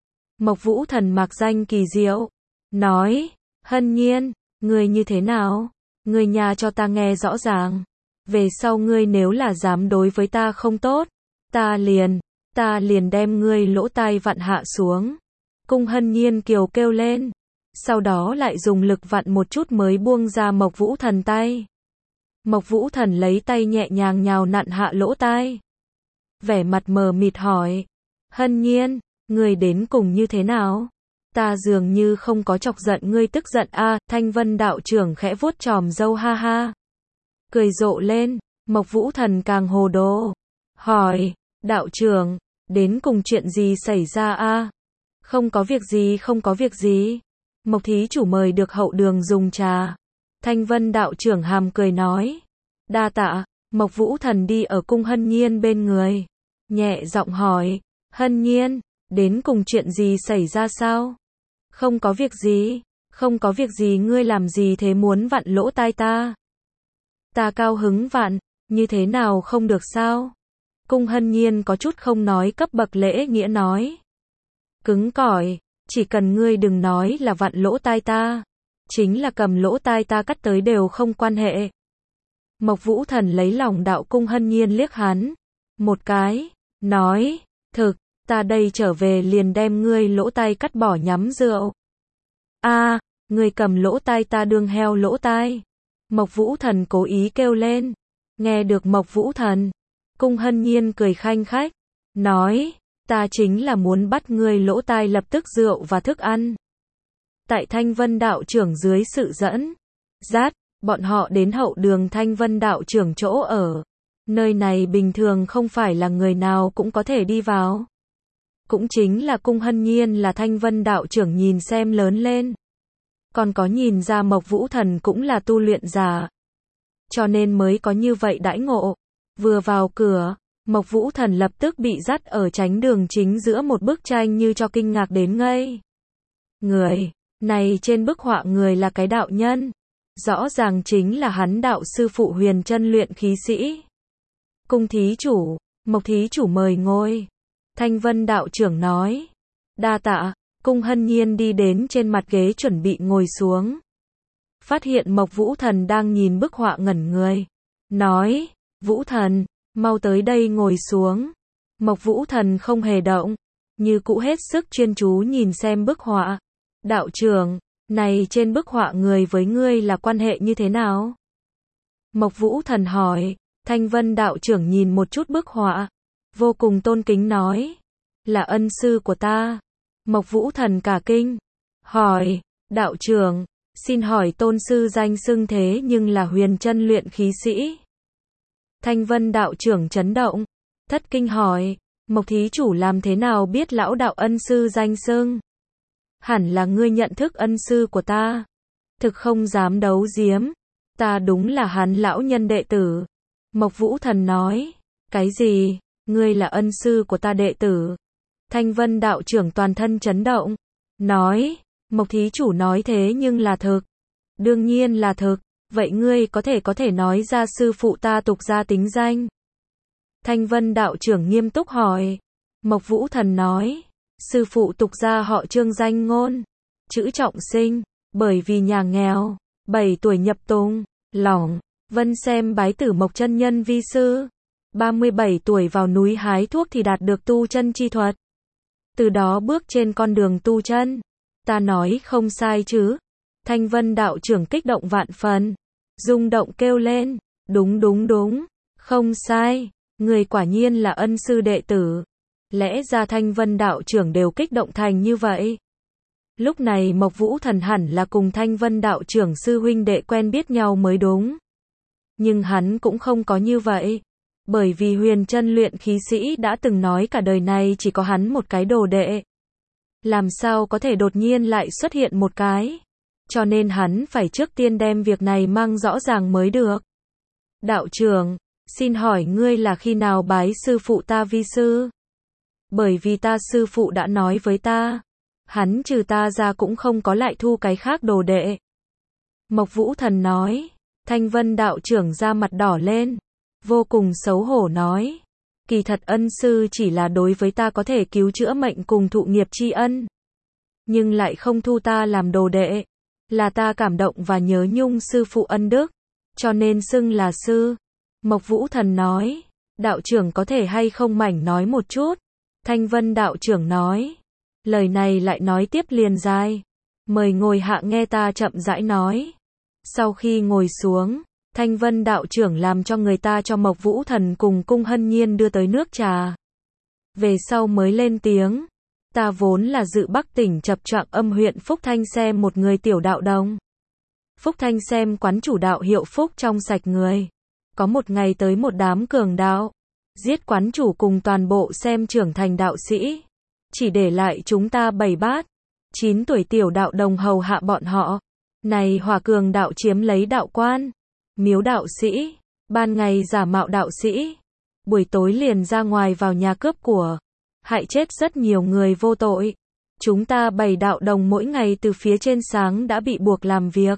Mộc Vũ Thần mạc danh kỳ diệu. Nói. Hân Nhiên, ngươi như thế nào? Ngươi nhà cho ta nghe rõ ràng. Về sau ngươi nếu là dám đối với ta không tốt. Ta liền, ta liền đem ngươi lỗ tai vặn hạ xuống. Cung Hân Nhiên kiều kêu lên. Sau đó lại dùng lực vặn một chút mới buông ra Mộc Vũ Thần tay. Mộc Vũ Thần lấy tay nhẹ nhàng nhào nặn hạ lỗ tai. Vẻ mặt mờ mịt hỏi. Hân Nhiên, ngươi đến cùng như thế nào? Ta dường như không có chọc giận ngươi tức giận a. À, Thanh Vân đạo trưởng khẽ vuốt chòm râu ha ha. Cười rộ lên. Mộc Vũ Thần càng hồ đồ. Hỏi. Đạo trưởng, đến cùng chuyện gì xảy ra a? À? Không có việc gì không có việc gì. Mộc thí chủ mời được hậu đường dùng trà. Thanh Vân đạo trưởng hàm cười nói. Đa tạ. Mộc Vũ Thần đi ở Cung Hân Nhiên bên người. Nhẹ giọng hỏi. Hân Nhiên, đến cùng chuyện gì xảy ra sao? Không có việc gì. Không có việc gì ngươi làm gì thế muốn vặn lỗ tai ta? Ta cao hứng vặn, như thế nào không được sao? Cung Hân Nhiên có chút không nói cấp bậc lễ nghĩa nói. Cứng cỏi, chỉ cần ngươi đừng nói là vặn lỗ tai ta. Chính là cầm lỗ tai ta cắt tới đều không quan hệ. Mộc Vũ Thần lấy lòng đạo Cung Hân Nhiên liếc hắn. Một cái, nói, thực, ta đây trở về liền đem ngươi lỗ tai cắt bỏ nhắm rượu. A, à, ngươi cầm lỗ tai ta đương heo lỗ tai. Mộc Vũ Thần cố ý kêu lên. Nghe được Mộc Vũ Thần, Cung Hân Nhiên cười khanh khách. Nói, ta chính là muốn bắt ngươi lỗ tai lập tức rượu và thức ăn. Tại Thanh Vân đạo trưởng dưới sự dẫn dắt, bọn họ đến hậu đường Thanh Vân đạo trưởng chỗ ở. Nơi này bình thường không phải là người nào cũng có thể đi vào. Cũng chính là Cung Hân Nhiên là Thanh Vân đạo trưởng nhìn xem lớn lên. Còn có nhìn ra Mộc Vũ Thần cũng là tu luyện giả. Cho nên mới có như vậy đãi ngộ. Vừa vào cửa, Mộc Vũ Thần lập tức bị dắt ở tránh đường chính giữa một bức tranh như cho kinh ngạc đến ngây. Người này trên bức họa người là cái đạo nhân. Rõ ràng chính là hắn đạo sư phụ Huyền Chân luyện khí sĩ. Cung thí chủ, Mộc thí chủ mời ngồi. Thanh Vân đạo trưởng nói. Đa tạ. Cung Hân Nhiên đi đến trên mặt ghế chuẩn bị ngồi xuống. Phát hiện Mộc Vũ Thần đang nhìn bức họa ngẩn người. Nói, Vũ Thần, mau tới đây ngồi xuống. Mộc Vũ Thần không hề động, như cũ hết sức chuyên chú nhìn xem bức họa. Đạo trưởng, này trên bức họa người với ngươi là quan hệ như thế nào? Mộc Vũ Thần hỏi. Thanh Vân đạo trưởng nhìn một chút bức họa, vô cùng tôn kính nói. Là ân sư của ta. Mộc Vũ Thần cả kinh. Hỏi, đạo trưởng, Xin hỏi tôn sư danh xưng thế nhưng là huyền chân luyện khí sĩ. Thanh Vân đạo trưởng chấn động, thất kinh hỏi, Mộc thí chủ làm thế nào biết lão đạo ân sư danh xưng? Hẳn là ngươi nhận thức ân sư của ta. Thực không dám đấu giếm, ta đúng là hắn lão nhân đệ tử. Mộc Vũ Thần nói, cái gì, ngươi là ân sư của ta đệ tử? Thanh Vân đạo trưởng toàn thân chấn động, nói, Mộc thí chủ nói thế nhưng là thực. Đương nhiên là thực, vậy ngươi có thể có thể nói ra sư phụ ta tục gia tính danh. Thanh Vân đạo trưởng nghiêm túc hỏi. Mộc Vũ Thần nói, sư phụ tục gia họ Trương danh ngôn, chữ trọng sinh, bởi vì nhà nghèo, bảy tuổi nhập tùng, lỏng, vân xem bái tử Mộc chân nhân vi sư, ba mươi bảy tuổi vào núi hái thuốc thì đạt được tu chân chi thuật. Từ đó bước trên con đường tu chân. Ta nói không sai chứ? Thanh Vân đạo trưởng kích động vạn phần, rung động kêu lên, đúng đúng đúng, không sai, người quả nhiên là ân sư đệ tử. Lẽ ra Thanh Vân đạo trưởng đều kích động thành như vậy. Lúc này Mộc Vũ Thần hẳn là cùng Thanh Vân đạo trưởng sư huynh đệ quen biết nhau mới đúng. Nhưng hắn cũng không có như vậy. Bởi vì huyền chân luyện khí sĩ đã từng nói cả đời này chỉ có hắn một cái đồ đệ. Làm sao có thể đột nhiên lại xuất hiện một cái. Cho nên hắn phải trước tiên đem việc này mang rõ ràng mới được. Đạo trưởng, xin hỏi ngươi là khi nào bái sư phụ ta vi sư? Bởi vì ta sư phụ đã nói với ta, hắn trừ ta ra cũng không có lại thu cái khác đồ đệ. Mộc Vũ Thần nói. Thanh Vân đạo trưởng ra mặt đỏ lên, vô cùng xấu hổ nói, kỳ thật ân sư chỉ là đối với ta có thể cứu chữa mệnh cùng thụ nghiệp tri ân, nhưng lại không thu ta làm đồ đệ, là ta cảm động và nhớ nhung sư phụ ân đức, cho nên xưng là sư. Mộc Vũ Thần nói, đạo trưởng có thể hay không mảnh nói một chút? Thanh Vân đạo trưởng nói, lời này lại nói tiếp liền dài, mời ngồi hạ nghe ta chậm rãi nói. Sau khi ngồi xuống, Thanh Vân đạo trưởng làm cho người ta cho Mộc Vũ Thần cùng Cung Hân Nhiên đưa tới nước trà. Về sau mới lên tiếng, ta vốn là dự Bắc tỉnh Chập Choạng Âm huyện Phúc Thanh xem một người tiểu đạo đồng. Phúc Thanh xem quán chủ đạo hiệu Phúc trong sạch người. Có một ngày tới một đám cường đạo, giết quán chủ cùng toàn bộ xem trưởng thành đạo sĩ, chỉ để lại chúng ta bảy bát, chín tuổi tiểu đạo đồng hầu hạ bọn họ. Này hỏa cường đạo chiếm lấy đạo quan, miếu đạo sĩ, ban ngày giả mạo đạo sĩ, buổi tối liền ra ngoài vào nhà cướp của, hại chết rất nhiều người vô tội. Chúng ta bảy đạo đồng mỗi ngày từ phía trên sáng đã bị buộc làm việc,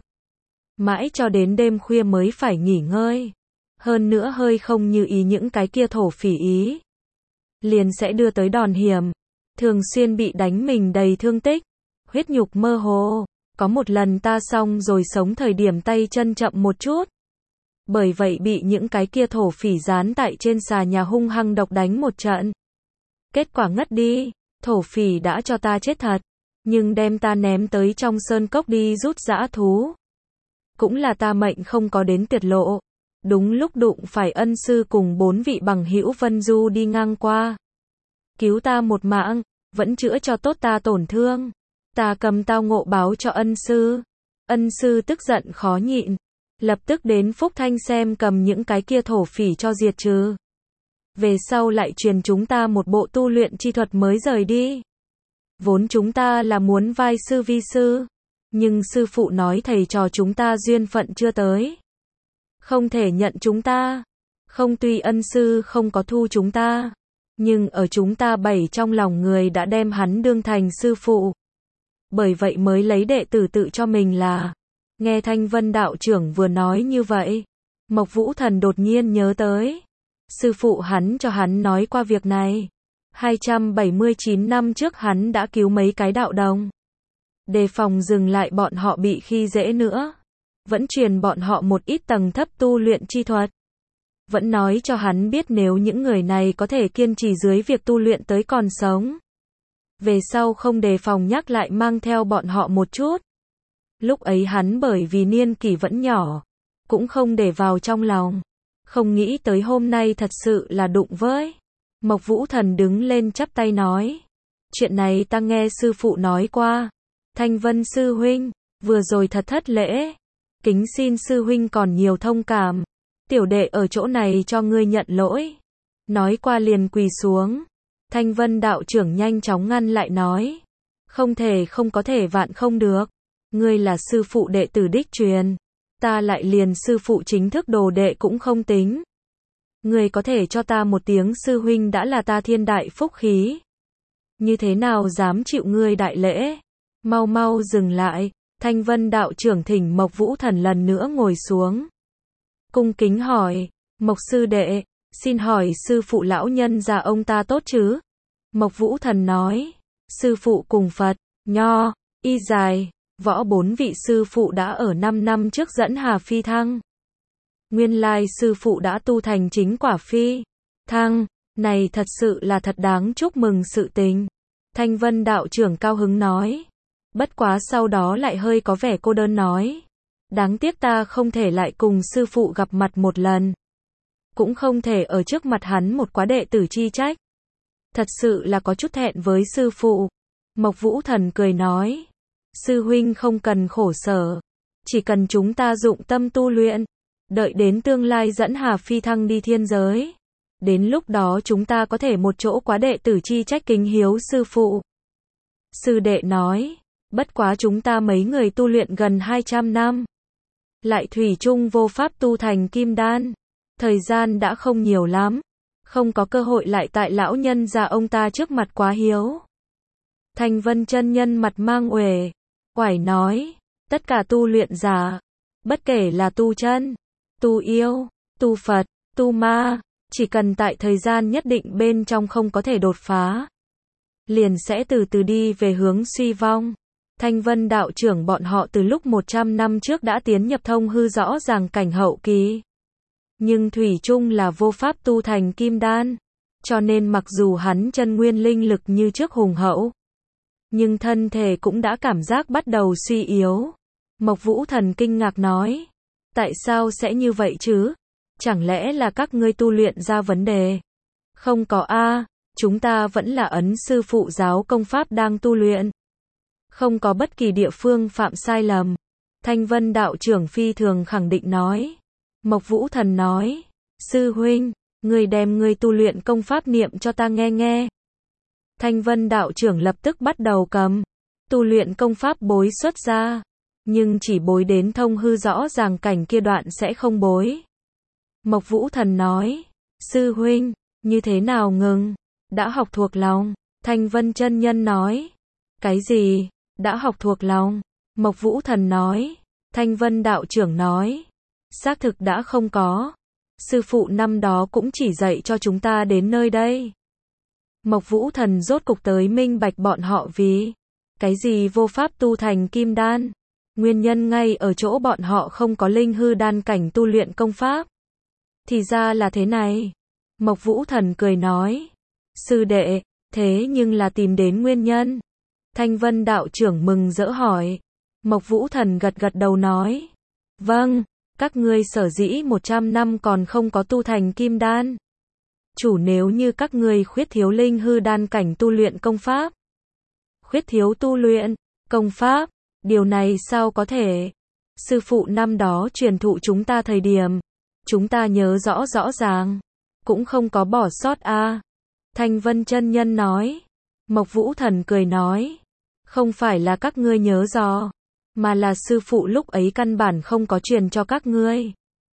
mãi cho đến đêm khuya mới phải nghỉ ngơi. Hơn nữa hơi không như ý những cái kia thổ phỉ ý, liền sẽ đưa tới đòn hiểm, thường xuyên bị đánh mình đầy thương tích, huyết nhục mơ hồ. Có một lần ta xong rồi sống thời điểm tay chân chậm một chút, bởi vậy bị những cái kia thổ phỉ dán tại trên xà nhà hung hăng độc đánh một trận. Kết quả ngất đi, thổ phỉ đã cho ta chết thật, nhưng đem ta ném tới trong sơn cốc đi rút dã thú. Cũng là ta mệnh không có đến tuyệt lộ, đúng lúc đụng phải ân sư cùng bốn vị bằng hữu Vân Du đi ngang qua. Cứu ta một mạng, vẫn chữa cho tốt ta tổn thương. Ta cầm tao ngộ báo cho ân sư. Ân sư tức giận khó nhịn, lập tức đến Phúc Thanh xem cầm những cái kia thổ phỉ cho diệt trừ. Về sau lại truyền chúng ta một bộ tu luyện chi thuật mới rời đi. Vốn chúng ta là muốn vai sư vi sư, nhưng sư phụ nói thầy trò chúng ta duyên phận chưa tới, không thể nhận chúng ta. Không, tuy ân sư không có thu chúng ta, nhưng ở chúng ta bảy trong lòng người đã đem hắn đương thành sư phụ. Bởi vậy mới lấy đệ tử tự cho mình là. Nghe Thanh Vân đạo trưởng vừa nói như vậy, Mộc Vũ Thần đột nhiên nhớ tới, sư phụ hắn cho hắn nói qua việc này. hai trăm bảy mươi chín năm trước hắn đã cứu mấy cái đạo đồng, đề phòng dừng lại bọn họ bị khi dễ nữa, vẫn truyền bọn họ một ít tầng thấp tu luyện chi thuật. Vẫn nói cho hắn biết nếu những người này có thể kiên trì dưới việc tu luyện tới còn sống, về sau không đề phòng nhắc lại mang theo bọn họ một chút. Lúc ấy hắn bởi vì niên kỷ vẫn nhỏ, cũng không để vào trong lòng. Không nghĩ tới hôm nay thật sự là đụng với. Mộc Vũ Thần đứng lên chắp tay nói, chuyện này ta nghe sư phụ nói qua. Thanh Vân sư huynh, Vừa rồi thật thất lễ. Kính xin sư huynh còn nhiều thông cảm. Tiểu đệ ở chỗ này cho ngươi nhận lỗi. Nói qua liền quỳ xuống. Thanh Vân đạo trưởng nhanh chóng ngăn lại nói. Không thể không có thể vạn không được. Ngươi là sư phụ đệ tử đích truyền. Ta lại liền sư phụ chính thức đồ đệ cũng không tính. Ngươi có thể cho ta một tiếng sư huynh đã là ta thiên đại phúc khí. Như thế nào dám chịu ngươi đại lễ? Mau mau dừng lại. Thanh Vân đạo trưởng thỉnh Mộc Vũ Thần lần nữa ngồi xuống. Cung kính hỏi. Mộc sư đệ, xin hỏi sư phụ lão nhân già ông ta tốt chứ? Mộc Vũ Thần nói. Sư phụ cùng Phật, Nho, Y dài, Võ bốn vị sư phụ đã ở năm năm trước dẫn Hà Phi thăng. Nguyên lai sư phụ đã tu thành chính quả Phi thăng, này thật sự là thật đáng chúc mừng sự tình. Thanh Vân đạo trưởng cao hứng nói. Bất quá sau đó lại hơi có vẻ cô đơn nói. Đáng tiếc ta không thể lại cùng sư phụ gặp mặt một lần. Cũng không thể ở trước mặt hắn một quá đệ tử chi trách. Thật sự là có chút thẹn với sư phụ. Mộc Vũ Thần cười nói. Sư huynh không cần khổ sở. Chỉ cần chúng ta dụng tâm tu luyện. Đợi đến tương lai dẫn Hà Phi thăng đi thiên giới. Đến lúc đó chúng ta có thể một chỗ quá đệ tử chi trách kính hiếu sư phụ. Sư đệ nói. Bất quá chúng ta mấy người tu luyện gần hai trăm năm. Lại thủy chung vô pháp tu thành kim đan. Thời gian đã không nhiều lắm. Không có cơ hội lại tại lão nhân già ông ta trước mặt quá hiếu. Thanh Vân chân nhân mặt mang uể oải nói. Tất cả tu luyện giả. Bất kể là tu chân, tu yêu, tu Phật, tu ma. Chỉ cần tại thời gian nhất định bên trong không có thể đột phá. Liền sẽ từ từ đi về hướng suy vong. Thanh Vân đạo trưởng bọn họ từ lúc một trăm năm trước đã tiến nhập thông hư rõ ràng cảnh hậu kỳ. Nhưng thủy chung là vô pháp tu thành kim đan. Cho nên mặc dù hắn chân nguyên linh lực như trước hùng hậu. Nhưng thân thể cũng đã cảm giác bắt đầu suy yếu. Mộc Vũ Thần kinh ngạc nói. Tại sao sẽ như vậy chứ? Chẳng lẽ là các ngươi tu luyện ra vấn đề? Không có a, chúng ta vẫn là ấn sư phụ giáo công pháp đang tu luyện. Không có bất kỳ địa phương phạm sai lầm. Thanh Vân đạo trưởng phi thường khẳng định nói. Mộc Vũ Thần nói. Sư huynh, người đem người tu luyện công pháp niệm cho ta nghe nghe. Thanh Vân đạo trưởng lập tức bắt đầu cầm. Tu luyện công pháp bối xuất ra. Nhưng chỉ bối đến thông hư rõ ràng cảnh kia đoạn sẽ không bối. Mộc Vũ Thần nói. Sư huynh, như thế nào ngừng? Đã học thuộc lòng. Thanh Vân chân nhân nói. Cái gì? Đã học thuộc lòng. Mộc Vũ Thần nói. Thanh Vân đạo trưởng nói. Xác thực đã không có. Sư phụ năm đó cũng chỉ dạy cho chúng ta đến nơi đây. Mộc Vũ Thần rốt cục tới minh bạch bọn họ vì cái gì vô pháp tu thành kim đan. Nguyên nhân ngay ở chỗ bọn họ không có linh hư đan cảnh tu luyện công pháp. Thì ra là thế này. Mộc Vũ Thần cười nói. Sư đệ, thế nhưng là tìm đến nguyên nhân. Thanh Vân đạo trưởng mừng rỡ hỏi. Mộc Vũ Thần gật gật đầu nói. Vâng, các ngươi sở dĩ một trăm năm còn không có tu thành kim đan. Chủ nếu như các ngươi khuyết thiếu linh hư đan cảnh tu luyện công pháp. Khuyết thiếu tu luyện, công pháp, điều này sao có thể? Sư phụ năm đó truyền thụ chúng ta thời điểm. Chúng ta nhớ rõ rõ ràng. Cũng không có bỏ sót a. À. Thanh Vân chân nhân nói. Mộc Vũ Thần cười nói. Không phải là các ngươi nhớ rõ. Mà là sư phụ lúc ấy căn bản không có truyền cho các ngươi.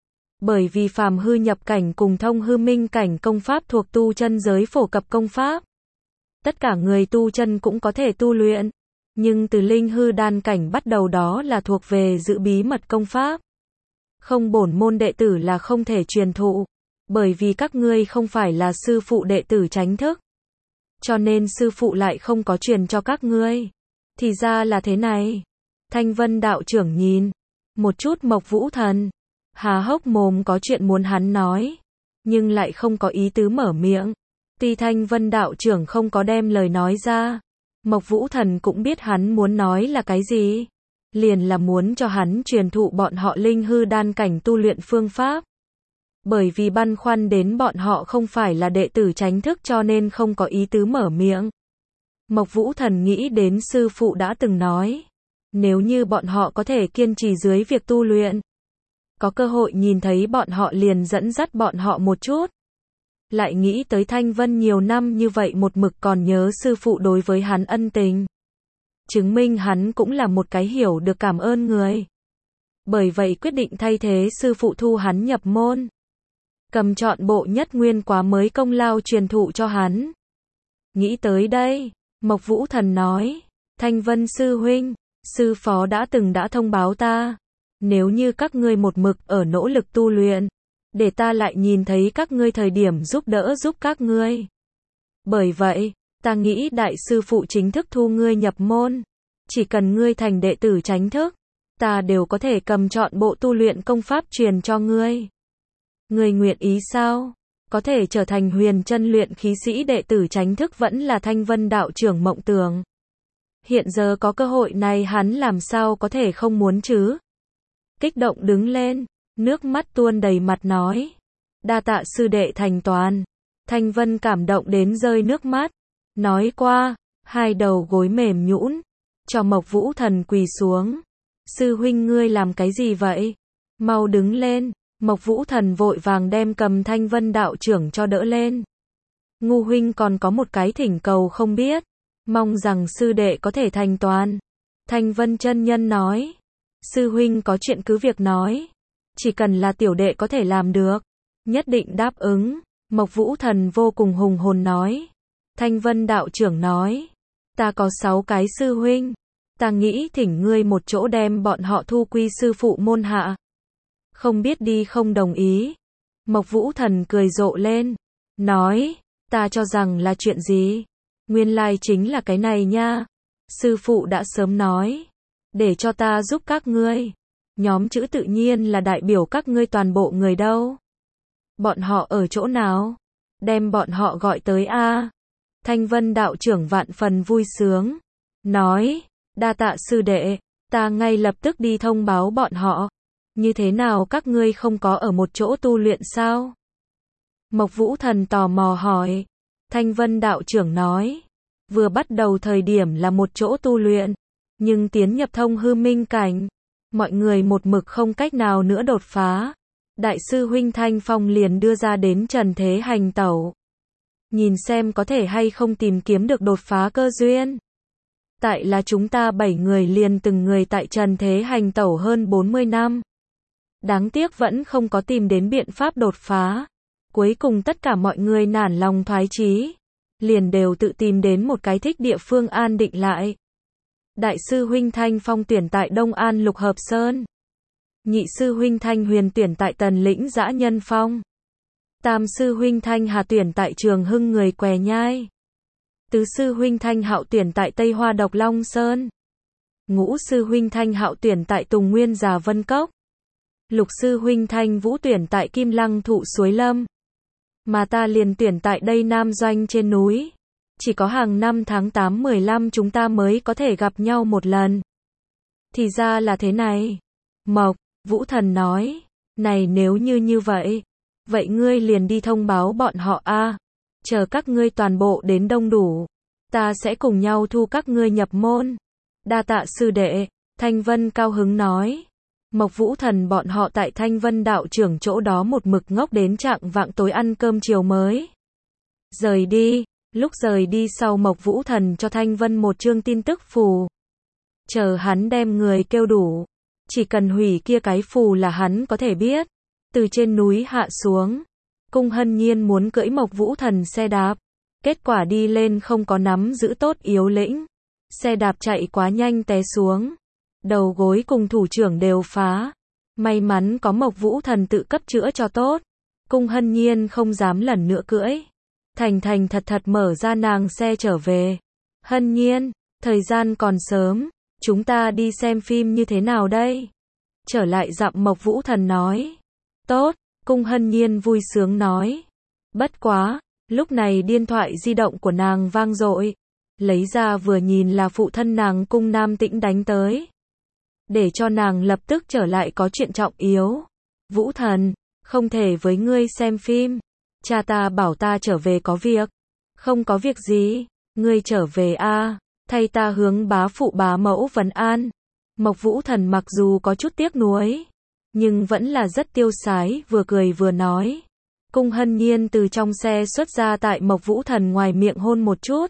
Bởi vì phàm hư nhập cảnh cùng thông hư minh cảnh công pháp thuộc tu chân giới phổ cập công pháp. Tất cả người tu chân cũng có thể tu luyện. Nhưng từ linh hư đan cảnh bắt đầu đó là thuộc về giữ bí mật công pháp. Không bổn môn đệ tử là không thể truyền thụ. Bởi vì các ngươi không phải là sư phụ đệ tử chánh thức. Cho nên sư phụ lại không có truyền cho các ngươi. Thì ra là thế này. Thanh Vân đạo trưởng nhìn một chút Mộc Vũ Thần. Há hốc mồm có chuyện muốn hắn nói. Nhưng lại không có ý tứ mở miệng. Tuy Thanh Vân đạo trưởng không có đem lời nói ra. Mộc Vũ Thần cũng biết hắn muốn nói là cái gì. Liền là muốn cho hắn truyền thụ bọn họ linh hư đan cảnh tu luyện phương pháp. Bởi vì băn khoăn đến bọn họ không phải là đệ tử chánh thức cho nên không có ý tứ mở miệng. Mộc Vũ Thần nghĩ đến sư phụ đã từng nói. Nếu như bọn họ có thể kiên trì dưới việc tu luyện, có cơ hội nhìn thấy bọn họ liền dẫn dắt bọn họ một chút. Lại nghĩ tới Thanh Vân nhiều năm như vậy một mực còn nhớ sư phụ đối với hắn ân tình. Chứng minh hắn cũng là một cái hiểu được cảm ơn người. Bởi vậy quyết định thay thế sư phụ thu hắn nhập môn. Cầm trọn bộ nhất nguyên quá mới công lao truyền thụ cho hắn. Nghĩ tới đây, Mộc Vũ Thần nói, Thanh Vân sư huynh, sư phó đã từng đã thông báo ta. Nếu như các ngươi một mực ở nỗ lực tu luyện, để ta lại nhìn thấy các ngươi thời điểm giúp đỡ giúp các ngươi. Bởi vậy, ta nghĩ đại sư phụ chính thức thu ngươi nhập môn. Chỉ cần ngươi thành đệ tử chánh thức, ta đều có thể cầm trọn bộ tu luyện công pháp truyền cho ngươi. Ngươi nguyện ý sao? Có thể trở thành huyền chân luyện khí sĩ đệ tử chánh thức vẫn là Thanh Vân đạo trưởng mộng tưởng. Hiện giờ có cơ hội này hắn làm sao có thể không muốn chứ? Kích động đứng lên, nước mắt tuôn đầy mặt nói. Đa tạ sư đệ thành toàn. Thanh Vân cảm động đến rơi nước mắt. Nói qua, hai đầu gối mềm nhũn, cho Mộc Vũ Thần quỳ xuống. Sư huynh ngươi làm cái gì vậy? Mau đứng lên. Mộc Vũ Thần vội vàng đem cầm Thanh Vân đạo trưởng cho đỡ lên. Ngu huynh còn có một cái thỉnh cầu không biết. Mong rằng sư đệ có thể thành toàn. Thanh Vân chân nhân nói. Sư huynh có chuyện cứ việc nói. Chỉ cần là tiểu đệ có thể làm được. Nhất định đáp ứng. Mộc Vũ Thần vô cùng hùng hồn nói. Thanh Vân đạo trưởng nói. Ta có sáu cái sư huynh. Ta nghĩ thỉnh ngươi một chỗ đem bọn họ thu quy sư phụ môn hạ. Không biết đi không đồng ý. Mộc Vũ Thần cười rộ lên. Nói. Ta cho rằng là chuyện gì? Nguyên lai chính là cái này nha. Sư phụ đã sớm nói. Để cho ta giúp các ngươi. Nhóm chữ tự nhiên là đại biểu các ngươi toàn bộ người đâu. Bọn họ ở chỗ nào? Đem bọn họ gọi tới a. Thanh Vân đạo trưởng vạn phần vui sướng. Nói. Đa tạ sư đệ. Ta ngay lập tức đi thông báo bọn họ. Như thế nào các ngươi không có ở một chỗ tu luyện sao? Mộc Vũ Thần tò mò hỏi. Thanh Vân đạo trưởng nói. Vừa bắt đầu thời điểm là một chỗ tu luyện. Nhưng tiến nhập thông hư minh cảnh. Mọi người một mực không cách nào nữa đột phá. Đại sư huynh Thanh Phong liền đưa ra đến trần thế hành tẩu. Nhìn xem có thể hay không tìm kiếm được đột phá cơ duyên. Tại là chúng ta bảy người liền từng người tại trần thế hành tẩu hơn bốn mươi năm. Đáng tiếc vẫn không có tìm đến biện pháp đột phá. Cuối cùng tất cả mọi người nản lòng thoái chí. Liền đều tự tìm đến một cái thích địa phương an định lại. Đại sư huynh Thanh Phong tuyển tại Đông An Lục Hợp Sơn. Nhị sư huynh Thanh Huyền tuyển tại Tần Lĩnh Dã Nhân Phong. Tam sư huynh Thanh Hà tuyển tại Trường Hưng Người Què Nhai. Tứ sư huynh Thanh Hạo tuyển tại Tây Hoa Độc Long Sơn. Ngũ sư huynh Thanh Hạo tuyển tại Tùng Nguyên Già Vân Cốc. Lục sư huynh Thanh Vũ tuyển tại Kim Lăng Thụ Suối Lâm. Mà ta liền tuyển tại đây Nam Doanh trên núi. Chỉ có hàng năm tháng tám mười lăm chúng ta mới có thể gặp nhau một lần. Thì ra là thế này. Mộc Vũ Thần nói. Này nếu như như vậy. Vậy ngươi liền đi thông báo bọn họ a. Chờ các ngươi toàn bộ đến đông đủ. Ta sẽ cùng nhau thu các ngươi nhập môn. Đa tạ sư đệ. Thanh Vân cao hứng nói. Mộc Vũ Thần bọn họ tại Thanh Vân đạo trưởng chỗ đó một mực ngốc đến trạng vạng tối ăn cơm chiều mới. Rời đi. Lúc rời đi sau Mộc Vũ Thần cho Thanh Vân một chương tin tức phù. Chờ hắn đem người kêu đủ. Chỉ cần hủy kia cái phù là hắn có thể biết. Từ trên núi hạ xuống. Cung Hân Nhiên muốn cưỡi Mộc Vũ Thần xe đạp. Kết quả đi lên không có nắm giữ tốt yếu lĩnh. Xe đạp chạy quá nhanh té xuống. Đầu gối cùng thủ trưởng đều phá. May mắn có Mộc Vũ Thần tự cấp chữa cho tốt. Cung Hân Nhiên không dám lần nữa cưỡi. Thành thành thật thật mở ra nàng xe trở về. Hân Nhiên, thời gian còn sớm. Chúng ta đi xem phim như thế nào đây? Trở lại dặm Mộc Vũ Thần nói. Tốt, Cung Hân Nhiên vui sướng nói. Bất quá, lúc này điện thoại di động của nàng vang dội. Lấy ra vừa nhìn là phụ thân nàng Cung Nam Tĩnh đánh tới. Để cho nàng lập tức trở lại có chuyện trọng yếu. Vũ Thần, không thể với ngươi xem phim. Cha ta bảo ta trở về có việc. Không có việc gì, ngươi trở về a. Thay ta hướng bá phụ bá mẫu vấn an. Mộc Vũ Thần mặc dù có chút tiếc nuối, nhưng vẫn là rất tiêu sái, vừa cười vừa nói. Cung Hân Nhiên từ trong xe xuất ra tại Mộc Vũ Thần ngoài miệng hôn một chút.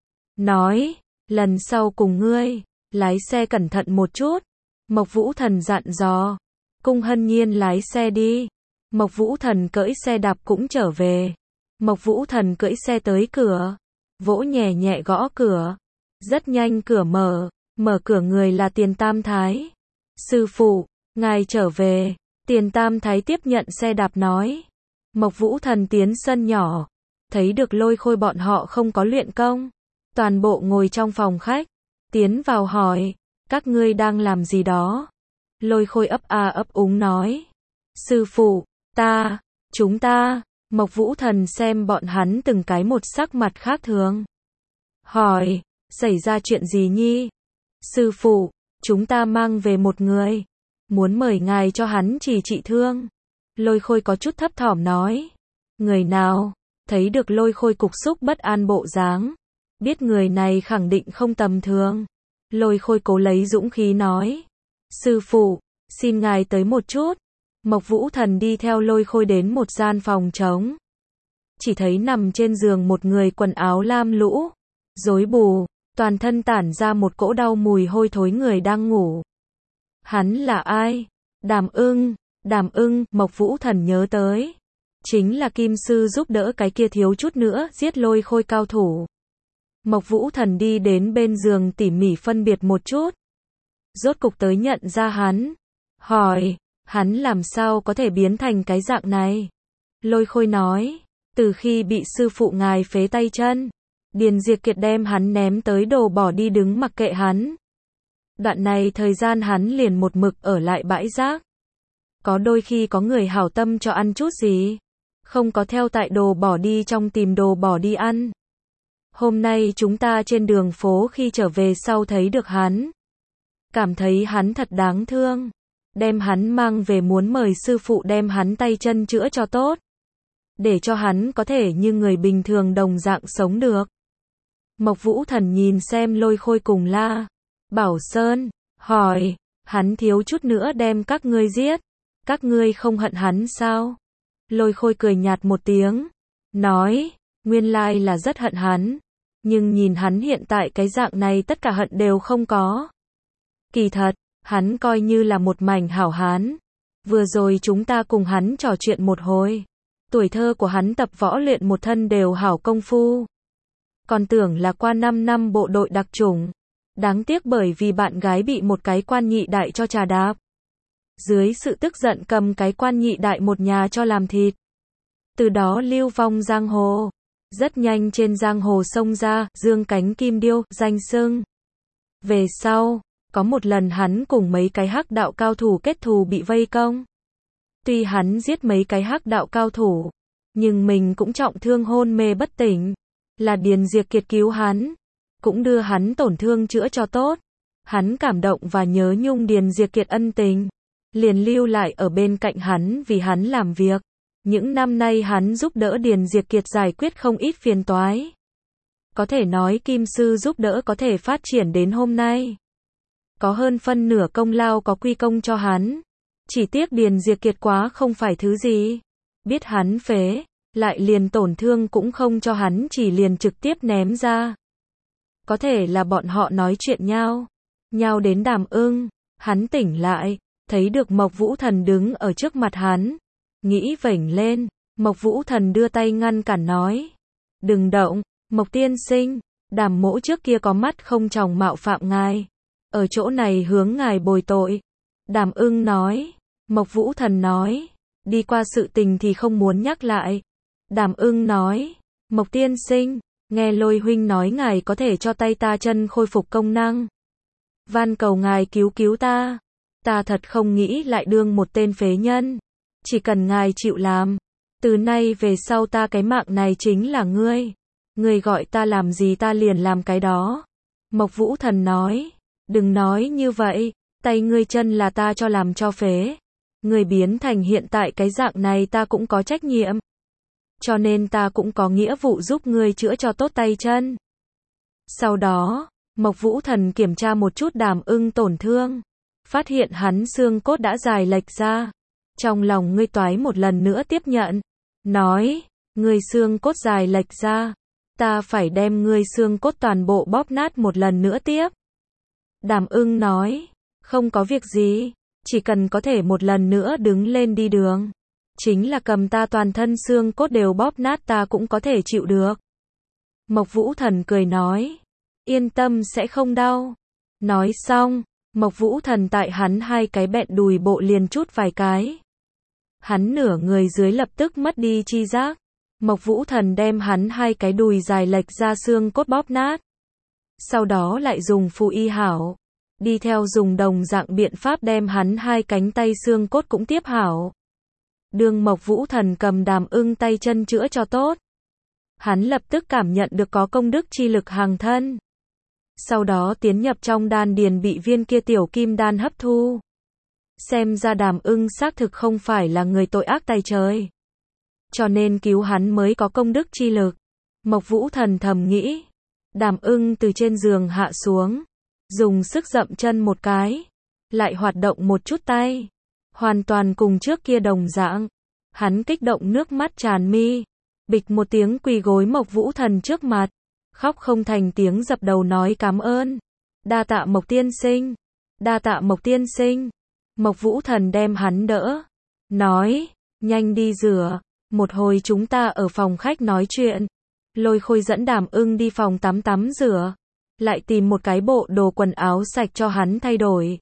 Nói, lần sau cùng ngươi, lái xe cẩn thận một chút. Mộc Vũ Thần dặn dò. Cung Hân Nhiên lái xe đi. Mộc Vũ Thần cưỡi xe đạp cũng trở về. Mộc Vũ Thần cưỡi xe tới cửa, vỗ nhẹ nhẹ gõ cửa. Rất nhanh cửa mở, mở cửa người là Tiền Tam Thái. Sư phụ, ngài trở về. Tiền Tam Thái tiếp nhận xe đạp nói. Mộc Vũ Thần tiến sân nhỏ, thấy được Lôi Khôi bọn họ không có luyện công, toàn bộ ngồi trong phòng khách, tiến vào hỏi, các ngươi đang làm gì đó? Lôi Khôi ấp a ấp úng nói, sư phụ, ta, chúng ta. Mộc Vũ Thần xem bọn hắn từng cái một sắc mặt khác thường, hỏi, xảy ra chuyện gì nhi? Sư phụ, chúng ta mang về một người, muốn mời ngài cho hắn chỉ trị thương. Lôi Khôi có chút thấp thỏm nói, người nào? Thấy được Lôi Khôi cục xúc bất an bộ dáng, biết người này khẳng định không tầm thường. Lôi Khôi cố lấy dũng khí nói, sư phụ, xin ngài tới một chút. Mộc Vũ Thần đi theo Lôi Khôi đến một gian phòng trống, chỉ thấy nằm trên giường một người quần áo lam lũ, rối bù, toàn thân tản ra một cỗ đau mùi hôi thối người đang ngủ. Hắn là ai? Đàm Ưng. Đàm Ưng, Mộc Vũ Thần nhớ tới, chính là Kim Sư giúp đỡ cái kia thiếu chút nữa giết Lôi Khôi cao thủ. Mộc Vũ Thần đi đến bên giường tỉ mỉ phân biệt một chút, rốt cục tới nhận ra hắn, hỏi, hắn làm sao có thể biến thành cái dạng này? Lôi Khôi nói, từ khi bị sư phụ ngài phế tay chân, Điền Diệt Kiệt đem hắn ném tới đồ bỏ đi đứng mặc kệ hắn. Đoạn này thời gian hắn liền một mực ở lại bãi rác. Có đôi khi có người hảo tâm cho ăn chút gì, không có theo tại đồ bỏ đi trong tìm đồ bỏ đi ăn. Hôm nay chúng ta trên đường phố khi trở về sau thấy được hắn, cảm thấy hắn thật đáng thương, đem hắn mang về muốn mời sư phụ đem hắn tay chân chữa cho tốt, để cho hắn có thể như người bình thường đồng dạng sống được. Mộc Vũ Thần nhìn xem Lôi Khôi cùng La Bảo Sơn, hỏi, hắn thiếu chút nữa đem các ngươi giết, các ngươi không hận hắn sao? Lôi Khôi cười nhạt một tiếng, nói, nguyên lai là rất hận hắn, nhưng nhìn hắn hiện tại cái dạng này tất cả hận đều không có. Kỳ thật, hắn coi như là một mảnh hảo hán. Vừa rồi chúng ta cùng hắn trò chuyện một hồi, tuổi thơ của hắn tập võ luyện một thân đều hảo công phu. Còn tưởng là qua năm năm bộ đội đặc chủng, đáng tiếc bởi vì bạn gái bị một cái quan nhị đại cho trà đạp. Dưới sự tức giận cầm cái quan nhị đại một nhà cho làm thịt. Từ đó lưu vong giang hồ. Rất nhanh trên giang hồ xông ra, dương cánh kim điêu, danh xưng. Về sau, có một lần hắn cùng mấy cái hắc đạo cao thủ kết thù bị vây công. Tuy hắn giết mấy cái hắc đạo cao thủ, nhưng mình cũng trọng thương hôn mê bất tỉnh. Là Điền Diệt Kiệt cứu hắn, cũng đưa hắn tổn thương chữa cho tốt. Hắn cảm động và nhớ nhung Điền Diệt Kiệt ân tình, liền lưu lại ở bên cạnh hắn vì hắn làm việc. Những năm nay hắn giúp đỡ Điền Diệt Kiệt giải quyết không ít phiền toái. Có thể nói Kim Sư giúp đỡ có thể phát triển đến hôm nay. Có hơn phân nửa công lao có quy công cho hắn. Chỉ tiếc Điền Diệt Kiệt quá không phải thứ gì. Biết hắn phế, lại liền tổn thương cũng không cho hắn, chỉ liền trực tiếp ném ra. Có thể là bọn họ nói chuyện nhau, nhau đến Đàm Ưng, hắn tỉnh lại, thấy được Mộc Vũ Thần đứng ở trước mặt hắn, nghĩ vểnh lên, Mộc Vũ Thần đưa tay ngăn cản nói, đừng động, Mộc tiên sinh, Đàm mỗ trước kia có mắt không tròng mạo phạm ngài, ở chỗ này hướng ngài bồi tội. Đàm Ưng nói, Mộc Vũ Thần nói, đi qua sự tình thì không muốn nhắc lại. Đàm Ưng nói, Mộc tiên sinh, nghe Lôi huynh nói ngài có thể cho tay ta chân khôi phục công năng. Van cầu ngài cứu cứu ta. Ta thật không nghĩ lại đương một tên phế nhân. Chỉ cần ngài chịu làm. Từ nay về sau ta cái mạng này chính là ngươi. Ngươi gọi ta làm gì ta liền làm cái đó. Mộc Vũ Thần nói, đừng nói như vậy, tay ngươi chân là ta cho làm cho phế. Ngươi biến thành hiện tại cái dạng này ta cũng có trách nhiệm. Cho nên ta cũng có nghĩa vụ giúp ngươi chữa cho tốt tay chân. Sau đó, Mộc Vũ Thần kiểm tra một chút Đàm Ưng tổn thương. phát hiện hắn xương cốt đã dài lệch ra. Trong lòng ngươi toái một lần nữa tiếp nhận, nói, ngươi xương cốt dài lệch ra, ta phải đem ngươi xương cốt toàn bộ bóp nát một lần nữa tiếp. Đàm ưng nói, không có việc gì, chỉ cần có thể một lần nữa đứng lên đi đường. Chính là cầm ta toàn thân xương cốt đều bóp nát ta cũng có thể chịu được. Mộc Vũ Thần cười nói, yên tâm sẽ không đau. Nói xong, Mộc Vũ Thần tại hắn hai cái bẹn đùi bộ liền chút vài cái. Hắn nửa người dưới lập tức mất đi chi giác. Mộc Vũ Thần đem hắn hai cái đùi dài lệch ra xương cốt bóp nát. Sau đó lại dùng phù y hảo. Đi theo dùng đồng dạng biện pháp đem hắn hai cánh tay xương cốt cũng tiếp hảo. Đường Mộc Vũ Thần cầm Đàm Ưng tay chân chữa cho tốt. Hắn lập tức cảm nhận được có công đức chi lực hàng thân. Sau đó tiến nhập trong đan điền bị viên kia tiểu kim đan hấp thu. Xem ra Đàm Ưng xác thực không phải là người tội ác tày trời. Cho nên cứu hắn mới có công đức chi lực. Mộc Vũ Thần thầm nghĩ. Đàm Ưng từ trên giường hạ xuống. Dùng sức dậm chân một cái. Lại hoạt động một chút tay. Hoàn toàn cùng trước kia đồng dạng. Hắn kích động nước mắt tràn mi. Bịch một tiếng quỳ gối Mộc Vũ Thần trước mặt. Khóc không thành tiếng dập đầu nói cảm ơn. Đa tạ Mộc tiên sinh. Đa tạ Mộc tiên sinh. Mộc Vũ Thần đem hắn đỡ. Nói, nhanh đi rửa. Một hồi chúng ta ở phòng khách nói chuyện. Lôi Khôi dẫn Đàm Ưng đi phòng tắm tắm rửa. Lại tìm một cái bộ đồ quần áo sạch cho hắn thay đổi.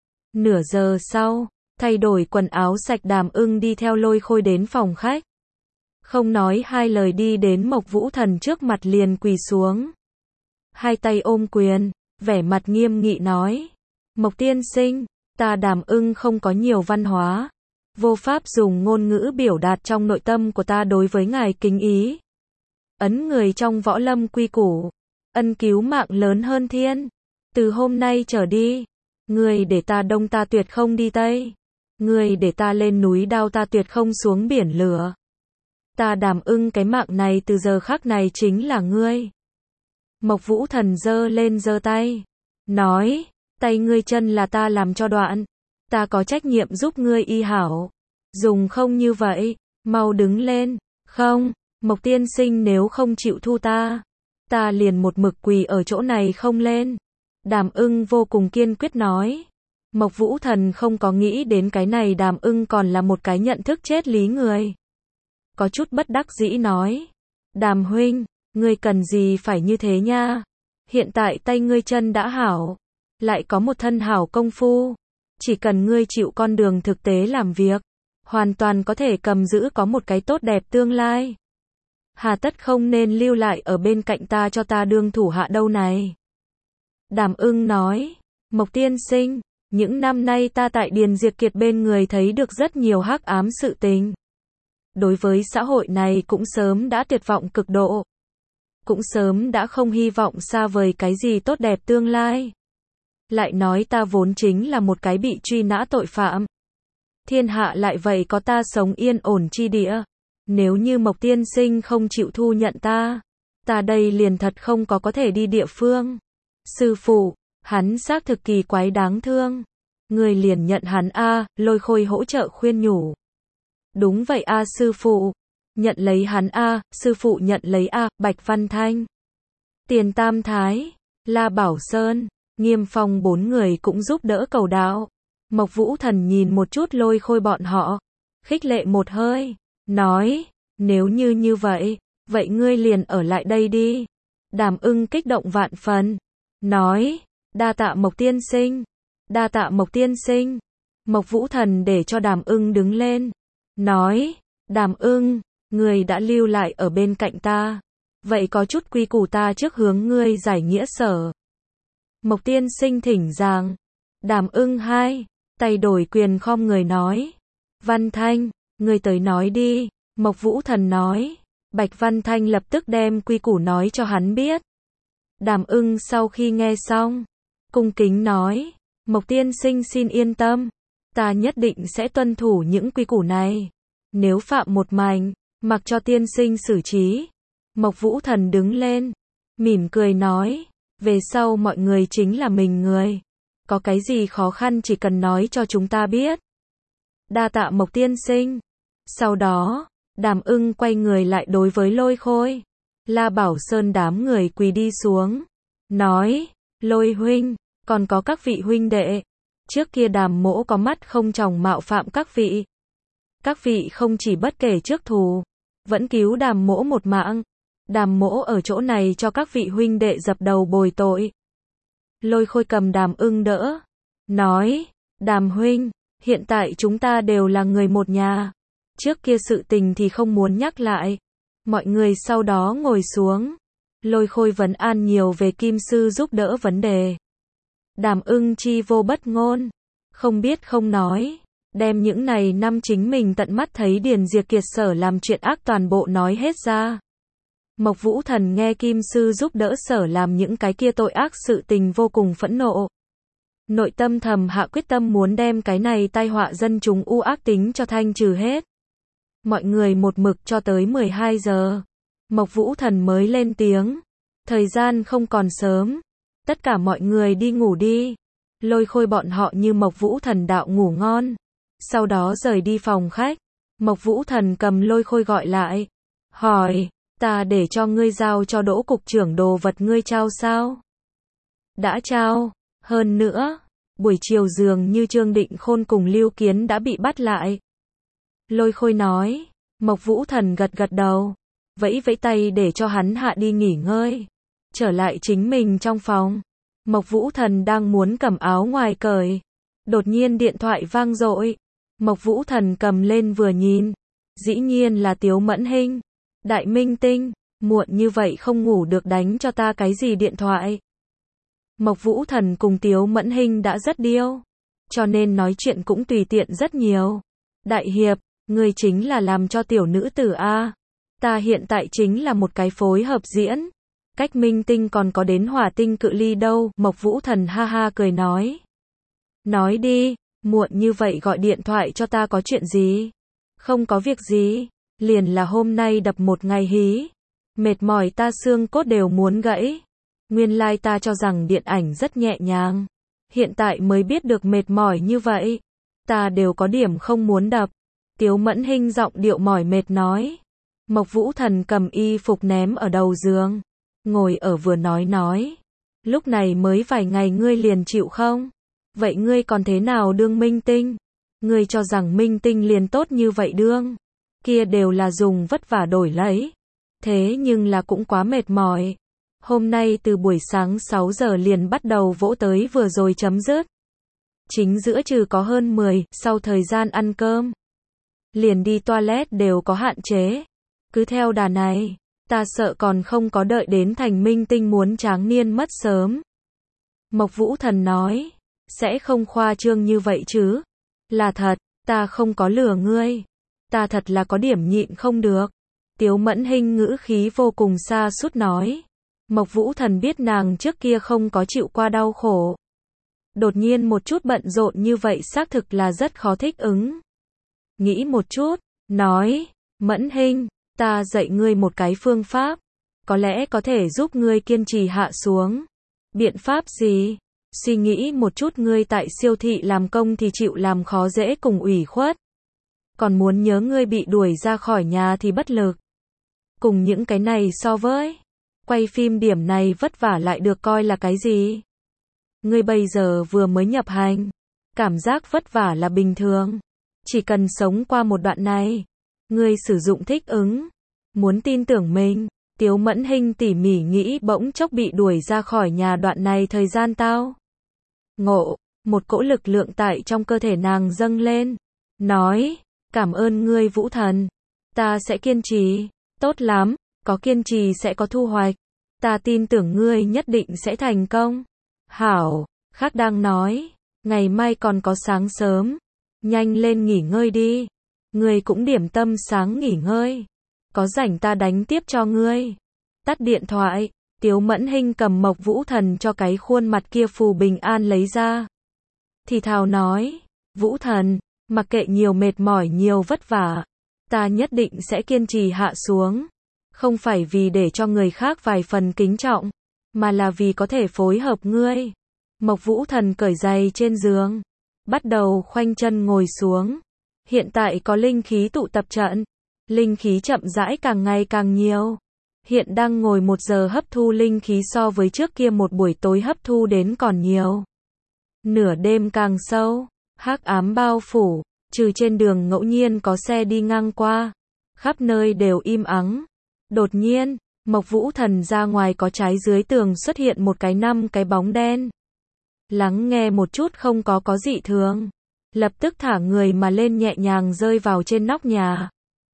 Nửa giờ sau, thay đổi quần áo sạch Đàm Ưng đi theo Lôi Khôi đến phòng khách. Không nói hai lời đi đến Mộc Vũ Thần trước mặt liền quỳ xuống. Hai tay ôm quyền, vẻ mặt nghiêm nghị nói. Mộc tiên sinh, ta Đàm Ưng không có nhiều văn hóa. Vô pháp dùng ngôn ngữ biểu đạt trong nội tâm của ta đối với ngài kính ý. Ấn người trong võ lâm quy củ. Ân cứu mạng lớn hơn thiên. Từ hôm nay trở đi. Người để ta đông ta tuyệt không đi tây. Người để ta lên núi đao ta tuyệt không xuống biển lửa. Ta Đàm Ưng cái mạng này từ giờ khắc này chính là ngươi. Mộc Vũ Thần giơ lên giơ tay. Nói, tay ngươi chân là ta làm cho đoạn. Ta có trách nhiệm giúp ngươi y hảo. Dùng không như vậy, mau đứng lên. Không, Mộc tiên sinh nếu không chịu thu ta. Ta liền một mực quỳ ở chỗ này không lên. Đàm Ưng vô cùng kiên quyết nói. Mộc Vũ Thần không có nghĩ đến cái này Đàm Ưng còn là một cái nhận thức chết lý người. Có chút bất đắc dĩ nói. Đàm huynh, ngươi cần gì phải như thế nha. Hiện tại tay ngươi chân đã hảo. Lại có một thân hảo công phu. Chỉ cần ngươi chịu con đường thực tế làm việc. Hoàn toàn có thể cầm giữ có một cái tốt đẹp tương lai. Hà tất không nên lưu lại ở bên cạnh ta cho ta đương thủ hạ đâu này. Đàm Ưng nói. Mộc tiên sinh, những năm nay ta tại Điền Diệp Kiệt bên người thấy được rất nhiều hắc ám sự tình. Đối với xã hội này cũng sớm đã tuyệt vọng cực độ. Cũng sớm đã không hy vọng xa vời cái gì tốt đẹp tương lai. Lại nói ta vốn chính là một cái bị truy nã tội phạm. Thiên hạ lại vậy có ta sống yên ổn chi địa. Nếu như Mộc tiên sinh không chịu thu nhận ta, ta đây liền thật không có có thể đi địa phương. Sư phụ, hắn xác thực kỳ quái đáng thương. Người liền nhận hắn a, Lôi Khôi hỗ trợ khuyên nhủ. Đúng vậy a sư phụ. Nhận lấy hắn a, sư phụ nhận lấy a, Bạch Văn Thanh. Tiền Tam Thái, La Bảo Sơn, Nghiêm Phong bốn người cũng giúp đỡ cầu đạo. Mộc Vũ Thần nhìn một chút Lôi Khôi bọn họ. Khích lệ một hơi. Nói, nếu như như vậy, vậy ngươi liền ở lại đây đi. Đàm Ưng kích động vạn phần. Nói, đa tạ Mộc tiên sinh. Đa tạ Mộc tiên sinh. Mộc Vũ Thần để cho Đàm Ưng đứng lên. Nói, Đàm Ưng, ngươi đã lưu lại ở bên cạnh ta. Vậy có chút quy củ ta trước hướng ngươi giải nghĩa sở. Mộc tiên sinh thỉnh giảng. Đàm Ưng hai, tay đổi quyền khom người nói. Văn Thanh, ngươi tới nói đi. Mộc Vũ Thần nói. Bạch Văn Thanh lập tức đem quy củ nói cho hắn biết. Đàm Ưng sau khi nghe xong, cung kính nói. Mộc tiên sinh xin yên tâm. Ta nhất định sẽ tuân thủ những quy củ này. Nếu phạm một mảnh, mặc cho tiên sinh xử trí. Mộc Vũ Thần đứng lên, mỉm cười nói. Về sau mọi người chính là mình người. có cái gì khó khăn chỉ cần nói cho chúng ta biết. Đa tạ Mộc tiên sinh. Sau đó, Đàm Ưng quay người lại đối với Lôi Khôi. La Bảo Sơn đám người quỳ đi xuống. Nói, Lôi huynh, còn có các vị huynh đệ. Trước kia Đàm mỗ có mắt không tròng mạo phạm các vị. Các vị không chỉ bất kể trước thù, vẫn cứu Đàm mỗ một mạng. Đàm mỗ ở chỗ này cho các vị huynh đệ dập đầu bồi tội. Lôi Khôi cầm Đàm Ưng đỡ. Nói, Đàm huynh, hiện tại chúng ta đều là người một nhà. Trước kia sự tình thì không muốn nhắc lại. Mọi người sau đó ngồi xuống. Lôi Khôi vấn an nhiều về Kim sư giúp đỡ vấn đề. Đàm Ưng chi vô bất ngôn. Không biết không nói. Đem những này năm chính mình tận mắt thấy Điền Diệp Kiệt Sở làm chuyện ác toàn bộ nói hết ra. Mộc Vũ Thần nghe Kim sư giúp đỡ Sở làm những cái kia tội ác sự tình vô cùng phẫn nộ. Nội tâm thầm hạ quyết tâm muốn đem cái này tai họa dân chúng u ác tính cho thanh trừ hết. Mọi người một mực cho tới mười hai giờ. Mộc Vũ Thần mới lên tiếng. Thời gian không còn sớm. Tất cả mọi người đi ngủ đi. Lôi Khôi bọn họ như Mộc Vũ Thần đạo ngủ ngon. Sau đó rời đi phòng khách. Mộc Vũ Thần cầm Lôi Khôi gọi lại. Hỏi, ta để cho ngươi giao cho Đỗ cục trưởng đồ vật ngươi trao sao? Đã trao. Hơn nữa, buổi chiều dường như Trương Định Khôn cùng Lưu Kiến đã bị bắt lại. Lôi Khôi nói. Mộc Vũ Thần gật gật đầu. Vẫy vẫy tay để cho hắn hạ đi nghỉ ngơi. Trở lại chính mình trong phòng. Mộc Vũ Thần đang muốn cầm áo ngoài cởi. Đột nhiên điện thoại vang dội. Mộc Vũ Thần cầm lên vừa nhìn. Dĩ nhiên là Tiếu Mẫn Hinh. Đại minh tinh, muộn như vậy không ngủ được đánh cho ta cái gì điện thoại. Mộc Vũ Thần cùng Tiếu Mẫn Hinh đã rất điêu. Cho nên nói chuyện cũng tùy tiện rất nhiều. Đại hiệp, người chính là làm cho tiểu nữ tử A. Ta hiện tại chính là một cái phối hợp diễn. Cách minh tinh còn có đến hỏa tinh cự ly đâu. Mộc Vũ Thần ha ha cười nói. Nói đi, muộn như vậy gọi điện thoại cho ta có chuyện gì? Không có việc gì. Liền là hôm nay đập một ngày hí. Mệt mỏi ta xương cốt đều muốn gãy. Nguyên lai ta cho rằng điện ảnh rất nhẹ nhàng. Hiện tại mới biết được mệt mỏi như vậy. Ta đều có điểm không muốn đập. Tiếu Mẫn Hinh giọng điệu mỏi mệt nói. Mộc Vũ Thần cầm y phục ném ở đầu giường. Ngồi ở vừa nói nói. Lúc này mới vài ngày ngươi liền chịu không? Vậy ngươi còn thế nào đương minh tinh? Ngươi cho rằng minh tinh liền tốt như vậy đương? Kia đều là dùng vất vả đổi lấy. Thế nhưng là cũng quá mệt mỏi. Hôm nay từ buổi sáng sáu giờ liền bắt đầu vỗ tới vừa rồi chấm dứt. Chính giữa trừ có hơn mười, sau thời gian ăn cơm. Liền đi toilet đều có hạn chế. Cứ theo đà này, ta sợ còn không có đợi đến thành minh tinh muốn tráng niên mất sớm. Mộc Vũ Thần nói, sẽ không khoa trương như vậy chứ. Là thật, ta không có lừa ngươi. Ta thật là có điểm nhịn không được. Tiếu Mẫn Hinh ngữ khí vô cùng xa sút nói. Mộc Vũ Thần biết nàng trước kia không có chịu qua đau khổ. Đột nhiên một chút bận rộn như vậy xác thực là rất khó thích ứng. Nghĩ một chút, nói, Mẫn Hinh, ta dạy ngươi một cái phương pháp. Có lẽ có thể giúp ngươi kiên trì hạ xuống. Biện pháp gì? Suy nghĩ một chút ngươi tại siêu thị làm công thì chịu làm khó dễ cùng ủy khuất. Còn muốn nhớ ngươi bị đuổi ra khỏi nhà thì bất lực. Cùng những cái này so với quay phim điểm này vất vả lại được coi là cái gì? Ngươi bây giờ vừa mới nhập hành, cảm giác vất vả là bình thường. Chỉ cần sống qua một đoạn này, ngươi sử dụng thích ứng, muốn tin tưởng mình. Tiếu Mẫn Hinh tỉ mỉ nghĩ bỗng chốc bị đuổi ra khỏi nhà đoạn này thời gian tao. Ngộ, một cỗ lực lượng tại trong cơ thể nàng dâng lên. Nói, cảm ơn ngươi Vũ Thần. Ta sẽ kiên trì. Tốt lắm, có kiên trì sẽ có thu hoạch. Ta tin tưởng ngươi nhất định sẽ thành công. Hảo, khác đang nói. Ngày mai còn có sáng sớm. Nhanh lên nghỉ ngơi đi. Ngươi cũng điểm tâm sáng nghỉ ngơi. Có rảnh ta đánh tiếp cho ngươi. Tắt điện thoại. Tiếu Mẫn Hinh cầm Mộc Vũ Thần cho cái khuôn mặt kia phù bình an lấy ra. Thì thào nói. Vũ Thần, mặc kệ nhiều mệt mỏi nhiều vất vả. Ta nhất định sẽ kiên trì hạ xuống. Không phải vì để cho người khác vài phần kính trọng. Mà là vì có thể phối hợp ngươi. Mộc Vũ Thần cởi giày trên giường, bắt đầu khoanh chân ngồi xuống. Hiện tại có linh khí tụ tập trận, linh khí chậm rãi càng ngày càng nhiều. Hiện đang ngồi một giờ hấp thu linh khí so với trước kia một buổi tối hấp thu đến còn nhiều. Nửa đêm càng sâu, hắc ám bao phủ, trừ trên đường ngẫu nhiên có xe đi ngang qua, khắp nơi đều im ắng. Đột nhiên, Mộc Vũ Thần ra ngoài có trái dưới tường xuất hiện một cái năm cái bóng đen. Lắng nghe một chút không có có dị thường, lập tức thả người mà lên nhẹ nhàng rơi vào trên nóc nhà.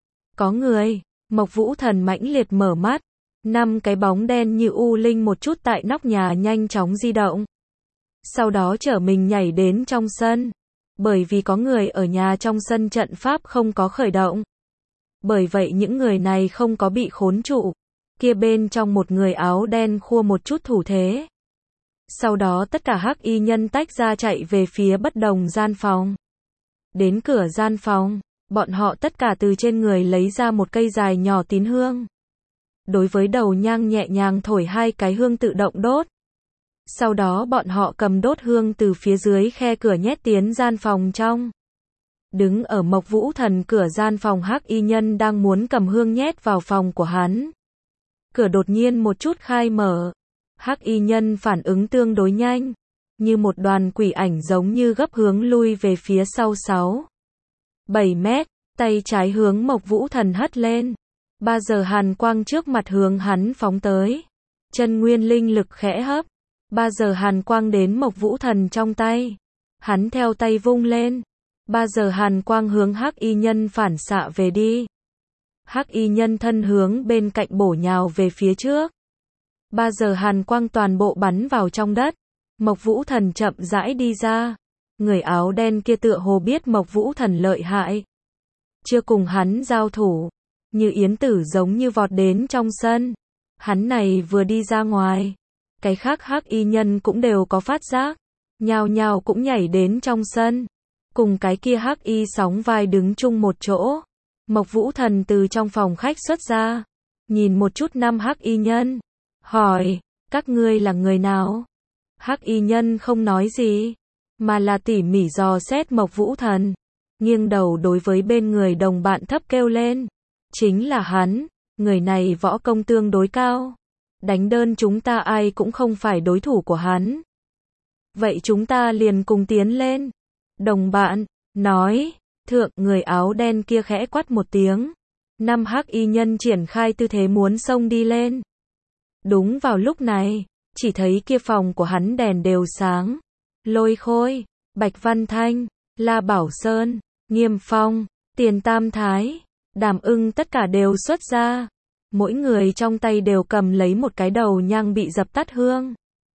Có người, Mộc Vũ Thần mãnh liệt mở mắt, năm cái bóng đen như u linh một chút tại nóc nhà nhanh chóng di động. Sau đó chở mình nhảy đến trong sân, bởi vì có người ở nhà trong sân trận pháp không có khởi động. Bởi vậy những người này không có bị khốn trụ. Kia bên trong một người áo đen khua một chút thủ thế. Sau đó tất cả hắc y nhân tách ra chạy về phía bất đồng gian phòng. Đến cửa gian phòng, bọn họ tất cả từ trên người lấy ra một cây dài nhỏ tín hương. Đối với đầu nhang nhẹ nhàng thổi hai cái hương tự động đốt. Sau đó bọn họ cầm đốt hương từ phía dưới khe cửa nhét tiến gian phòng trong. Đứng ở Mộc Vũ Thần cửa gian phòng hắc y nhân đang muốn cầm hương nhét vào phòng của hắn. Cửa đột nhiên một chút khai mở. Hắc y nhân phản ứng tương đối nhanh, như một đoàn quỷ ảnh giống như gấp hướng lui về phía sau sáu, bảy mét, tay trái hướng Mộc Vũ Thần hất lên. Ba giờ hàn quang trước mặt hướng hắn phóng tới. Chân nguyên linh lực khẽ hấp. Ba giờ hàn quang đến Mộc Vũ Thần trong tay. Hắn theo tay vung lên. Ba giờ hàn quang hướng hắc y nhân phản xạ về đi. Hắc y nhân thân hướng bên cạnh bổ nhào về phía trước. Ba giờ hàn quang toàn bộ bắn vào trong đất. Mộc Vũ Thần chậm rãi đi ra. Người áo đen kia tựa hồ biết Mộc Vũ Thần lợi hại. Chưa cùng hắn giao thủ. Như yến tử giống như vọt đến trong sân. Hắn này vừa đi ra ngoài. Cái khác hắc y nhân cũng đều có phát giác. Nhào nhào cũng nhảy đến trong sân. Cùng cái kia hắc y sóng vai đứng chung một chỗ. Mộc Vũ Thần từ trong phòng khách xuất ra. Nhìn một chút năm hắc y nhân. Hỏi, các ngươi là người nào? Hắc y nhân không nói gì. Mà là tỉ mỉ dò xét Mộc Vũ Thần. Nghiêng đầu đối với bên người đồng bạn thấp kêu lên. Chính là hắn, người này võ công tương đối cao. Đánh đơn chúng ta ai cũng không phải đối thủ của hắn. Vậy chúng ta liền cùng tiến lên. Đồng bạn, nói, thượng người áo đen kia khẽ quát một tiếng. Năm hắc y nhân triển khai tư thế muốn xông đi lên. Đúng vào lúc này, chỉ thấy kia phòng của hắn đèn đều sáng. Lôi Khôi, Bạch Văn Thanh, La Bảo Sơn, Nghiêm Phong, Tiền Tam Thái, Đàm Ưng tất cả đều xuất ra. Mỗi người trong tay đều cầm lấy một cái đầu nhang bị dập tắt hương.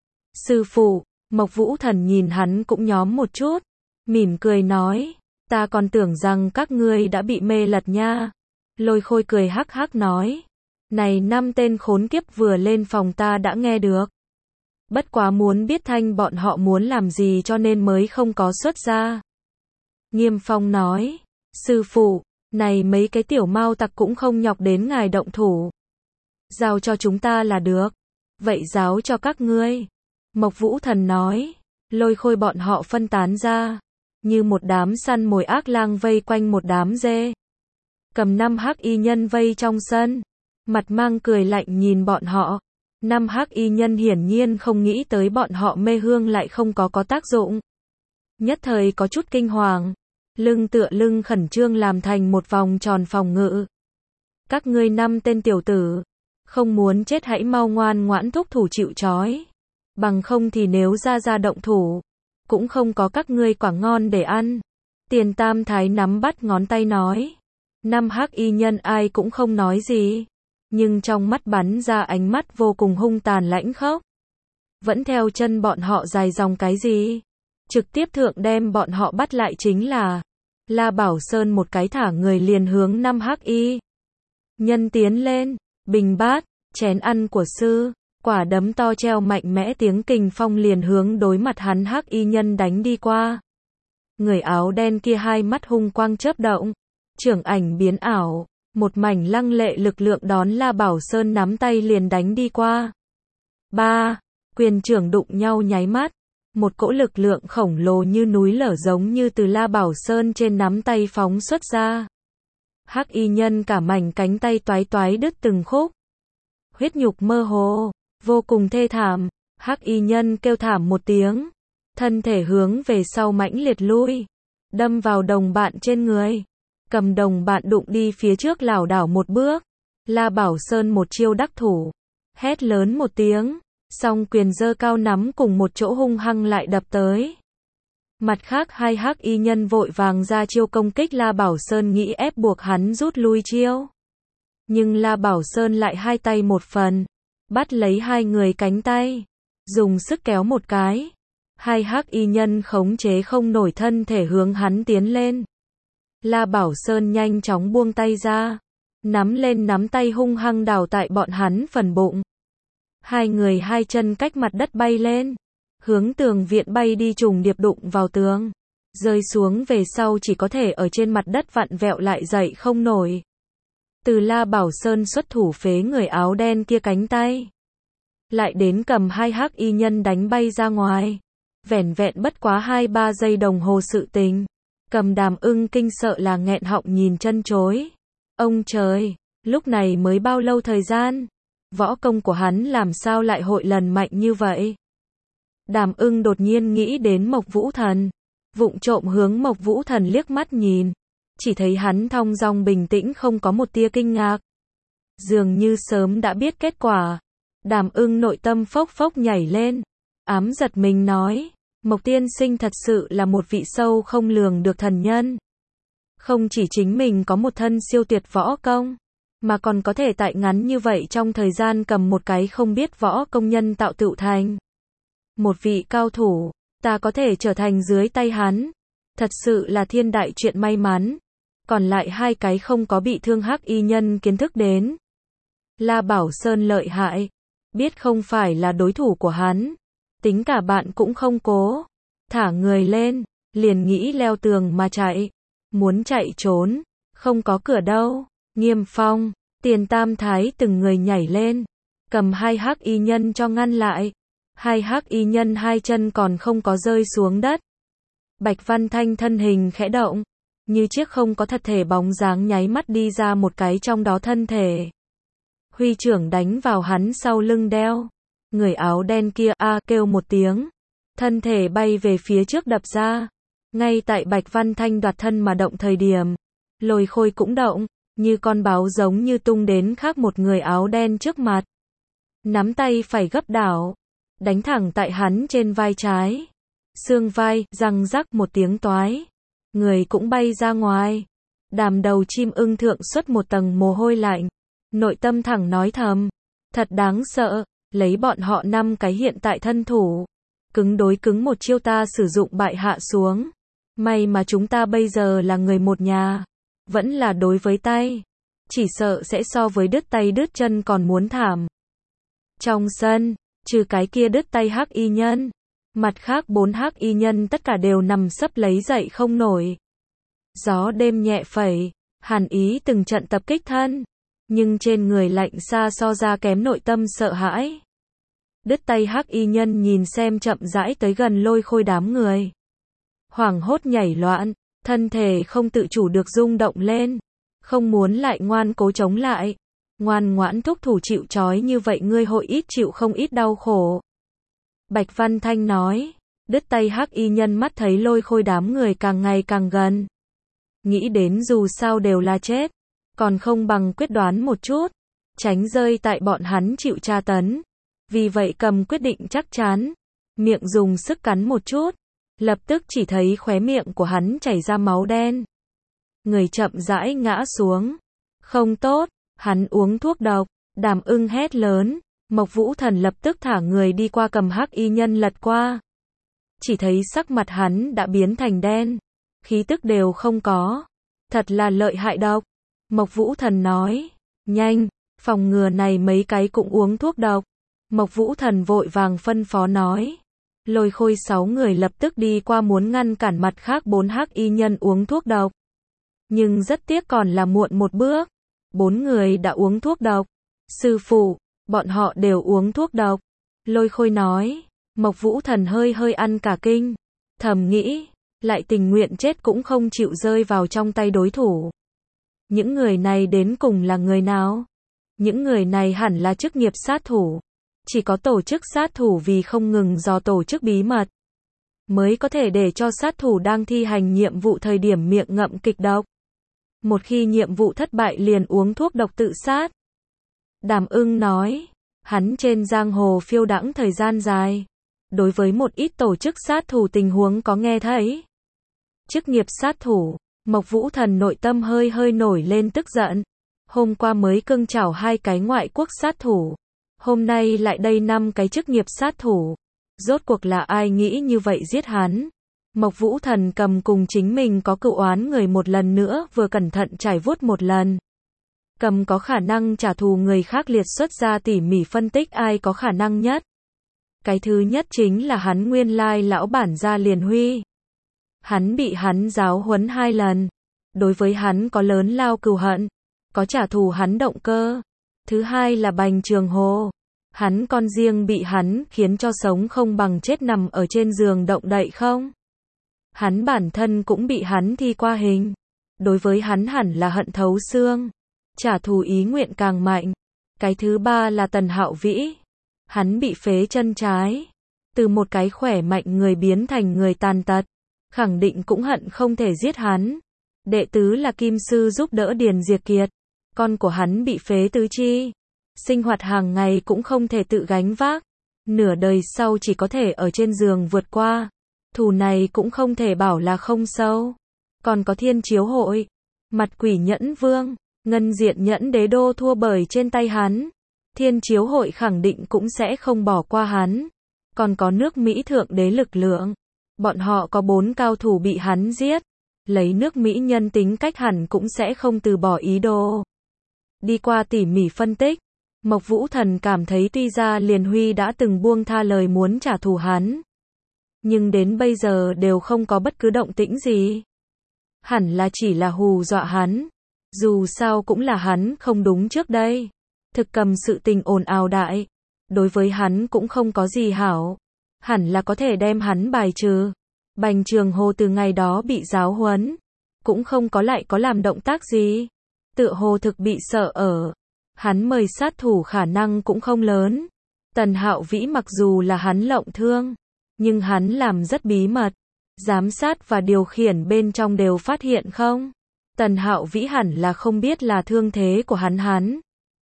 Sư phụ, Mộc Vũ Thần nhìn hắn cũng nhóm một chút. Mỉm cười nói, ta còn tưởng rằng các ngươi đã bị mê lật nha. Lôi Khôi cười hắc hắc nói, này năm tên khốn kiếp vừa lên phòng ta đã nghe được. Bất quá muốn biết thanh bọn họ muốn làm gì cho nên mới không có xuất ra. Nghiêm Phong nói, sư phụ, này mấy cái tiểu mao tặc cũng không nhọc đến ngài động thủ. Giao cho chúng ta là được. Vậy giáo cho các ngươi. Mộc Vũ Thần nói, Lôi Khôi bọn họ phân tán ra. Như một đám săn mồi ác lang vây quanh một đám dê. Cầm năm hắc y nhân vây trong sân. Mặt mang cười lạnh nhìn bọn họ. Năm hắc y nhân hiển nhiên không nghĩ tới bọn họ mê hương lại không có có tác dụng. Nhất thời có chút kinh hoàng. Lưng tựa lưng khẩn trương làm thành một vòng tròn phòng ngự. Các ngươi năm tên tiểu tử. Không muốn chết hãy mau ngoan ngoãn thúc thủ chịu trói. Bằng không thì nếu ra ra động thủ. Cũng không có các ngươi quả ngon để ăn. Tiền Tam Thái nắm bắt ngón tay nói. Năm hắc y nhân ai cũng không nói gì. Nhưng trong mắt bắn ra ánh mắt vô cùng hung tàn lãnh khốc. Vẫn theo chân bọn họ dài dòng cái gì. Trực tiếp thượng đem bọn họ bắt lại chính là. La Bảo Sơn một cái thả người liền hướng năm hắc y nhân tiến lên. Bình bát, chén ăn của sư. Quả đấm to treo mạnh mẽ tiếng kình phong liền hướng đối mặt hắn hắc y nhân đánh đi qua. Người áo đen kia hai mắt hung quang chớp động. Trưởng ảnh biến ảo. Một mảnh lăng lệ lực lượng đón La Bảo Sơn nắm tay liền đánh đi qua. Ba, quyền trưởng đụng nhau nháy mắt. Một cỗ lực lượng khổng lồ như núi lở giống như từ La Bảo Sơn trên nắm tay phóng xuất ra. Hắc y nhân cả mảnh cánh tay toái toái đứt từng khúc. Huyết nhục mơ hồ, vô cùng thê thảm. Hắc y nhân kêu thảm một tiếng, thân thể hướng về sau mãnh liệt lui, đâm vào đồng bạn trên người. Cầm đồng bạn đụng đi phía trước lảo đảo một bước. La Bảo Sơn một chiêu đắc thủ, hét lớn một tiếng, song quyền giơ cao nắm cùng một chỗ hung hăng lại đập tới. Mặt khác hai hắc y nhân vội vàng ra chiêu công kích La Bảo Sơn, nghĩ ép buộc hắn rút lui chiêu. Nhưng La Bảo Sơn lại hai tay một phần, bắt lấy hai người cánh tay, dùng sức kéo một cái. Hai hắc y nhân khống chế không nổi thân thể hướng hắn tiến lên. La Bảo Sơn nhanh chóng buông tay ra, nắm lên nắm tay hung hăng đào tại bọn hắn phần bụng. Hai người hai chân cách mặt đất bay lên, hướng tường viện bay đi, trùng điệp đụng vào tường, rơi xuống về sau chỉ có thể ở trên mặt đất vặn vẹo lại dậy không nổi. Từ La Bảo Sơn xuất thủ phế người áo đen kia cánh tay, lại đến cầm hai hắc y nhân đánh bay ra ngoài. Vẻn vẹn bất quá hai ba giây đồng hồ sự tình, Cầm Đàm Ưng kinh sợ là nghẹn họng nhìn chân chối. Ông trời, lúc này mới bao lâu thời gian? Võ công của hắn làm sao lại hội lần mạnh như vậy? Đàm Ưng đột nhiên nghĩ đến Mộc Vũ Thần, vụng trộm hướng Mộc Vũ Thần liếc mắt nhìn, chỉ thấy hắn thong dong bình tĩnh, không có một tia kinh ngạc, dường như sớm đã biết kết quả. Đàm Ưng nội tâm phốc phốc nhảy lên, ám giật mình nói, Mộc tiên sinh thật sự là một vị sâu không lường được thần nhân. Không chỉ chính mình có một thân siêu tuyệt võ công, mà còn có thể tại ngắn như vậy trong thời gian cầm một cái không biết võ công nhân tạo tựu thành một vị cao thủ. Ta có thể trở thành dưới tay hắn, thật sự là thiên đại chuyện may mắn. Còn lại hai cái không có bị thương hắc y nhân kiến thức đến La Bảo Sơn lợi hại, biết không phải là đối thủ của hắn, tính cả bạn cũng không cố, thả người lên, liền nghĩ leo tường mà chạy. Muốn chạy trốn, không có cửa đâu. Nghiêm Phong, Tiền Tam Thái từng người nhảy lên, cầm hai hắc y nhân cho ngăn lại. Hai hắc y nhân hai chân còn không có rơi xuống đất. Bạch Văn Thanh thân hình khẽ động, như chiếc không có thật thể bóng dáng nháy mắt đi ra một cái trong đó thân thể. Huy trưởng đánh vào hắn sau lưng đeo. Người áo đen kia a kêu một tiếng, thân thể bay về phía trước đập ra. Ngay tại Bạch Văn Thanh đoạt thân mà động thời điểm, Lôi Khôi cũng động, như con báo giống như tung đến khác một người áo đen trước mặt. Nắm tay phải gấp đảo, đánh thẳng tại hắn trên vai trái. Xương vai, răng rắc một tiếng toái. Người cũng bay ra ngoài. Đàm Đầu Chim Ưng thượng xuất một tầng mồ hôi lạnh. Nội tâm thẳng nói thầm, thật đáng sợ, lấy bọn họ năm cái hiện tại thân thủ. Cứng đối cứng một chiêu ta sử dụng bại hạ xuống. May mà chúng ta bây giờ là người một nhà. Vẫn là đối với tay. Chỉ sợ sẽ so với đứt tay đứt chân còn muốn thảm. Trong sân, trừ cái kia đứt tay hắc y nhân, mặt khác bốn hắc y nhân tất cả đều nằm sấp lấy dậy không nổi. Gió đêm nhẹ phẩy, hàn ý từng trận tập kích thân, nhưng trên người lạnh xa so ra kém nội tâm sợ hãi. Đứt tay hắc y nhân nhìn xem chậm rãi tới gần Lôi Khôi đám người, hoảng hốt nhảy loạn, thân thể không tự chủ được rung động lên, không muốn lại ngoan cố chống lại. Ngoan ngoãn thúc thủ chịu trói như vậy ngươi hội ít chịu không ít đau khổ. Bạch Văn Thanh nói. Đứt tay hắc y nhân mắt thấy Lôi Khôi đám người càng ngày càng gần, nghĩ đến dù sao đều là chết, còn không bằng quyết đoán một chút, tránh rơi tại bọn hắn chịu tra tấn. Vì vậy cầm quyết định chắc chắn, miệng dùng sức cắn một chút, lập tức chỉ thấy khóe miệng của hắn chảy ra máu đen. Người chậm rãi ngã xuống. Không tốt, hắn uống thuốc độc. Đàm Ưng hét lớn. Mộc Vũ Thần lập tức thả người đi qua cầm hắc y nhân lật qua. Chỉ thấy sắc mặt hắn đã biến thành đen, khí tức đều không có. Thật là lợi hại độc. Mộc Vũ Thần nói. Nhanh, phòng ngừa này mấy cái cũng uống thuốc độc. Mộc Vũ Thần vội vàng phân phó nói. Lôi Khôi sáu người lập tức đi qua muốn ngăn cản mặt khác bốn hắc y nhân uống thuốc độc. Nhưng rất tiếc còn là muộn một bước. Bốn người đã uống thuốc độc. Sư phụ, bọn họ đều uống thuốc độc. Lôi Khôi nói. Mộc Vũ Thần hơi hơi ăn cả kinh, thầm nghĩ, lại tình nguyện chết cũng không chịu rơi vào trong tay đối thủ. Những người này đến cùng là người nào? Những người này hẳn là chức nghiệp sát thủ. Chỉ có tổ chức sát thủ vì không ngừng dò tổ chức bí mật, mới có thể để cho sát thủ đang thi hành nhiệm vụ thời điểm miệng ngậm kịch độc. Một khi nhiệm vụ thất bại liền uống thuốc độc tự sát. Đàm Ưng nói, hắn trên giang hồ phiêu đãng thời gian dài. Đối với một ít tổ chức sát thủ tình huống có nghe thấy. Chức nghiệp sát thủ, Mộc Vũ Thần nội tâm hơi hơi nổi lên tức giận. Hôm qua mới cưng chảo hai cái ngoại quốc sát thủ. Hôm nay lại đây năm cái chức nghiệp sát thủ. Rốt cuộc là ai nghĩ như vậy giết hắn? Mộc Vũ Thần cầm cùng chính mình có cựu oán người một lần nữa vừa cẩn thận trải vuốt một lần. Cầm có khả năng trả thù người khác liệt xuất ra tỉ mỉ phân tích ai có khả năng nhất. Cái thứ nhất chính là hắn nguyên lai lão bản gia Liền Huy. Hắn bị hắn giáo huấn hai lần. Đối với hắn có lớn lao cừu hận. Có trả thù hắn động cơ. Thứ hai là Bành Trường Hồ. Hắn con riêng bị hắn khiến cho sống không bằng chết nằm ở trên giường động đậy không. Hắn bản thân cũng bị hắn thi qua hình. Đối với hắn hẳn là hận thấu xương. Trả thù ý nguyện càng mạnh. Cái thứ ba là Tần Hạo Vĩ. Hắn bị phế chân trái. Từ một cái khỏe mạnh người biến thành người tàn tật. Khẳng định cũng hận không thể giết hắn. Đệ tứ là Kim Sư giúp đỡ Điền Diệp Kiệt. Con của hắn bị phế tứ chi. Sinh hoạt hàng ngày cũng không thể tự gánh vác. Nửa đời sau chỉ có thể ở trên giường vượt qua. Thù này cũng không thể bảo là không sâu. Còn có Thiên Chiếu Hội. Mặt quỷ nhẫn vương. Ngân diện nhẫn đế đô thua bởi trên tay hắn. Thiên Chiếu Hội khẳng định cũng sẽ không bỏ qua hắn. Còn có nước Mỹ thượng đế lực lượng. Bọn họ có bốn cao thủ bị hắn giết. Lấy nước Mỹ nhân tính cách hẳn cũng sẽ không từ bỏ ý đồ. Đi qua tỉ mỉ phân tích, Mộc Vũ Thần cảm thấy tuy ra Liền Huy đã từng buông tha lời muốn trả thù hắn. Nhưng đến bây giờ đều không có bất cứ động tĩnh gì. Hẳn là chỉ là hù dọa hắn. Dù sao cũng là hắn không đúng trước đây. Thực cầm sự tình ồn ào đại. Đối với hắn cũng không có gì hảo. Hẳn là có thể đem hắn bài trừ. Bành Trường Hồ từ ngày đó bị giáo huấn. Cũng không có lại có làm động tác gì. Tựa hồ thực bị sợ ở. Hắn mời sát thủ khả năng cũng không lớn. Tần Hạo Vĩ mặc dù là hắn lộng thương. Nhưng hắn làm rất bí mật. Giám sát và điều khiển bên trong đều phát hiện không? Tần Hạo Vĩ hẳn là không biết là thương thế của hắn hắn.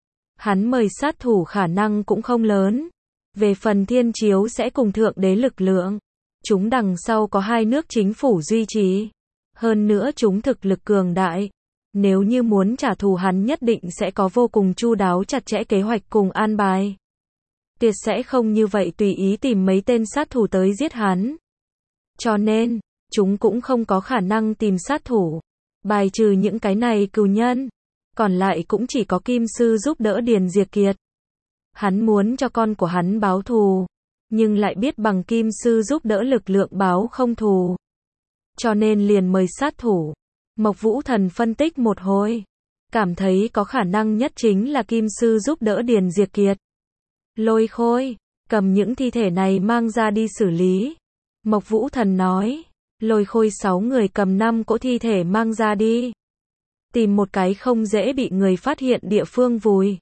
Hắn mời sát thủ khả năng cũng không lớn. Về phần Thiên Chiếu sẽ cùng thượng đế lực lượng. Chúng đằng sau có hai nước chính phủ duy trì. Hơn nữa chúng thực lực cường đại. Nếu như muốn trả thù hắn nhất định sẽ có vô cùng chu đáo chặt chẽ kế hoạch cùng an bài. Tuyệt sẽ không như vậy tùy ý tìm mấy tên sát thủ tới giết hắn. Cho nên, chúng cũng không có khả năng tìm sát thủ. Bài trừ những cái này cừu nhân. Còn lại cũng chỉ có Kim Sư giúp đỡ Điền Diệp Kiệt. Hắn muốn cho con của hắn báo thù. Nhưng lại biết bằng Kim Sư giúp đỡ lực lượng báo không thù. Cho nên liền mời sát thủ. Mộc Vũ Thần phân tích một hồi. Cảm thấy có khả năng nhất chính là Kim Sư giúp đỡ Điền Diệp Kiệt. Lôi Khôi, cầm những thi thể này mang ra đi xử lý. Mộc Vũ Thần nói. Lôi Khôi sáu người cầm năm cỗ thi thể mang ra đi. Tìm một cái không dễ bị người phát hiện địa phương vùi.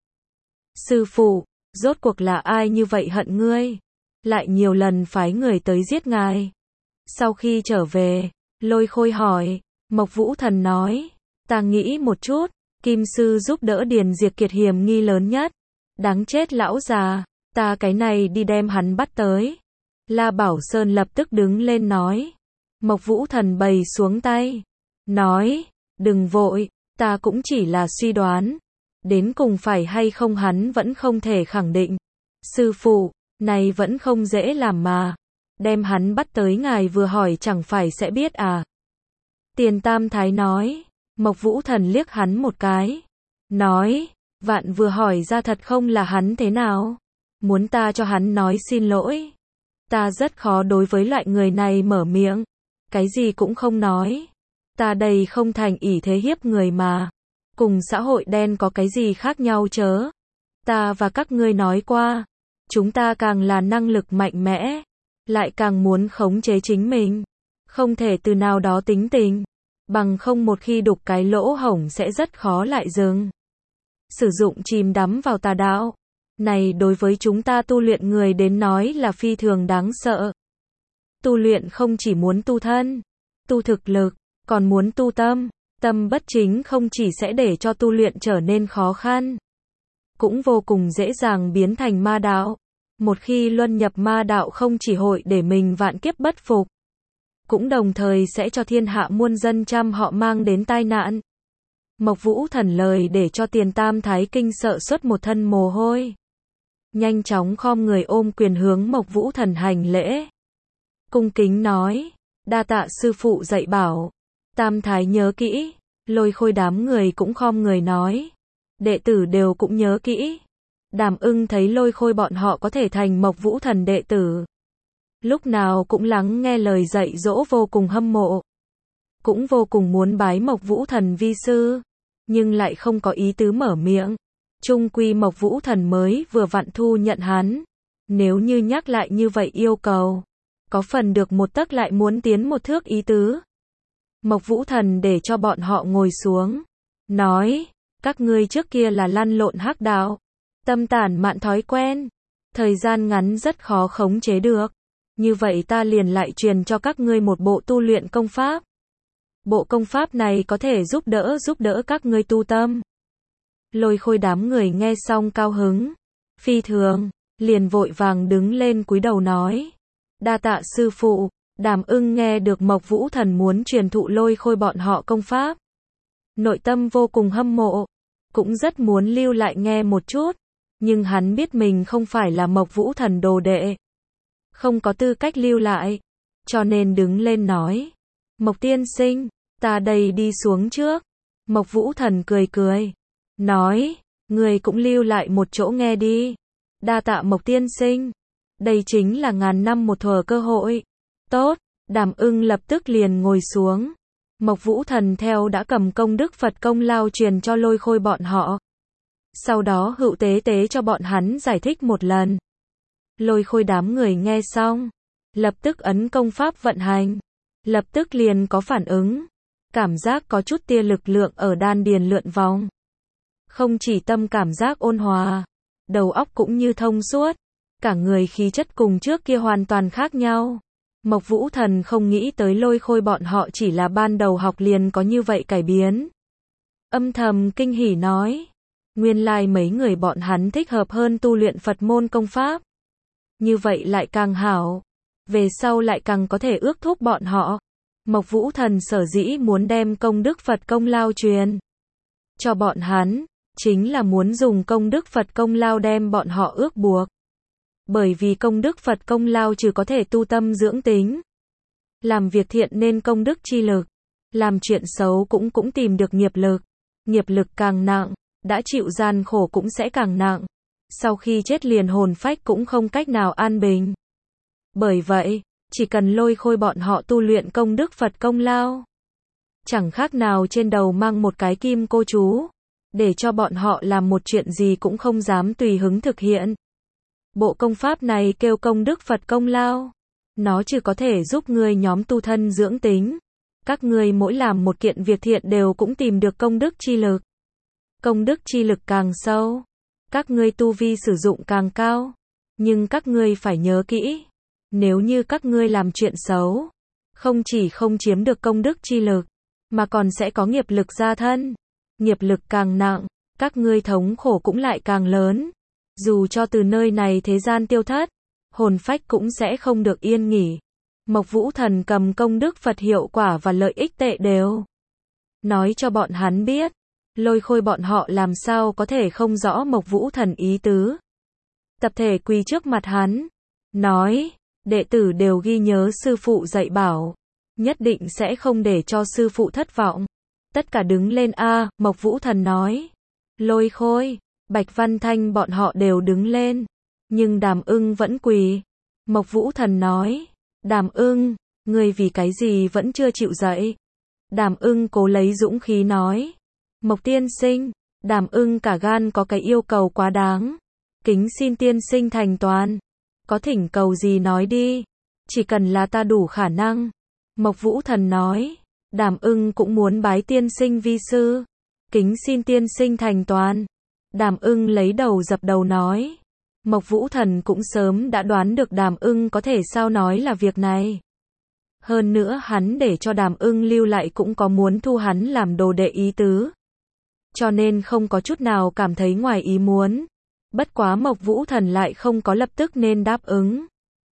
Sư phụ, rốt cuộc là ai như vậy hận ngươi? Lại nhiều lần phái người tới giết ngài. Sau khi trở về, Lôi Khôi hỏi. Mộc Vũ Thần nói. Ta nghĩ một chút. Kim Sư giúp đỡ Điền Diệp Kiệt hiểm nghi lớn nhất. Đáng chết lão già. Ta cái này đi đem hắn bắt tới. La Bảo Sơn lập tức đứng lên nói. Mộc Vũ Thần bày xuống tay. Nói. Đừng vội. Ta cũng chỉ là suy đoán. Đến cùng phải hay không hắn vẫn không thể khẳng định. Sư phụ, này vẫn không dễ làm mà. Đem hắn bắt tới ngài vừa hỏi chẳng phải sẽ biết à. Tiền Tam Thái nói. Mộc Vũ Thần liếc hắn một cái. Nói. Vạn vừa hỏi ra thật không là hắn thế nào. Muốn ta cho hắn nói xin lỗi. Ta rất khó đối với loại người này mở miệng. Cái gì cũng không nói. Ta đây không thành ỷ thế hiếp người mà. Cùng xã hội đen có cái gì khác nhau chớ. Ta và các ngươi nói qua. Chúng ta càng là năng lực mạnh mẽ. lại càng muốn khống chế chính mình. Không thể từ nào đó tính tình. Bằng không một khi đục cái lỗ hổng sẽ rất khó lại dừng. Sử dụng chìm đắm vào tà đạo. Này đối với chúng ta tu luyện người đến nói là phi thường đáng sợ. Tu luyện không chỉ muốn tu thân, tu thực lực, còn muốn tu tâm. Tâm bất chính không chỉ sẽ để cho tu luyện trở nên khó khăn, cũng vô cùng dễ dàng biến thành ma đạo. Một khi luân nhập ma đạo không chỉ hội để mình vạn kiếp bất phục, cũng đồng thời sẽ cho thiên hạ muôn dân trăm họ mang đến tai nạn. Mộc Vũ Thần lời để cho Tiền Tam Thái kinh sợ xuất một thân mồ hôi. Nhanh chóng khom người ôm quyền hướng Mộc Vũ Thần hành lễ. Cung kính nói, đa tạ sư phụ dạy bảo. Tam Thái nhớ kỹ. Lôi Khôi đám người cũng khom người nói, đệ tử đều cũng nhớ kỹ. Đàm Ưng thấy Lôi Khôi bọn họ có thể thành Mộc Vũ Thần đệ tử, lúc nào cũng lắng nghe lời dạy dỗ vô cùng hâm mộ, cũng vô cùng muốn bái Mộc Vũ Thần vi sư, nhưng lại không có ý tứ mở miệng. Chung quy Mộc Vũ Thần mới vừa vặn thu nhận hắn, nếu như nhắc lại như vậy yêu cầu, có phần được một tấc lại muốn tiến một thước ý tứ. Mộc Vũ Thần để cho bọn họ ngồi xuống, nói, các ngươi trước kia là lăn lộn hắc đạo, tâm tản mạn thói quen, thời gian ngắn rất khó khống chế được. Như vậy ta liền lại truyền cho các ngươi một bộ tu luyện công pháp. Bộ công pháp này có thể giúp đỡ giúp đỡ các ngươi tu tâm. Lôi Khôi đám người nghe xong cao hứng, phi thường, liền vội vàng đứng lên cúi đầu nói, đa tạ sư phụ. Đàm Ưng nghe được Mộc Vũ Thần muốn truyền thụ Lôi Khôi bọn họ công pháp, nội tâm vô cùng hâm mộ, cũng rất muốn lưu lại nghe một chút, nhưng hắn biết mình không phải là Mộc Vũ Thần đồ đệ, không có tư cách lưu lại, cho nên đứng lên nói, Mộc tiên sinh, ta đây đi xuống trước. Mộc Vũ Thần cười cười, nói, người cũng lưu lại một chỗ nghe đi. Đa tạ Mộc tiên sinh, đây chính là ngàn năm một thuở cơ hội. Tốt, Đàm Ưng lập tức liền ngồi xuống. Mộc Vũ Thần theo đã cầm công đức Phật công lao truyền cho Lôi Khôi bọn họ. Sau đó hữu tế tế cho bọn hắn giải thích một lần. Lôi Khôi đám người nghe xong, lập tức ấn công pháp vận hành, lập tức liền có phản ứng, cảm giác có chút tia lực lượng ở đan điền lượn vòng. Không chỉ tâm cảm giác ôn hòa, đầu óc cũng như thông suốt, cả người khí chất cùng trước kia hoàn toàn khác nhau. Mộc Vũ Thần không nghĩ tới Lôi Khôi bọn họ chỉ là ban đầu học liền có như vậy cải biến. Âm thầm kinh hỉ nói, nguyên lai mấy người bọn hắn thích hợp hơn tu luyện Phật môn công pháp. Như vậy lại càng hảo, về sau lại càng có thể ước thúc bọn họ. Mộc Vũ Thần sở dĩ muốn đem công đức Phật công lao truyền cho bọn hắn, chính là muốn dùng công đức Phật công lao đem bọn họ ước buộc. Bởi vì công đức Phật công lao trừ có thể tu tâm dưỡng tính, làm việc thiện nên công đức chi lực, làm chuyện xấu cũng cũng tìm được nghiệp lực. Nghiệp lực càng nặng, đã chịu gian khổ cũng sẽ càng nặng. Sau khi chết liền hồn phách cũng không cách nào an bình. Bởi vậy, chỉ cần Lôi Khôi bọn họ tu luyện công đức Phật công lao, chẳng khác nào trên đầu mang một cái kim cô chú, để cho bọn họ làm một chuyện gì cũng không dám tùy hứng thực hiện. Bộ công pháp này kêu công đức Phật công lao. Nó chỉ có thể giúp ngươi nhóm tu thân dưỡng tính. Các ngươi mỗi làm một kiện việc thiện đều cũng tìm được công đức chi lực. Công đức chi lực càng sâu, các ngươi tu vi sử dụng càng cao. Nhưng các ngươi phải nhớ kỹ, nếu như các ngươi làm chuyện xấu, không chỉ không chiếm được công đức chi lực, mà còn sẽ có nghiệp lực gia thân. Nghiệp lực càng nặng, các ngươi thống khổ cũng lại càng lớn. Dù cho từ nơi này thế gian tiêu thất, hồn phách cũng sẽ không được yên nghỉ. Mộc Vũ Thần cầm công đức Phật hiệu quả và lợi ích tệ đều nói cho bọn hắn biết. Lôi Khôi bọn họ làm sao có thể không rõ Mộc Vũ Thần ý tứ. Tập thể quỳ trước mặt hắn, nói, đệ tử đều ghi nhớ sư phụ dạy bảo, nhất định sẽ không để cho sư phụ thất vọng. Tất cả đứng lên a. Mộc Vũ Thần nói. Lôi Khôi, Bạch Văn Thanh bọn họ đều đứng lên, nhưng Đàm Ưng vẫn quỳ. Mộc Vũ Thần nói, Đàm Ưng, ngươi vì cái gì vẫn chưa chịu dậy? Đàm Ưng cố lấy dũng khí nói, Mộc tiên sinh. Đàm Ưng cả gan có cái yêu cầu quá đáng, kính xin tiên sinh thành toàn, có thỉnh cầu gì nói đi. Chỉ cần là ta đủ khả năng. Mộc Vũ Thần nói. Đàm Ưng cũng muốn bái tiên sinh vi sư. Kính xin tiên sinh thành toàn. Đàm Ưng lấy đầu dập đầu nói. Mộc Vũ Thần cũng sớm đã đoán được Đàm Ưng có thể sao nói là việc này. Hơn nữa hắn để cho Đàm Ưng lưu lại cũng có muốn thu hắn làm đồ đệ ý tứ. Cho nên không có chút nào cảm thấy ngoài ý muốn. Bất quá Mộc Vũ Thần lại không có lập tức nên đáp ứng.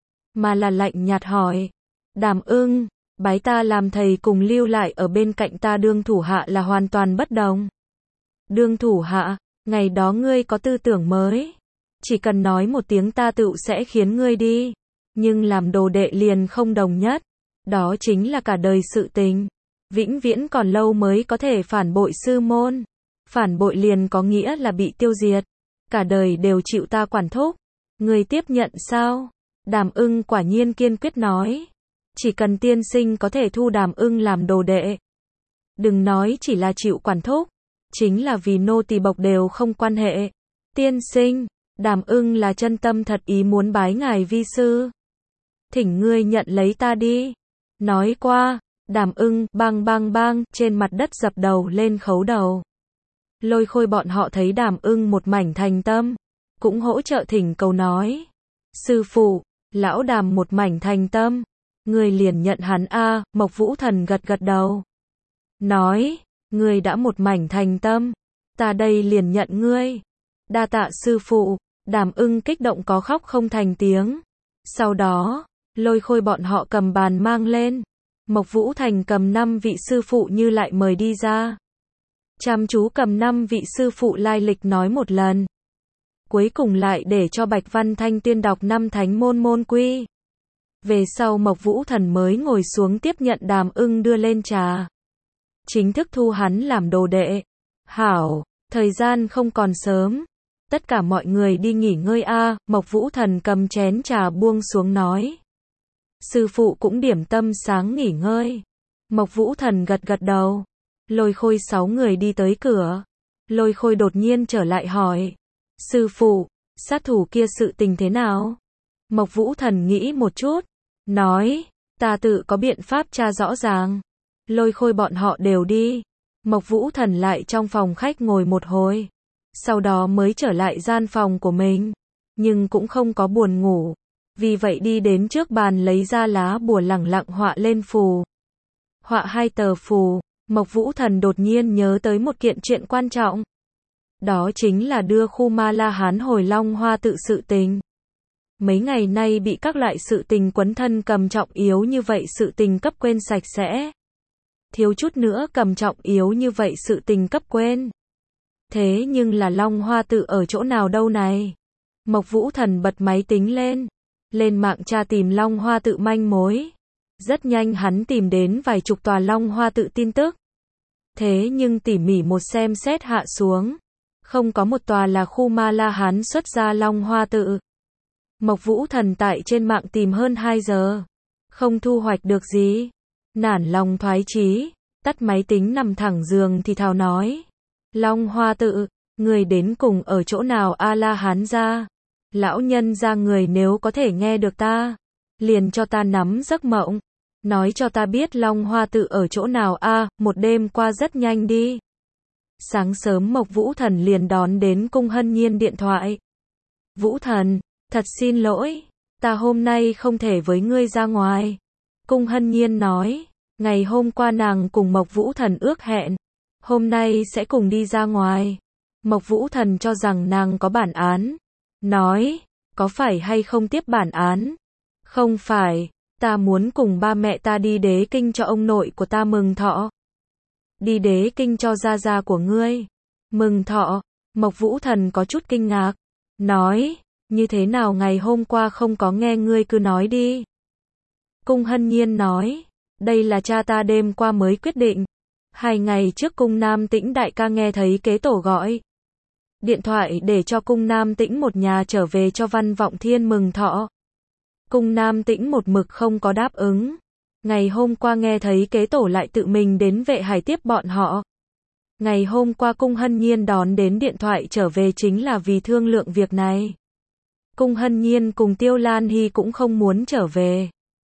Mà là lạnh nhạt hỏi. Đàm Ưng, bái ta làm thầy cùng lưu lại ở bên cạnh ta đương thủ hạ là hoàn toàn bất đồng. Đương thủ hạ, ngày đó ngươi có tư tưởng mới. Chỉ cần nói một tiếng ta tựu sẽ khiến ngươi đi. Nhưng làm đồ đệ liền không đồng nhất. Đó chính là cả đời sự tình. Vĩnh viễn còn lâu mới có thể phản bội sư môn. Phản bội liền có nghĩa là bị tiêu diệt. Cả đời đều chịu ta quản thúc. Ngươi tiếp nhận sao? Đàm Ưng quả nhiên kiên quyết nói. Chỉ cần tiên sinh có thể thu Đàm Ưng làm đồ đệ. Đừng nói chỉ là chịu quản thúc. Chính là vì nô tỳ bộc đều không quan hệ. Tiên sinh, Đàm Ưng là chân tâm thật ý muốn bái ngài vi sư. Thỉnh ngươi nhận lấy ta đi. Nói qua, Đàm Ưng bang bang bang trên mặt đất dập đầu lên khấu đầu. Lôi Khôi bọn họ thấy Đàm Ưng một mảnh thành tâm, cũng hỗ trợ thỉnh cầu nói. Sư phụ, lão Đàm một mảnh thành tâm, ngươi liền nhận hắn a. Mộc Vũ Thần gật gật đầu. Nói, ngươi đã một mảnh thành tâm, ta đây liền nhận ngươi. Đa tạ sư phụ. Đàm Ưng kích động có khóc không thành tiếng. Sau đó, Lôi Khôi bọn họ cầm bàn mang lên. Mộc Vũ Thành cầm năm vị sư phụ như lại mời đi ra. Chăm chú cầm năm vị sư phụ lai lịch nói một lần. Cuối cùng lại để cho Bạch Văn Thanh tuyên đọc năm thánh môn môn quy. Về sau Mộc Vũ Thần mới ngồi xuống tiếp nhận Đàm Ưng đưa lên trà. Chính thức thu hắn làm đồ đệ. Hảo, thời gian không còn sớm. Tất cả mọi người đi nghỉ ngơi a. Mộc Vũ Thần cầm chén trà buông xuống nói. Sư phụ cũng điểm tâm sáng nghỉ ngơi. Mộc Vũ Thần gật gật đầu. Lôi Khôi sáu người đi tới cửa. Lôi Khôi đột nhiên trở lại hỏi. Sư phụ, sát thủ kia sự tình thế nào? Mộc Vũ Thần nghĩ một chút. Nói, ta tự có biện pháp tra rõ ràng. Lôi Khôi bọn họ đều đi. Mộc Vũ Thần lại trong phòng khách ngồi một hồi. Sau đó mới trở lại gian phòng của mình. Nhưng cũng không có buồn ngủ. Vì vậy đi đến trước bàn lấy ra lá bùa lẳng lặng họa lên phù. Họa hai tờ phù. Mộc Vũ Thần đột nhiên nhớ tới một kiện chuyện quan trọng. Đó chính là đưa khu Ma La Hán hồi Long Hoa tự sự tình. Mấy ngày nay bị các loại sự tình quấn thân cầm trọng yếu như vậy sự tình cấp quên sạch sẽ. Thiếu chút nữa cầm trọng yếu như vậy sự tình cấp quên. Thế nhưng là Long Hoa tự ở chỗ nào đâu này? Mộc Vũ Thần bật máy tính lên. Lên mạng tra tìm Long Hoa tự manh mối. Rất nhanh hắn tìm đến vài chục tòa Long Hoa tự tin tức. Thế nhưng tỉ mỉ một xem xét hạ xuống. Không có một tòa là khu Ma La Hán xuất ra Long Hoa tự. Mộc Vũ Thần tại trên mạng tìm hơn hai giờ. Không thu hoạch được gì. Nản lòng thoái chí. Tắt máy tính nằm thẳng giường thì thào nói. Long Hoa tự, người đến cùng ở chỗ nào A La Hán gia? Lão nhân gia người nếu có thể nghe được ta. Liền cho ta nắm giấc mộng. Nói cho ta biết Long Hoa tự ở chỗ nào a. Một đêm qua rất nhanh đi. Sáng sớm Mộc Vũ Thần liền đón đến Cung Hân Nhiên điện thoại. Vũ Thần, thật xin lỗi, ta hôm nay không thể với ngươi ra ngoài. Cung Hân Nhiên nói, ngày hôm qua nàng cùng Mộc Vũ Thần ước hẹn, hôm nay sẽ cùng đi ra ngoài. Mộc Vũ Thần cho rằng nàng có bản án. Nói, có phải hay không tiếp bản án? Không phải, ta muốn cùng ba mẹ ta đi Đế Kinh cho ông nội của ta mừng thọ. Đi Đế Kinh cho gia gia của ngươi. Mừng thọ. Mộc Vũ Thần có chút kinh ngạc. Nói, như thế nào ngày hôm qua không có nghe ngươi cứ nói đi. Cung Hân Nhiên nói, đây là cha ta đêm qua mới quyết định. Hai ngày trước Cung Nam Tĩnh đại ca nghe thấy kế tổ gọi điện thoại để cho Cung Nam Tĩnh một nhà trở về cho Văn Vọng Thiên mừng thọ. Cung Nam Tĩnh một mực không có đáp ứng. Ngày hôm qua nghe thấy kế tổ lại tự mình đến Vệ Hải tiếp bọn họ. Ngày hôm qua Cung Hân Nhiên đón đến điện thoại trở về chính là vì thương lượng việc này. Cung Hân Nhiên cùng Tiêu Lan Hy cũng không muốn trở về.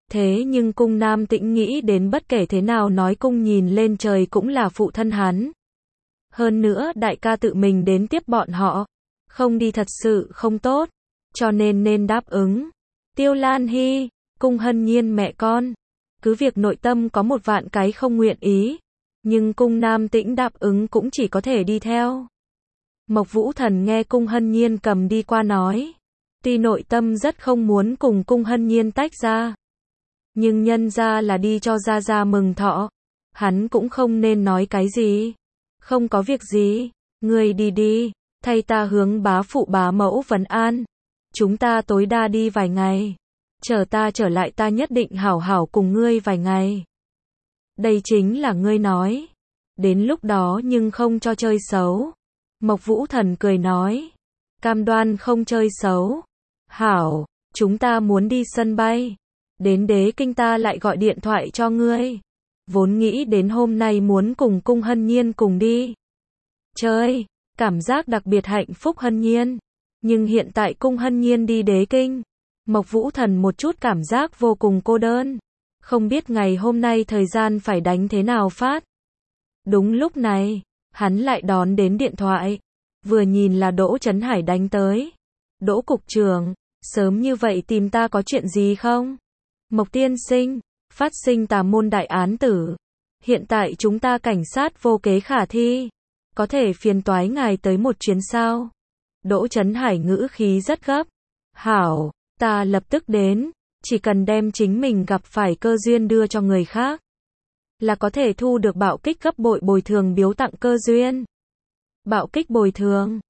Thế nhưng cung Nam Tĩnh nghĩ đến bất kể thế nào nói cung nhìn lên trời cũng là phụ thân hắn. Hơn nữa đại ca tự mình đến tiếp bọn họ, không đi thật sự không tốt, cho nên nên đáp ứng. Tiêu Lan Hy, Cung Hân Nhiên mẹ con, cứ việc nội tâm có một vạn cái không nguyện ý, nhưng cung Nam Tĩnh đáp ứng cũng chỉ có thể đi theo. Mộc Vũ Thần nghe Cung Hân Nhiên cầm đi qua nói, tuy nội tâm rất không muốn cùng Cung Hân Nhiên tách ra, nhưng nhân ra là đi cho gia gia mừng thọ, hắn cũng không nên nói cái gì. Không có việc gì, ngươi đi đi, thay ta hướng bá phụ bá mẫu vấn an. Chúng ta tối đa đi vài ngày, chờ ta trở lại ta nhất định hảo hảo cùng ngươi vài ngày. Đây chính là ngươi nói, đến lúc đó nhưng không cho chơi xấu. Mộc Vũ Thần cười nói, cam đoan không chơi xấu. Hảo, chúng ta muốn đi sân bay, đến Đế Kinh ta lại gọi điện thoại cho ngươi. Vốn nghĩ đến hôm nay muốn cùng Cung Hân Nhiên cùng đi chơi, cảm giác đặc biệt hạnh phúc Hân Nhiên. Nhưng hiện tại Cung Hân Nhiên đi Đế Kinh, Mộc Vũ Thần một chút cảm giác vô cùng cô đơn. Không biết ngày hôm nay thời gian phải đánh thế nào phát. Đúng lúc này, hắn lại đón đến điện thoại. Vừa nhìn là Đỗ Chấn Hải đánh tới. Đỗ cục trưởng, sớm như vậy tìm ta có chuyện gì không? Mộc tiên sinh, phát sinh tà môn đại án tử. Hiện tại chúng ta cảnh sát vô kế khả thi. Có thể phiền toái ngài tới một chuyến sao? Đỗ Chấn Hải ngữ khí rất gấp. Hảo, ta lập tức đến. Chỉ cần đem chính mình gặp phải cơ duyên đưa cho người khác, là có thể thu được bạo kích gấp bội bồi thường biếu tặng cơ duyên. Bạo kích bồi thường.